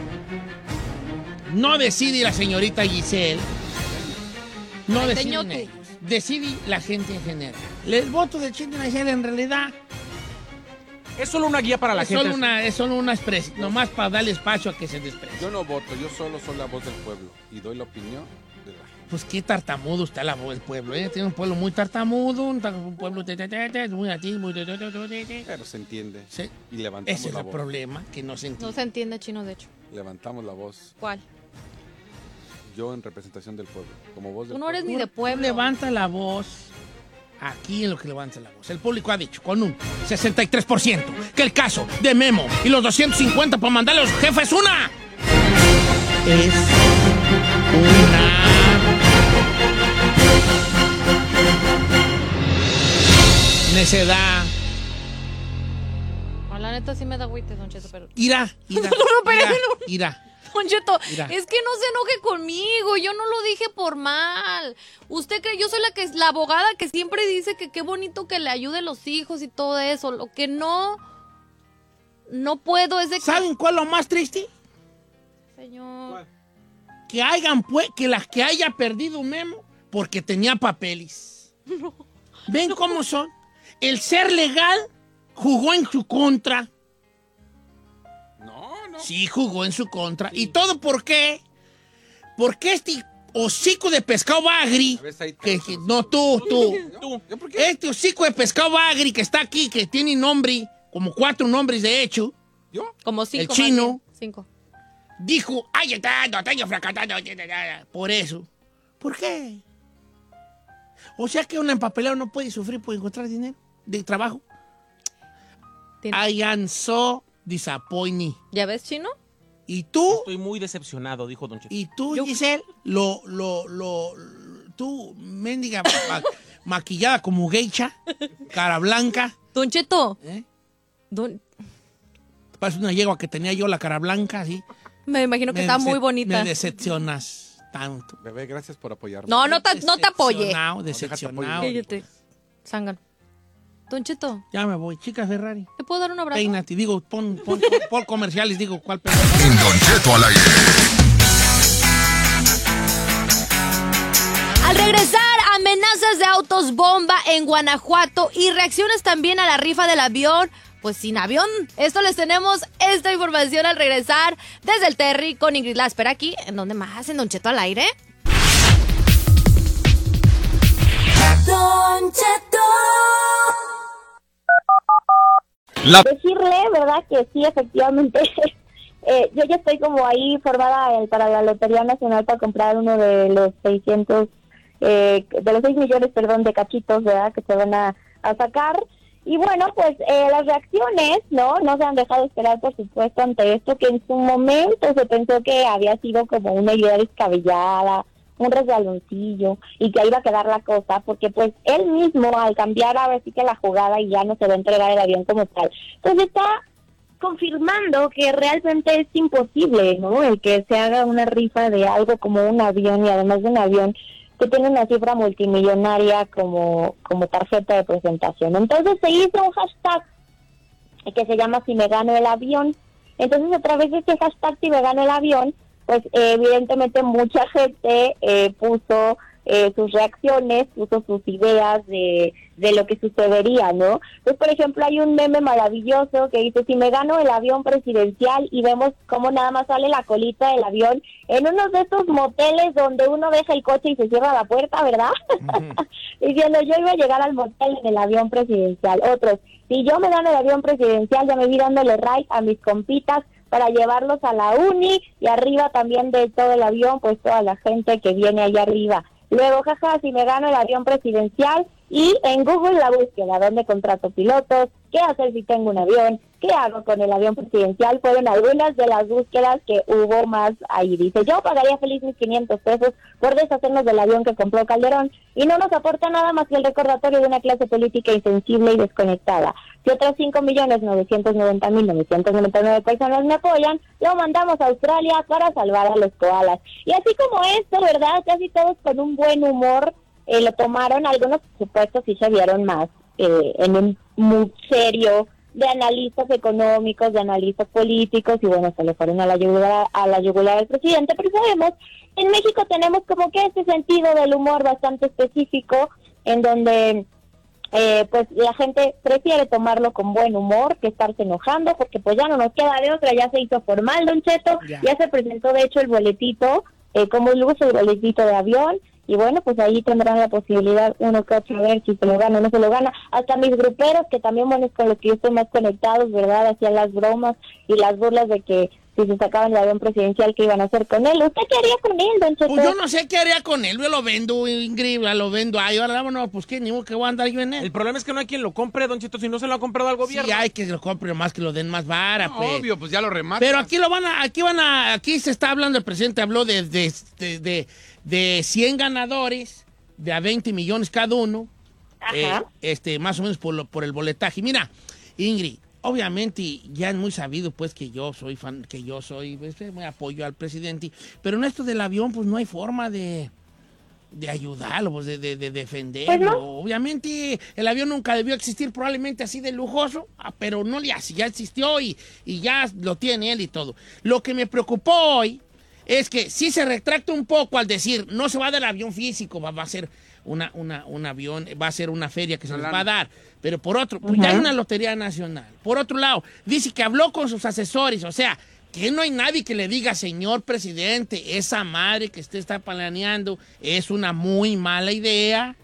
No decide la señorita Giselle. No deciden ellos, decide la gente en general. El voto del chino en realidad es solo una guía para la gente. Es solo una expresión, nomás para darle espacio a que se desprecie. Yo no voto, yo solo soy la voz del pueblo y doy la opinión de la gente. Pues qué tartamudo está la voz del pueblo, ¿eh? Tiene un pueblo muy tartamudo, un pueblo muy así, muy... Pero se entiende. Sí. Y levantamos ese la es voz. el problema, que no se entiende. No se entiende chino, de hecho. Levantamos la voz. ¿Cuál? Yo en representación del pueblo, como voz del Tú no eres pueblo. ni de pueblo. Levanta la voz aquí en lo que levanta la voz. El público ha dicho con un 63% que el caso de Memo y los 250 para mandarle a los jefes es una necedad. La neta sí me da agüite, Don Cheto, pero... Irá. Don Cheto, Mira. es que no se enoje conmigo, yo no lo dije por mal. Usted cree, yo soy la abogada que siempre dice que qué bonito que le ayude a los hijos y todo eso. Lo que no puedo es de que... ¿Saben cuál es lo más triste? Señor... Que las que haya perdido Memo porque tenía papeles. No. ¿Ven cómo son? El ser legal jugó en su contra. No. Sí, jugó en su contra. ¿Y todo por qué? Porque este hocico de pescado bagri... No, tú. ¿Yo por qué? Este hocico de pescado bagri que está aquí, que tiene nombre, como 4 nombres de hecho. ¿Yo? Como 5. El chino. 5. Dijo, ay, está, no tengo fracasado. Por eso. ¿Por qué? O sea que un empapelado no puede sufrir por encontrar dinero de trabajo. I am so disappointed. ¿Ya ves, chino? ¿Y tú? Estoy muy decepcionado, dijo Don Cheto. ¿Y tú, Giselle? Tú, mendiga, maquillada como geisha, cara blanca. Don Cheto. Parece una yegua que tenía yo la cara blanca, así. Me imagino que está muy bonita. Me decepcionas tanto. Bebé, gracias por apoyarme. No te apoye. Decepcionado. Cállate. Zángano. Don Cheto. Ya me voy. Chica Ferrari. ¿Te puedo dar un abrazo? Peínate. Digo, pon comerciales. Digo, ¿cuál? En Don Cheto al aire. Al regresar, amenazas de autos bomba en Guanajuato y reacciones también a la rifa del avión, pues sin avión. Esto les tenemos esta información al regresar desde el Terry con Ingrid Lasper aquí. ¿En dónde más? ¿En Don Cheto al aire? Don Cheto. Decirle, ¿verdad? Que sí, efectivamente. Yo ya estoy como ahí formada para la Lotería Nacional para comprar uno de los 6 millones, de cachitos, ¿verdad? Que se van a sacar. Y bueno, pues las reacciones, ¿no? No se han dejado esperar, por supuesto, ante esto, que en su momento se pensó que había sido como una idea descabellada, un resbaloncillo, y que ahí iba a quedar la cosa, porque pues él mismo, al cambiar ahora sí que la jugada y ya no se va a entregar el avión como tal, pues está confirmando que realmente es imposible, ¿no? El que se haga una rifa de algo como un avión, y además de un avión que tiene una cifra multimillonaria como tarjeta de presentación. Entonces se hizo un hashtag que se llama Si me gano el avión. Entonces, a través de ese hashtag Si me gano el avión, pues evidentemente mucha gente puso sus reacciones, puso sus ideas de lo que sucedería, ¿no? Pues, por ejemplo, hay un meme maravilloso que dice, si me gano el avión presidencial, y vemos cómo nada más sale la colita del avión en uno de esos moteles donde uno deja el coche y se cierra la puerta, ¿verdad? Diciendo, yo iba a llegar al motel en el avión presidencial. Otros, si yo me gano el avión presidencial, ya me vi dándole ride a mis compitas para llevarlos a la uni, y arriba también de todo el avión, pues toda la gente que viene allá arriba. Luego, jaja, si me gano el avión presidencial, y en Google la búsqueda, ¿dónde contrato pilotos? ¿Qué hacer si tengo un avión? ¿Qué hago con el avión presidencial? Fueron algunas de las búsquedas que hubo más ahí. Dice, yo pagaría feliz mis 500 pesos por deshacernos del avión que compró Calderón, y no nos aporta nada más que el recordatorio de una clase política insensible y desconectada. Si otras 5.990.999 personas me apoyan, lo mandamos a Australia para salvar a los koalas. Y así como esto, ¿verdad? Casi todos con un buen humor lo tomaron. Algunos, por supuesto, sí se vieron más en un mood serio de analistas económicos, de analistas políticos, y bueno, se le fueron a la yugular del presidente. Pero sabemos, en México tenemos como que este sentido del humor bastante específico, en donde pues la gente prefiere tomarlo con buen humor que estarse enojando, porque pues ya no nos queda de otra. Ya se hizo formal, Don Cheto, ya se presentó de hecho el boletito, como lujo el boletito de avión, y bueno, pues ahí tendrán la posibilidad uno que otro, a ver si se lo gana o no se lo gana. Hasta mis gruperos, que también, bueno, es con los que yo estoy más conectados, ¿verdad? Hacían las bromas y las burlas de que si se sacaban el avión presidencial, ¿qué iban a hacer con él? ¿Usted qué haría con él, Don Cheto? Pues yo no sé qué haría con él, yo lo vendo, Ingrid, lo vendo. Ay, ahora vámonos, pues qué, ni modo que voy a andar yo en él. El problema es que no hay quien lo compre, Don Cheto, si no se lo ha comprado al gobierno. Sí, hay que lo compre, más que lo den más vara, No, pues. obvio, pues ya lo rematan. Pero aquí se está hablando, el presidente habló de 100 ganadores, de a 20 millones cada uno, más o menos por el boletaje. Mira, Ingrid, obviamente ya es muy sabido pues que yo soy fan, pues, me apoyo al presidente, pero en esto del avión pues no hay forma de ayudarlo, pues, de defenderlo. Pues no. Obviamente el avión nunca debió existir probablemente así de lujoso, pero no le hace, ya existió y ya lo tiene él y todo. Lo que me preocupó hoy es que sí se retracta un poco al decir, no se va a dar avión físico, va a ser un avión, va a ser una feria que se les va a dar. Pero por otro, pues ya hay una lotería nacional. Por otro lado, dice que habló con sus asesores, o sea, que no hay nadie que le diga, señor presidente, esa madre que usted está planeando es una muy mala idea.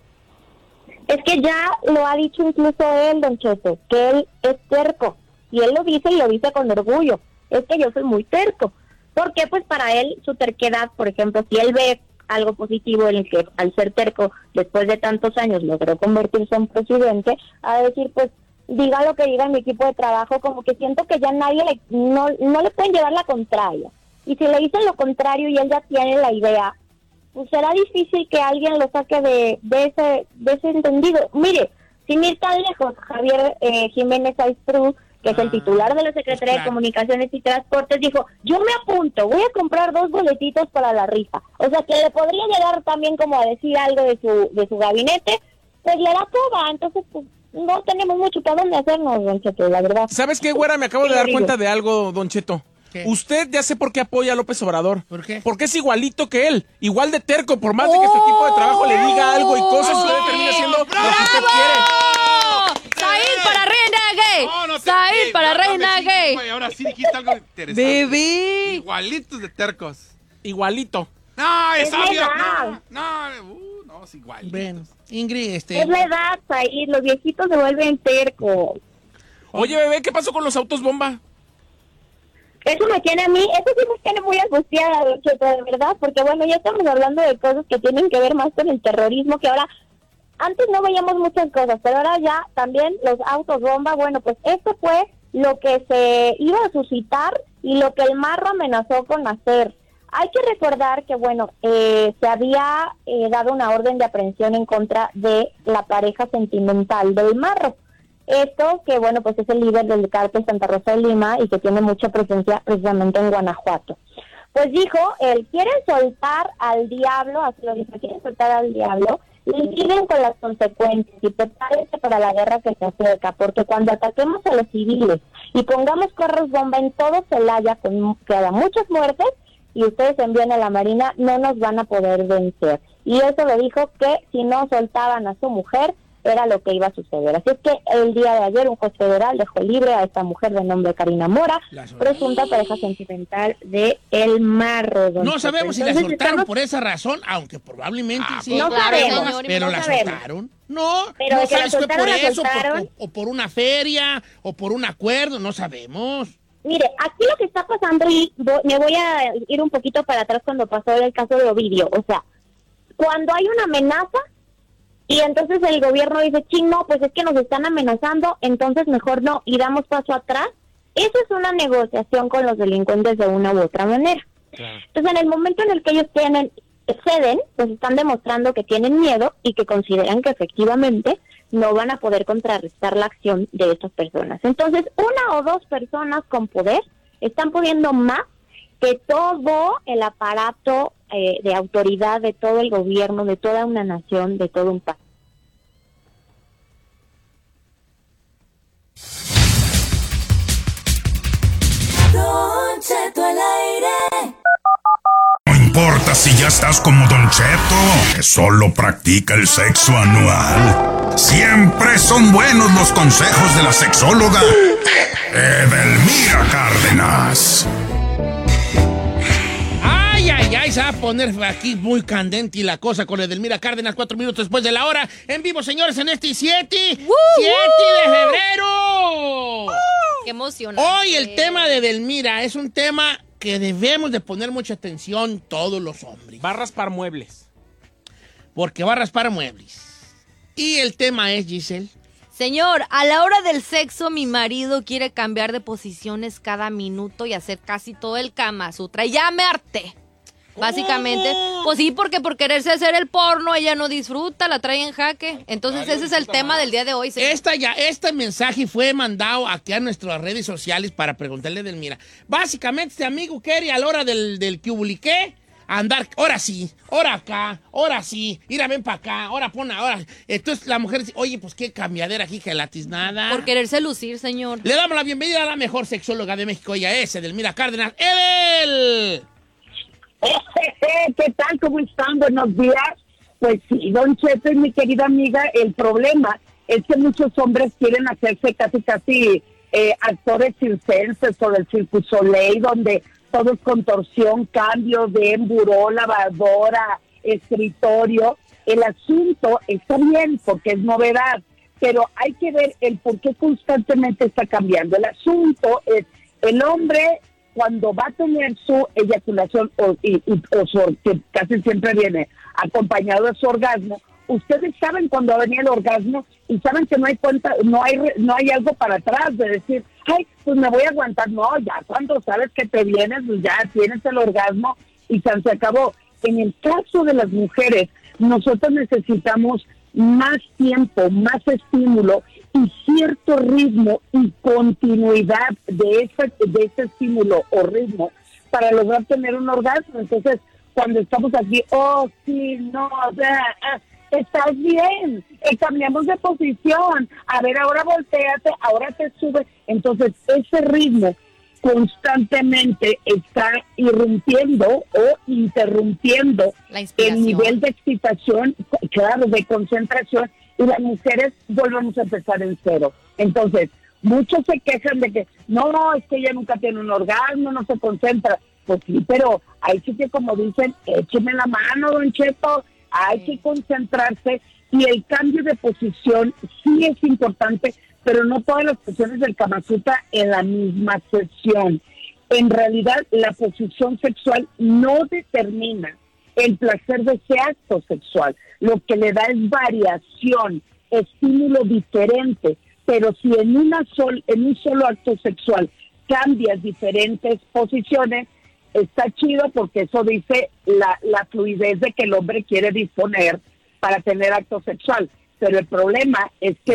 Es que ya lo ha dicho incluso él, Don Cheto, que él es terco. Y él lo dice, y lo dice con orgullo. Es que yo soy muy terco. Porque pues para él su terquedad, por ejemplo, si él ve algo positivo en el que al ser terco después de tantos años logró convertirse en presidente, a decir pues diga lo que diga mi equipo de trabajo, como que siento que ya nadie no le pueden llevar la contraria. Y si le dicen lo contrario y él ya tiene la idea, pues será difícil que alguien lo saque de ese entendido. Mire, sin ir tan lejos, Javier Jiménez Aistrú, que es el titular de la Secretaría de Comunicaciones y Transportes, dijo, yo me apunto, voy a comprar 2 boletitos para la rifa. O sea, que le podría llegar también como a decir algo de su gabinete, pues le da toda. Entonces, pues, no tenemos mucho para dónde hacernos, Don Cheto, la verdad. ¿Sabes qué, güera? Me acabo de dar cuenta de algo, Don Cheto. ¿Qué? Usted ya sé por qué apoya a López Obrador. ¿Por qué? Porque es igualito que él, igual de terco, por más de que su equipo de trabajo le diga algo y cosas, usted termina haciendo lo que usted quiere. ¡Said para Reina Gay! ¡Said para Reina Gay! Ahora sí dijiste algo interesante. ¡Bebé! Igualitos de tercos. Igualito. No, es obvio. Verdad. No, es igual. Bueno, Ingrid, Es la edad, Said, los viejitos se vuelven tercos. Oye, bebé, ¿qué pasó con los autos bomba? Eso me tiene a mí, eso sí me tiene muy angustiada, Don Cheto, de verdad, porque bueno, ya estamos hablando de cosas que tienen que ver más con el terrorismo, que ahora, antes no veíamos muchas cosas, pero ahora ya también los autos bomba. Bueno, pues esto fue lo que se iba a suscitar y lo que el Marro amenazó con hacer. Hay que recordar que, bueno, se había dado una orden de aprehensión en contra de la pareja sentimental del Marro. Esto que, bueno, pues es el líder del cártel Santa Rosa de Lima y que tiene mucha presencia precisamente en Guanajuato. Pues dijo, él quiere soltar al diablo, así lo dijo, quiere soltar al diablo, y siguen con las consecuencias y prepárense para la guerra que se acerca, porque cuando ataquemos a los civiles y pongamos carros bomba en todo Celaya, que haya muchas muertes, y ustedes envían a la Marina, no nos van a poder vencer. y eso le dijo que si no soltaban a su mujer, era lo que iba a suceder. Así es que el día de ayer un juez federal dejó libre a esta mujer de nombre Karina Mora, presunta pareja sentimental de El Marro. No sabemos si la soltaron por esa razón, aunque probablemente sí. No sabemos, pero no la sabemos. soltaron. No, Pero no que sabes la fue por soltaron, la eso, soltaron. o por una feria, o por un acuerdo, no sabemos. Mire, aquí lo que está pasando, y me voy a ir un poquito para atrás cuando pasó el caso de Ovidio. O sea, cuando hay una amenaza, y entonces el gobierno dice, no, pues es que nos están amenazando, entonces mejor no, y damos paso atrás. Eso es una negociación con los delincuentes de una u otra manera. Claro. Entonces, en el momento en el que ellos ceden, pues están demostrando que tienen miedo y que consideran que efectivamente no van a poder contrarrestar la acción de estas personas. Entonces, una o dos personas con poder están pudiendo más que todo el aparato de autoridad de todo el gobierno, de toda una nación, de todo un país. Don Cheto al aire. No importa si ya estás como Don Cheto, que solo practica el sexo anal. Siempre son buenos los consejos de la sexóloga Edelmira Cárdenas. Ay, se va a poner aquí muy candente la cosa con Edelmira Cárdenas, 4 minutos después de la hora. En vivo, señores, en este 7 de febrero. ¡Qué emocionante! Hoy el tema de Edelmira es un tema que debemos de poner mucha atención todos los hombres. Va a raspar muebles. Porque va a raspar muebles. Y el tema es, Giselle. Señor, a la hora del sexo, mi marido quiere cambiar de posiciones cada minuto y hacer casi todo el Kama Sutra. Y ya me harté. Básicamente, pues sí, porque por quererse hacer el porno, ella no disfruta, la trae en jaque. Entonces ese es el tema del día de hoy, señor. Este mensaje fue mandado aquí a nuestras redes sociales para preguntarle a Edelmira. Básicamente, este amigo quiere a la hora del que publiqué, andar, ahora sí, ahora acá, ahora sí, ir a ven para acá, ahora pon, ahora. Entonces la mujer dice, oye, pues qué cambiadera aquí, que latis nada. Por quererse lucir, señor. Le damos la bienvenida a la mejor sexóloga de México, ella es Edelmira Cárdenas. ¡Edel! ¿Qué tal? ¿Cómo están? Buenos días. Pues sí, Don Cheto y mi querida amiga, el problema es que muchos hombres quieren hacerse casi actores circenses o del Cirque du Soleil, donde todo es contorsión, cambio de emburó, lavadora, escritorio. El asunto está bien porque es novedad, pero hay que ver el por qué constantemente está cambiando. El asunto es el hombre cuando va a tener su eyaculación que casi siempre viene acompañado de su orgasmo. Ustedes saben cuando va a venir el orgasmo y saben que no hay algo para atrás de decir, ay, pues me voy a aguantar. No, ya cuando sabes que te vienes, pues ya tienes el orgasmo y se acabó. En el caso de las mujeres, nosotros necesitamos más tiempo, más estímulo y cierto ritmo y continuidad de ese estímulo o ritmo para lograr tener un orgasmo. Entonces, cuando estamos aquí, oh, sí, no, estás bien, cambiamos de posición, a ver, ahora volteate, ahora te sube. Entonces, ese ritmo constantemente está irrumpiendo o interrumpiendo el nivel de excitación, claro, de concentración, y las mujeres volvemos a empezar en cero. Entonces, muchos se quejan de que, no, es que ella nunca tiene un orgasmo, no se concentra. Pues sí, pero hay que, como dicen, écheme la mano, Don Cheto, hay que concentrarse, y el cambio de posición sí es importante, pero no todas las posiciones del Kama Sutra en la misma sesión. En realidad, la posición sexual no determina el placer de ese acto sexual. Lo que le da es variación, estímulo diferente, pero si en un solo acto sexual cambias diferentes posiciones, está chido porque eso dice la fluidez de que el hombre quiere disponer para tener acto sexual. Pero el problema es que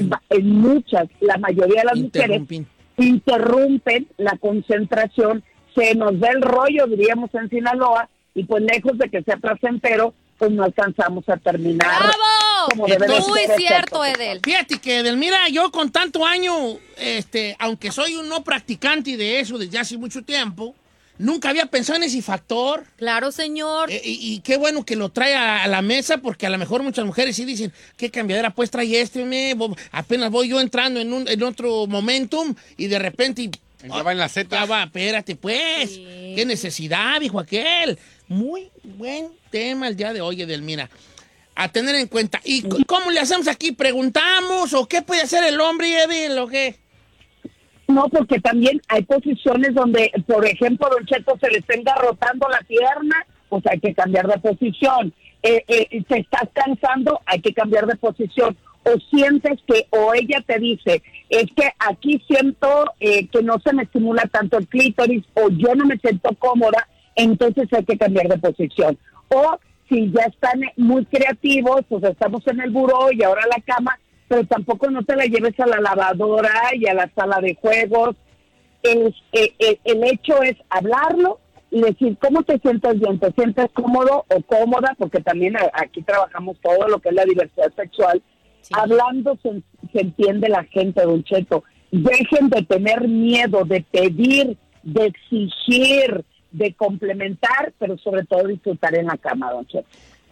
la mayoría de las mujeres interrumpen la concentración, se nos da el rollo, diríamos en Sinaloa, y pues lejos de que sea placentero, pues no alcanzamos a terminar. ¡Bravo! Como debe de Muy ser. cierto, Edel. Fíjate que, Edelmira, yo con tanto año, aunque soy un no practicante de eso desde hace mucho tiempo, Nunca había pensado en ese factor. Claro, señor. Y qué bueno que lo trae a la mesa, porque a lo mejor muchas mujeres sí dicen, ¿qué cambiadera pues trae apenas voy yo entrando en otro momentum y de repente... Ya va en la Z. Ya va, espérate pues. Sí. ¿Qué necesidad, dijo aquel? Muy buen tema el día de hoy, Edelmira. A tener en cuenta. ¿Y cómo le hacemos aquí? ¿Preguntamos o qué puede hacer el hombre, Edel, o qué? No, porque también hay posiciones donde, por ejemplo, Don Cheto, se le está engarrotando la pierna, pues hay que cambiar de posición. Te estás cansando, hay que cambiar de posición. O sientes que, o ella te dice, es que aquí siento que no se me estimula tanto el clítoris, o yo no me siento cómoda, entonces hay que cambiar de posición. O si ya están muy creativos, pues estamos en el buró y ahora la cama, pero tampoco no te la lleves a la lavadora y a la sala de juegos. El hecho es hablarlo y decir, ¿cómo te sientes bien? ¿Te sientes cómodo o cómoda? Porque también aquí trabajamos todo lo que es la diversidad sexual. Sí. Hablando se entiende la gente, Don Cheto. Dejen de tener miedo, de pedir, de exigir, de complementar, pero sobre todo disfrutar en la cama, Don Cheto.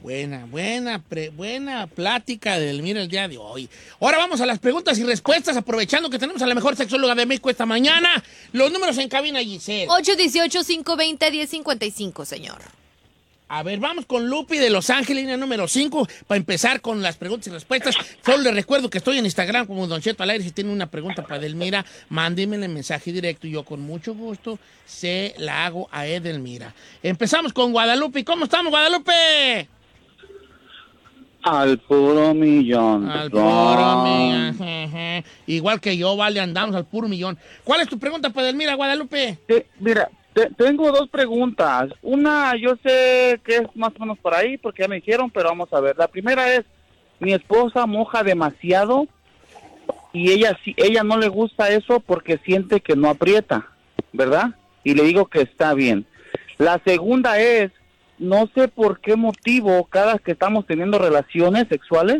Buena plática de Edelmira el día de hoy. Ahora vamos a las preguntas y respuestas, aprovechando que tenemos a la mejor sexóloga de México esta mañana. Los números en cabina, Giselle. 818-520-1055, señor. A ver, vamos con Lupi de Los Ángeles, línea número 5, para empezar con las preguntas y respuestas. Solo les recuerdo que estoy en Instagram como Don Cheto al aire. Si tienen una pregunta para Edelmira, mándenme el mensaje directo y yo con mucho gusto se la hago a Edelmira. Empezamos con Guadalupe. ¿Cómo estamos, Guadalupe? Al puro millón. Al puro millón. Igual que yo, vale, andamos al puro millón. ¿Cuál es tu pregunta para Edelmira, Guadalupe? Mira, tengo dos preguntas. Una, yo sé que es más o menos por ahí, porque ya me dijeron, pero vamos a ver. La primera es, mi esposa moja demasiado y ella no le gusta eso porque siente que no aprieta, ¿verdad? Y le digo que está bien. La segunda es, no sé por qué motivo cada que estamos teniendo relaciones sexuales,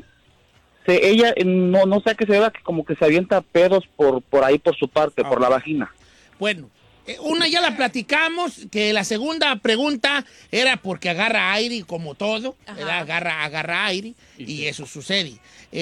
ella no sé a qué se deba, que como que se avienta pedos por ahí por su parte, por la vagina. Bueno, una ya la platicamos, que la segunda pregunta era porque agarra aire como todo, agarra aire y eso sucede.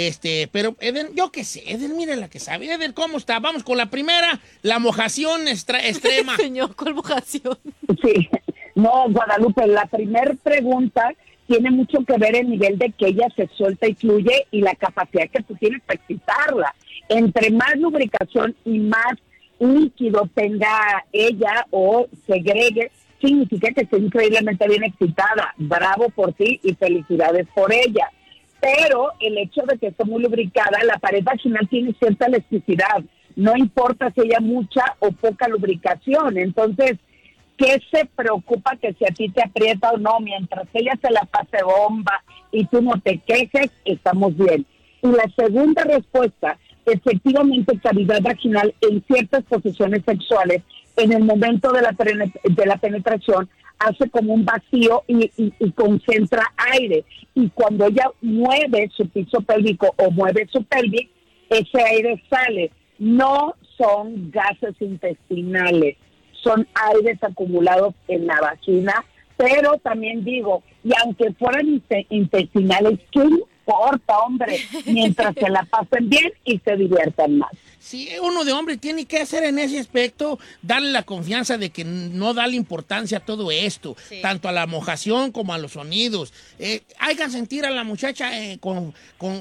Pero Edel, yo qué sé, Edel, mira la que sabe. Edel, ¿cómo está? Vamos con la primera, la mojación extrema. Señor, ¿cuál mojación? Sí. No, Guadalupe, la primera pregunta tiene mucho que ver el nivel de que ella se suelta y fluye y la capacidad que tú tienes para excitarla. Entre más lubricación y más líquido tenga ella o segregue, significa que está increíblemente bien excitada. Bravo por ti y felicidades por ella. Pero el hecho de que esté muy lubricada, la pared vaginal tiene cierta elasticidad. No importa si haya mucha o poca lubricación. Entonces, ¿qué se preocupa que si a ti te aprieta o no? Mientras ella se la pase bomba y tú no te quejes, estamos bien. Y la segunda respuesta, efectivamente, cavidad vaginal en ciertas posiciones sexuales, en el momento de la penetración, hace como un vacío y concentra aire. Y cuando ella mueve su piso pélvico o mueve su pelvis, ese aire sale. No son gases intestinales, son aires acumulados en la vagina, pero también digo, y aunque fueran intestinales, ¿qué importa, hombre? Mientras se la pasen bien y se diviertan más. Sí, uno de hombre tiene que hacer en ese aspecto, darle la confianza de que no darle importancia a todo esto, tanto a la mojación como a los sonidos. Hay que sentir a la muchacha con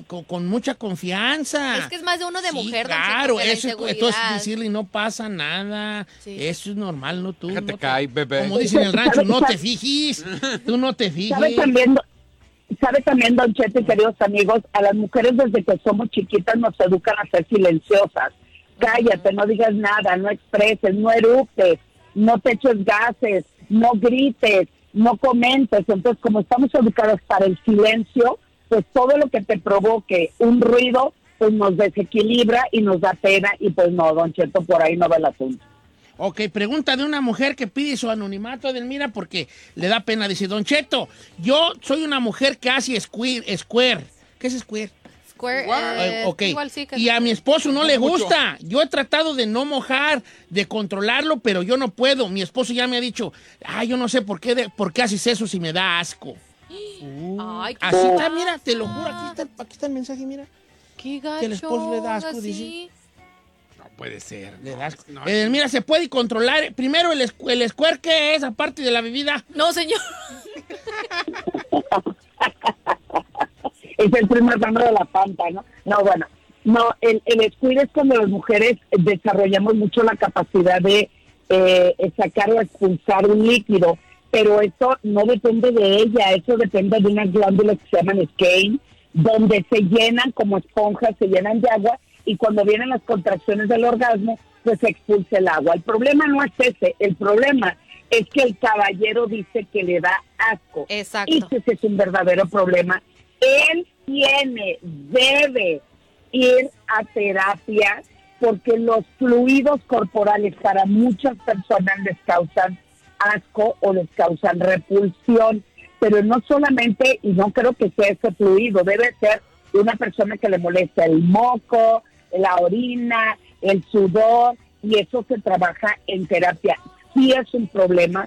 mucha confianza. Es que es más de uno de mujer, claro, eso entonces decirle no pasa nada, eso es normal, no tú. Déjate caer, bebé. Como dicen en el rancho, no te fijes, tú no te fijes. ¿Sabe también, Don Cheto y queridos amigos, a las mujeres desde que somos chiquitas nos educan a ser silenciosas? Cállate, no digas nada, no expreses, no eructes, no te eches gases, no grites, no comentes. Entonces, como estamos educados para el silencio, pues todo lo que te provoque un ruido, pues nos desequilibra y nos da pena. Y pues no, Don Cheto, por ahí no va el asunto. Ok, pregunta de una mujer que pide su anonimato, Edelmira, porque le da pena. Dice, Don Cheto, yo soy una mujer que hace square. ¿Qué es square? Squirt. Ok. Igual sí que Y a mi esposo no le Mucho. gusta. Yo he tratado de no mojar, de controlarlo, pero yo no puedo. Mi esposo ya me ha dicho, yo no sé por qué haces eso si me da asco. Ay, qué Así está, gacho. mira, te lo juro, aquí está el mensaje, mira. Qué gacho. Que el esposo le da asco, así. dice. No puede ser. Le da asco. No, Mira, se puede controlar. Primero, el squirt, ¿qué es? Aparte de la bebida. No, señor. Es el primer ramo de la panta, ¿no? No, bueno, no, el squirt es cuando las mujeres desarrollamos mucho la capacidad de sacar o expulsar un líquido, pero eso no depende de ella, eso depende de unas glándulas que se llaman Skene, donde se llenan como esponjas, se llenan de agua, y cuando vienen las contracciones del orgasmo, pues se expulsa el agua. El problema no es ese, el problema es que el caballero dice que le da asco. Exacto. Y ese es un verdadero problema. Él debe ir a terapia, porque los fluidos corporales para muchas personas les causan asco o les causan repulsión, pero no solamente, y no creo que sea ese fluido, debe ser una persona que le molesta el moco, la orina, el sudor, y eso se trabaja en terapia. Sí es un problema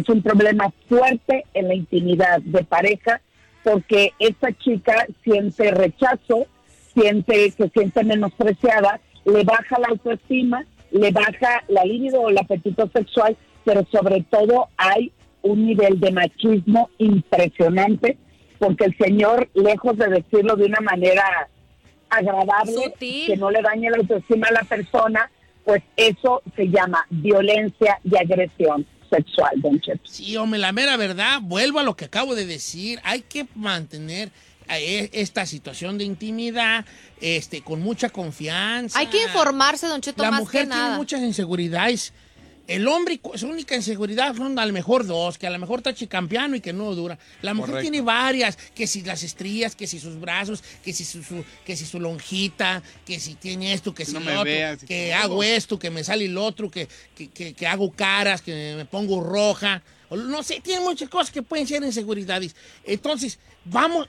fuerte en la intimidad de pareja, porque esta chica siente rechazo, se siente menospreciada, le baja la autoestima, le baja la libido o el apetito sexual, pero sobre todo hay un nivel de machismo impresionante, porque el señor, lejos de decirlo de una manera agradable, sutil, que no le dañe la autoestima a la persona, pues eso se llama violencia y agresión sexual, don Cheto. Sí, hombre, la mera verdad, vuelvo a lo que acabo de decir, hay que mantener esta situación de intimidad con mucha confianza. Hay que informarse, don Cheto, La más mujer que tiene nada. muchas inseguridades. El hombre, su única inseguridad son a lo mejor dos, que a lo mejor está chicampiano y que no dura. La mujer Correcto. tiene varias, que si las estrías, que si sus brazos, que si su lonjita, que si tiene esto, que si no lo me otro, veas, que todo. hago esto, que me sale el otro, que hago caras, que me pongo roja. O no sé, tiene muchas cosas que pueden ser inseguridades. Entonces, vamos,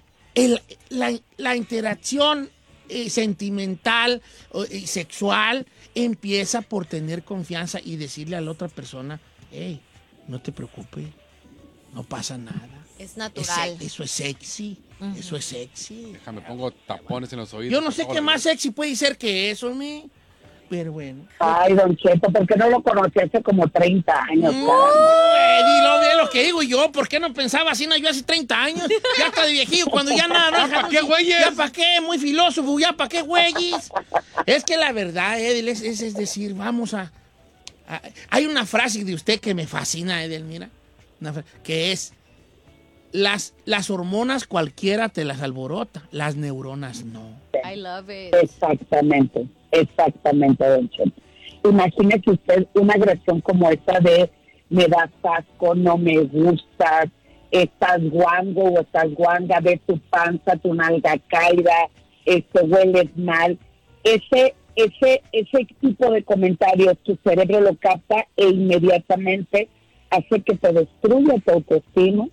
la interacción sentimental y sexual empieza por tener confianza y decirle a la otra persona, hey, no te preocupes, no pasa nada. Es natural. Eso es sexy, eso es sexy. Déjame, pongo tapones en los oídos. Yo no sé qué Órale. más sexy puede ser que eso, pero bueno. Ay, don Cheto, ¿por qué no lo conocí hace como 30 años? Dilo bien lo que digo yo, ¿por qué no pensaba así? No, yo hace 30 años, ya está de viejillo, cuando ya nada. ¿Ya pa' qué, güeyes? Ya para qué, muy filósofo, ya para qué, güeyes. Es que la verdad, Edel, es decir, vamos a... Hay una frase de usted que me fascina, Edel, mira, que es, las hormonas cualquiera te las alborota, las neuronas no. I love it. Exactamente, don Cheto. Imagínese usted una agresión como esta de me das asco, no me gustas, estás guango o estás guanga, ves tu panza, tu nalga caída, hueles mal. Ese tipo de comentarios tu cerebro lo capta e inmediatamente hace que te destruya tu autoestima,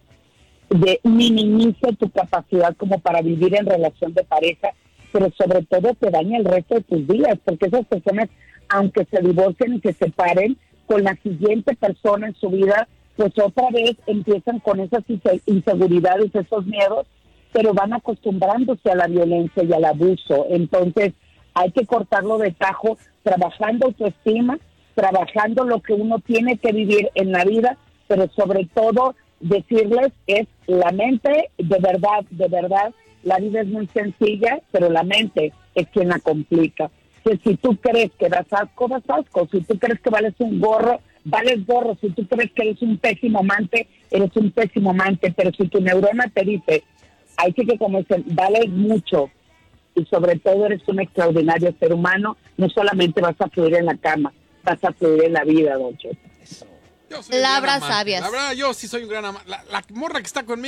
minimiza tu capacidad como para vivir en relación de pareja, pero sobre todo te daña el resto de tus días, porque esas personas, aunque se divorcien y se separen, con la siguiente persona en su vida, pues otra vez empiezan con esas inseguridades, esos miedos, pero van acostumbrándose a la violencia y al abuso. Entonces hay que cortarlo de tajo, trabajando autoestima, trabajando lo que uno tiene que vivir en la vida, pero sobre todo decirles es la mente, de verdad, la vida es muy sencilla, pero la mente es quien la complica. Que si tú crees que das asco, si tú crees que vales un gorro, vales gorro, si tú crees que eres un pésimo amante, eres un pésimo amante, pero si tu neurona te dice, hay que como dicen, vales mucho, y sobre todo eres un extraordinario ser humano, no solamente vas a fluir en la cama, vas a fluir en la vida, don Cheto. Yo soy un Palabras gran amante. sabias. La verdad, yo sí soy un gran amante. La morra que está conmigo,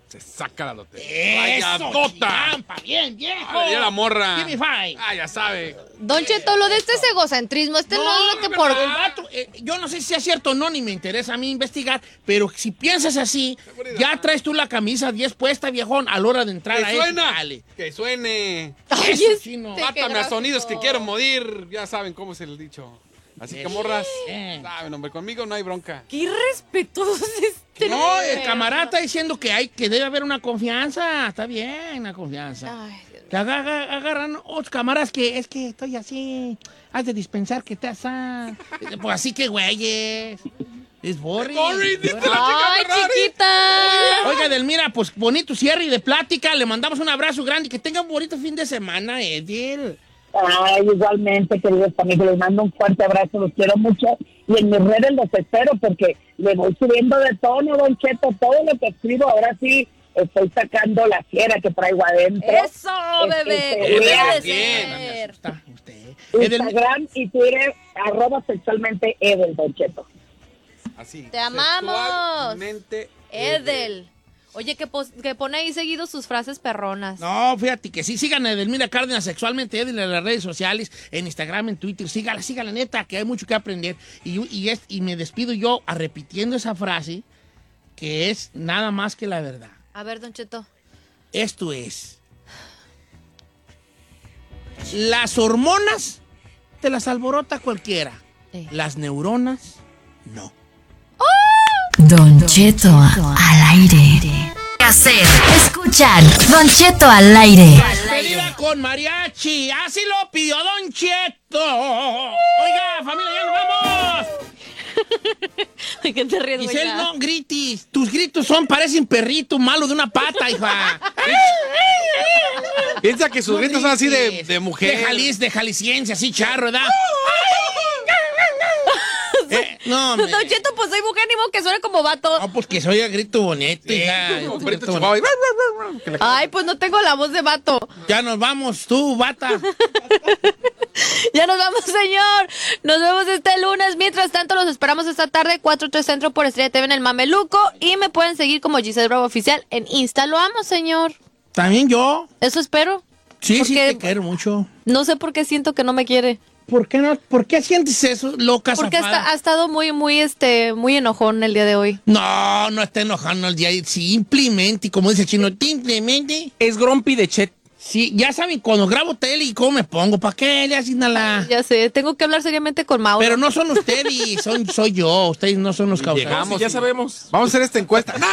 Se saca la lotería. ¡Eso! ¡Champa! ¡Bien, viejo! ¡Ah, la morra! ¡Give me five! Ah, ya sabe. Don Cheto, lo de este es egocentrismo. No es lo que por... El vato, yo no sé si es cierto o no, ni me interesa a mí investigar, pero si piensas así, ya traes tú la camisa 10 puesta, viejón, a la hora de entrar a suena! Dale. ¡Que suene! Ay, Eso, chino. Mátame a sonidos que quiero morir. Ya saben cómo es el dicho. Así que, morras, saben, hombre, conmigo no hay bronca. ¡Qué irrespetuoso es este! No, el camarada está diciendo que debe haber una confianza. Está bien, una confianza. Ay, que agarran otros camaradas que es que estoy así. Has de dispensar que estás así. Pues así que, güeyes. Es boring. ¡Ay, chiquita! Oiga, Delmira, pues bonito cierre y de plática. Le mandamos un abrazo grande y que tenga un bonito fin de semana, Edil. Ay, igualmente, queridos amigos, les mando un fuerte abrazo, los quiero mucho. Y en mis redes los espero porque le voy subiendo de tono, Don Cheto, todo lo que escribo. Ahora sí estoy sacando la fiera que traigo adentro. ¡Eso, bebé! ¡Debe ser! Instagram y Twitter, @sexualmente Edel, Don Cheto. Así. ¡Te amamos! Sexualmente Edel. Oye, que pone ahí seguido sus frases perronas. No, fíjate que sí, sigan a Edelmira Cárdenas Sexualmente Edel en las redes sociales, en Instagram, en Twitter, sígala neta, que hay mucho que aprender. Y me despido yo repitiendo esa frase, que es nada más que la verdad. A ver, Don Cheto. Esto es: las hormonas te las alborota cualquiera, las neuronas no. Don Cheto al aire. ¿Qué hacer? Escuchar Don Cheto al aire. Despedida con mariachi, así lo pidió Don Cheto. Oiga, familia, ya nos vamos. ¿Qué te ríes, güey? Giselle, no grites. Tus gritos parecen perrito malo de una pata, hija. Piensa que sus gritos son así de mujer. De jalisciense, así charro, ¿verdad? No, Don Cheto, pues soy mujer, ni modo que suene como vato. No, pues que soy a grito bonito, hija. Ay, pues no tengo la voz de vato. Ya nos vamos, tú, bata. Ya nos vamos, señor. Nos vemos este lunes. Mientras tanto, los esperamos esta tarde, 4-3 Centro por Estrella TV en el Mameluco. Y me pueden seguir como Giselle Bravo Oficial en Insta. Lo amo, señor. También yo. Eso espero. Sí, sí, te quiero mucho. No sé por qué siento que no me quiere. ¿Por qué no? ¿Por qué sientes eso, loca? Porque ha estado muy enojón el día de hoy. No está enojando el día de hoy. Simplemente, como dice el chino, simplemente. Es grumpy de Chet. Sí, ya saben, cuando grabo tele y cómo me pongo, ¿para qué le hacen a la...? Ya sé, tengo que hablar seriamente con Mauro. Pero no son ustedes, soy yo. Ustedes no son los causantes. Llegamos, ya sabemos. Vamos a hacer esta encuesta. No,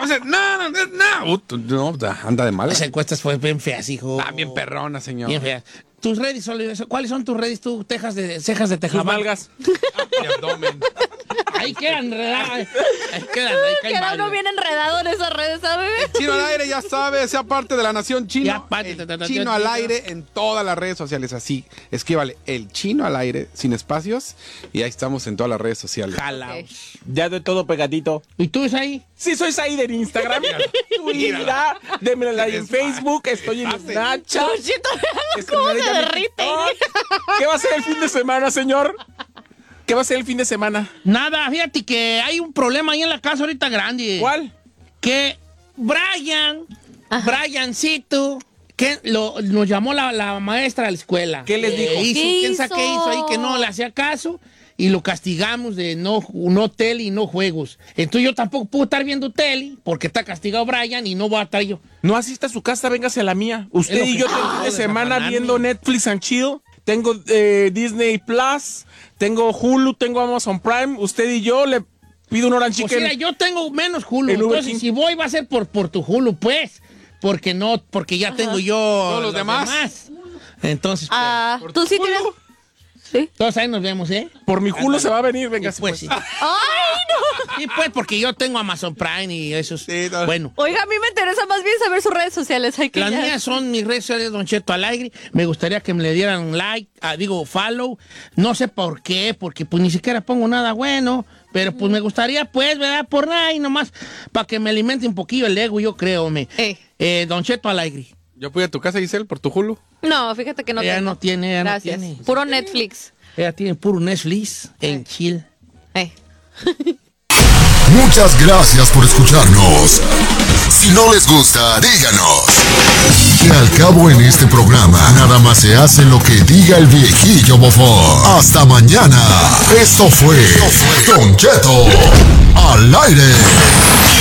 anda de mal. Esa encuesta fue bien feas, hijo. Bien perrona, señor. Bien feas. Tus redes, ¿cuáles son tus redes, tú, cejas de tejabán? Malgas. Mi abdomen. Ahí quedan enredadas. Queda uno bien enredado en esas redes, ¿sabes? Chino al aire, ya sabe, sea parte de la nación chino. Chino al aire en todas las redes sociales. Así, escríbale el Chino al aire, sin espacios. Y ahí estamos en todas las redes sociales. Jalaos. Ya de todo pegadito. ¿Y tú es ahí? Sí, soy Said en Instagram. Twitter, denme like en Facebook. Estoy en Snapchat. ¿Cómo se derrite? ¿Qué va a ser el fin de semana, señor? ¿Qué va a ser el fin de semana? Nada, fíjate que hay un problema ahí en la casa ahorita grande. ¿Cuál? Que Briancito, que nos llamó la maestra a la escuela. ¿Qué les dijo? ¿Quién sabe qué hizo ahí? Que no le hacía caso y lo castigamos de no tele y no juegos. Entonces yo tampoco puedo estar viendo tele porque está castigado Brian y no voy a estar yo. No asista a su casa, véngase a la mía. Usted y yo tengo fin de semana viendo Netflix and chill. Tengo Disney Plus, tengo Hulu, tengo Amazon Prime. Usted y yo le pido un Orange Chicken. Mira, yo tengo menos Hulu. Entonces, si voy, va a ser por tu Hulu, pues. Porque ya tengo yo todos los demás. Entonces, ¿tú sí tienes? Sí. Todos ahí nos vemos, ¿eh? Por mi Hulu se va a venir, venga. Pues sí. ¡Ay, no! Sí, pues, porque yo tengo Amazon Prime y eso es bueno. Oiga, a mí me interesa más bien saber sus redes sociales. Las mías son mis redes sociales, Don Cheto al aire. Me gustaría que me le dieran like, follow. No sé por qué, porque pues ni siquiera pongo nada bueno. Pero pues me gustaría, pues, ¿verdad? Por ahí nomás, para que me alimente un poquillo el ego, yo creo, Don Cheto al aire. Yo fui a tu casa, Giselle, por tu Hulu. No, fíjate que no ella tengo. No tiene, Gracias. No tiene. Puro Netflix. Ella tiene puro Netflix en chill. Muchas gracias por escucharnos. Si no les gusta, díganos. Que al cabo en este programa, nada más se hace lo que diga el viejillo bofón. Hasta mañana. Esto fue Don Cheto al aire.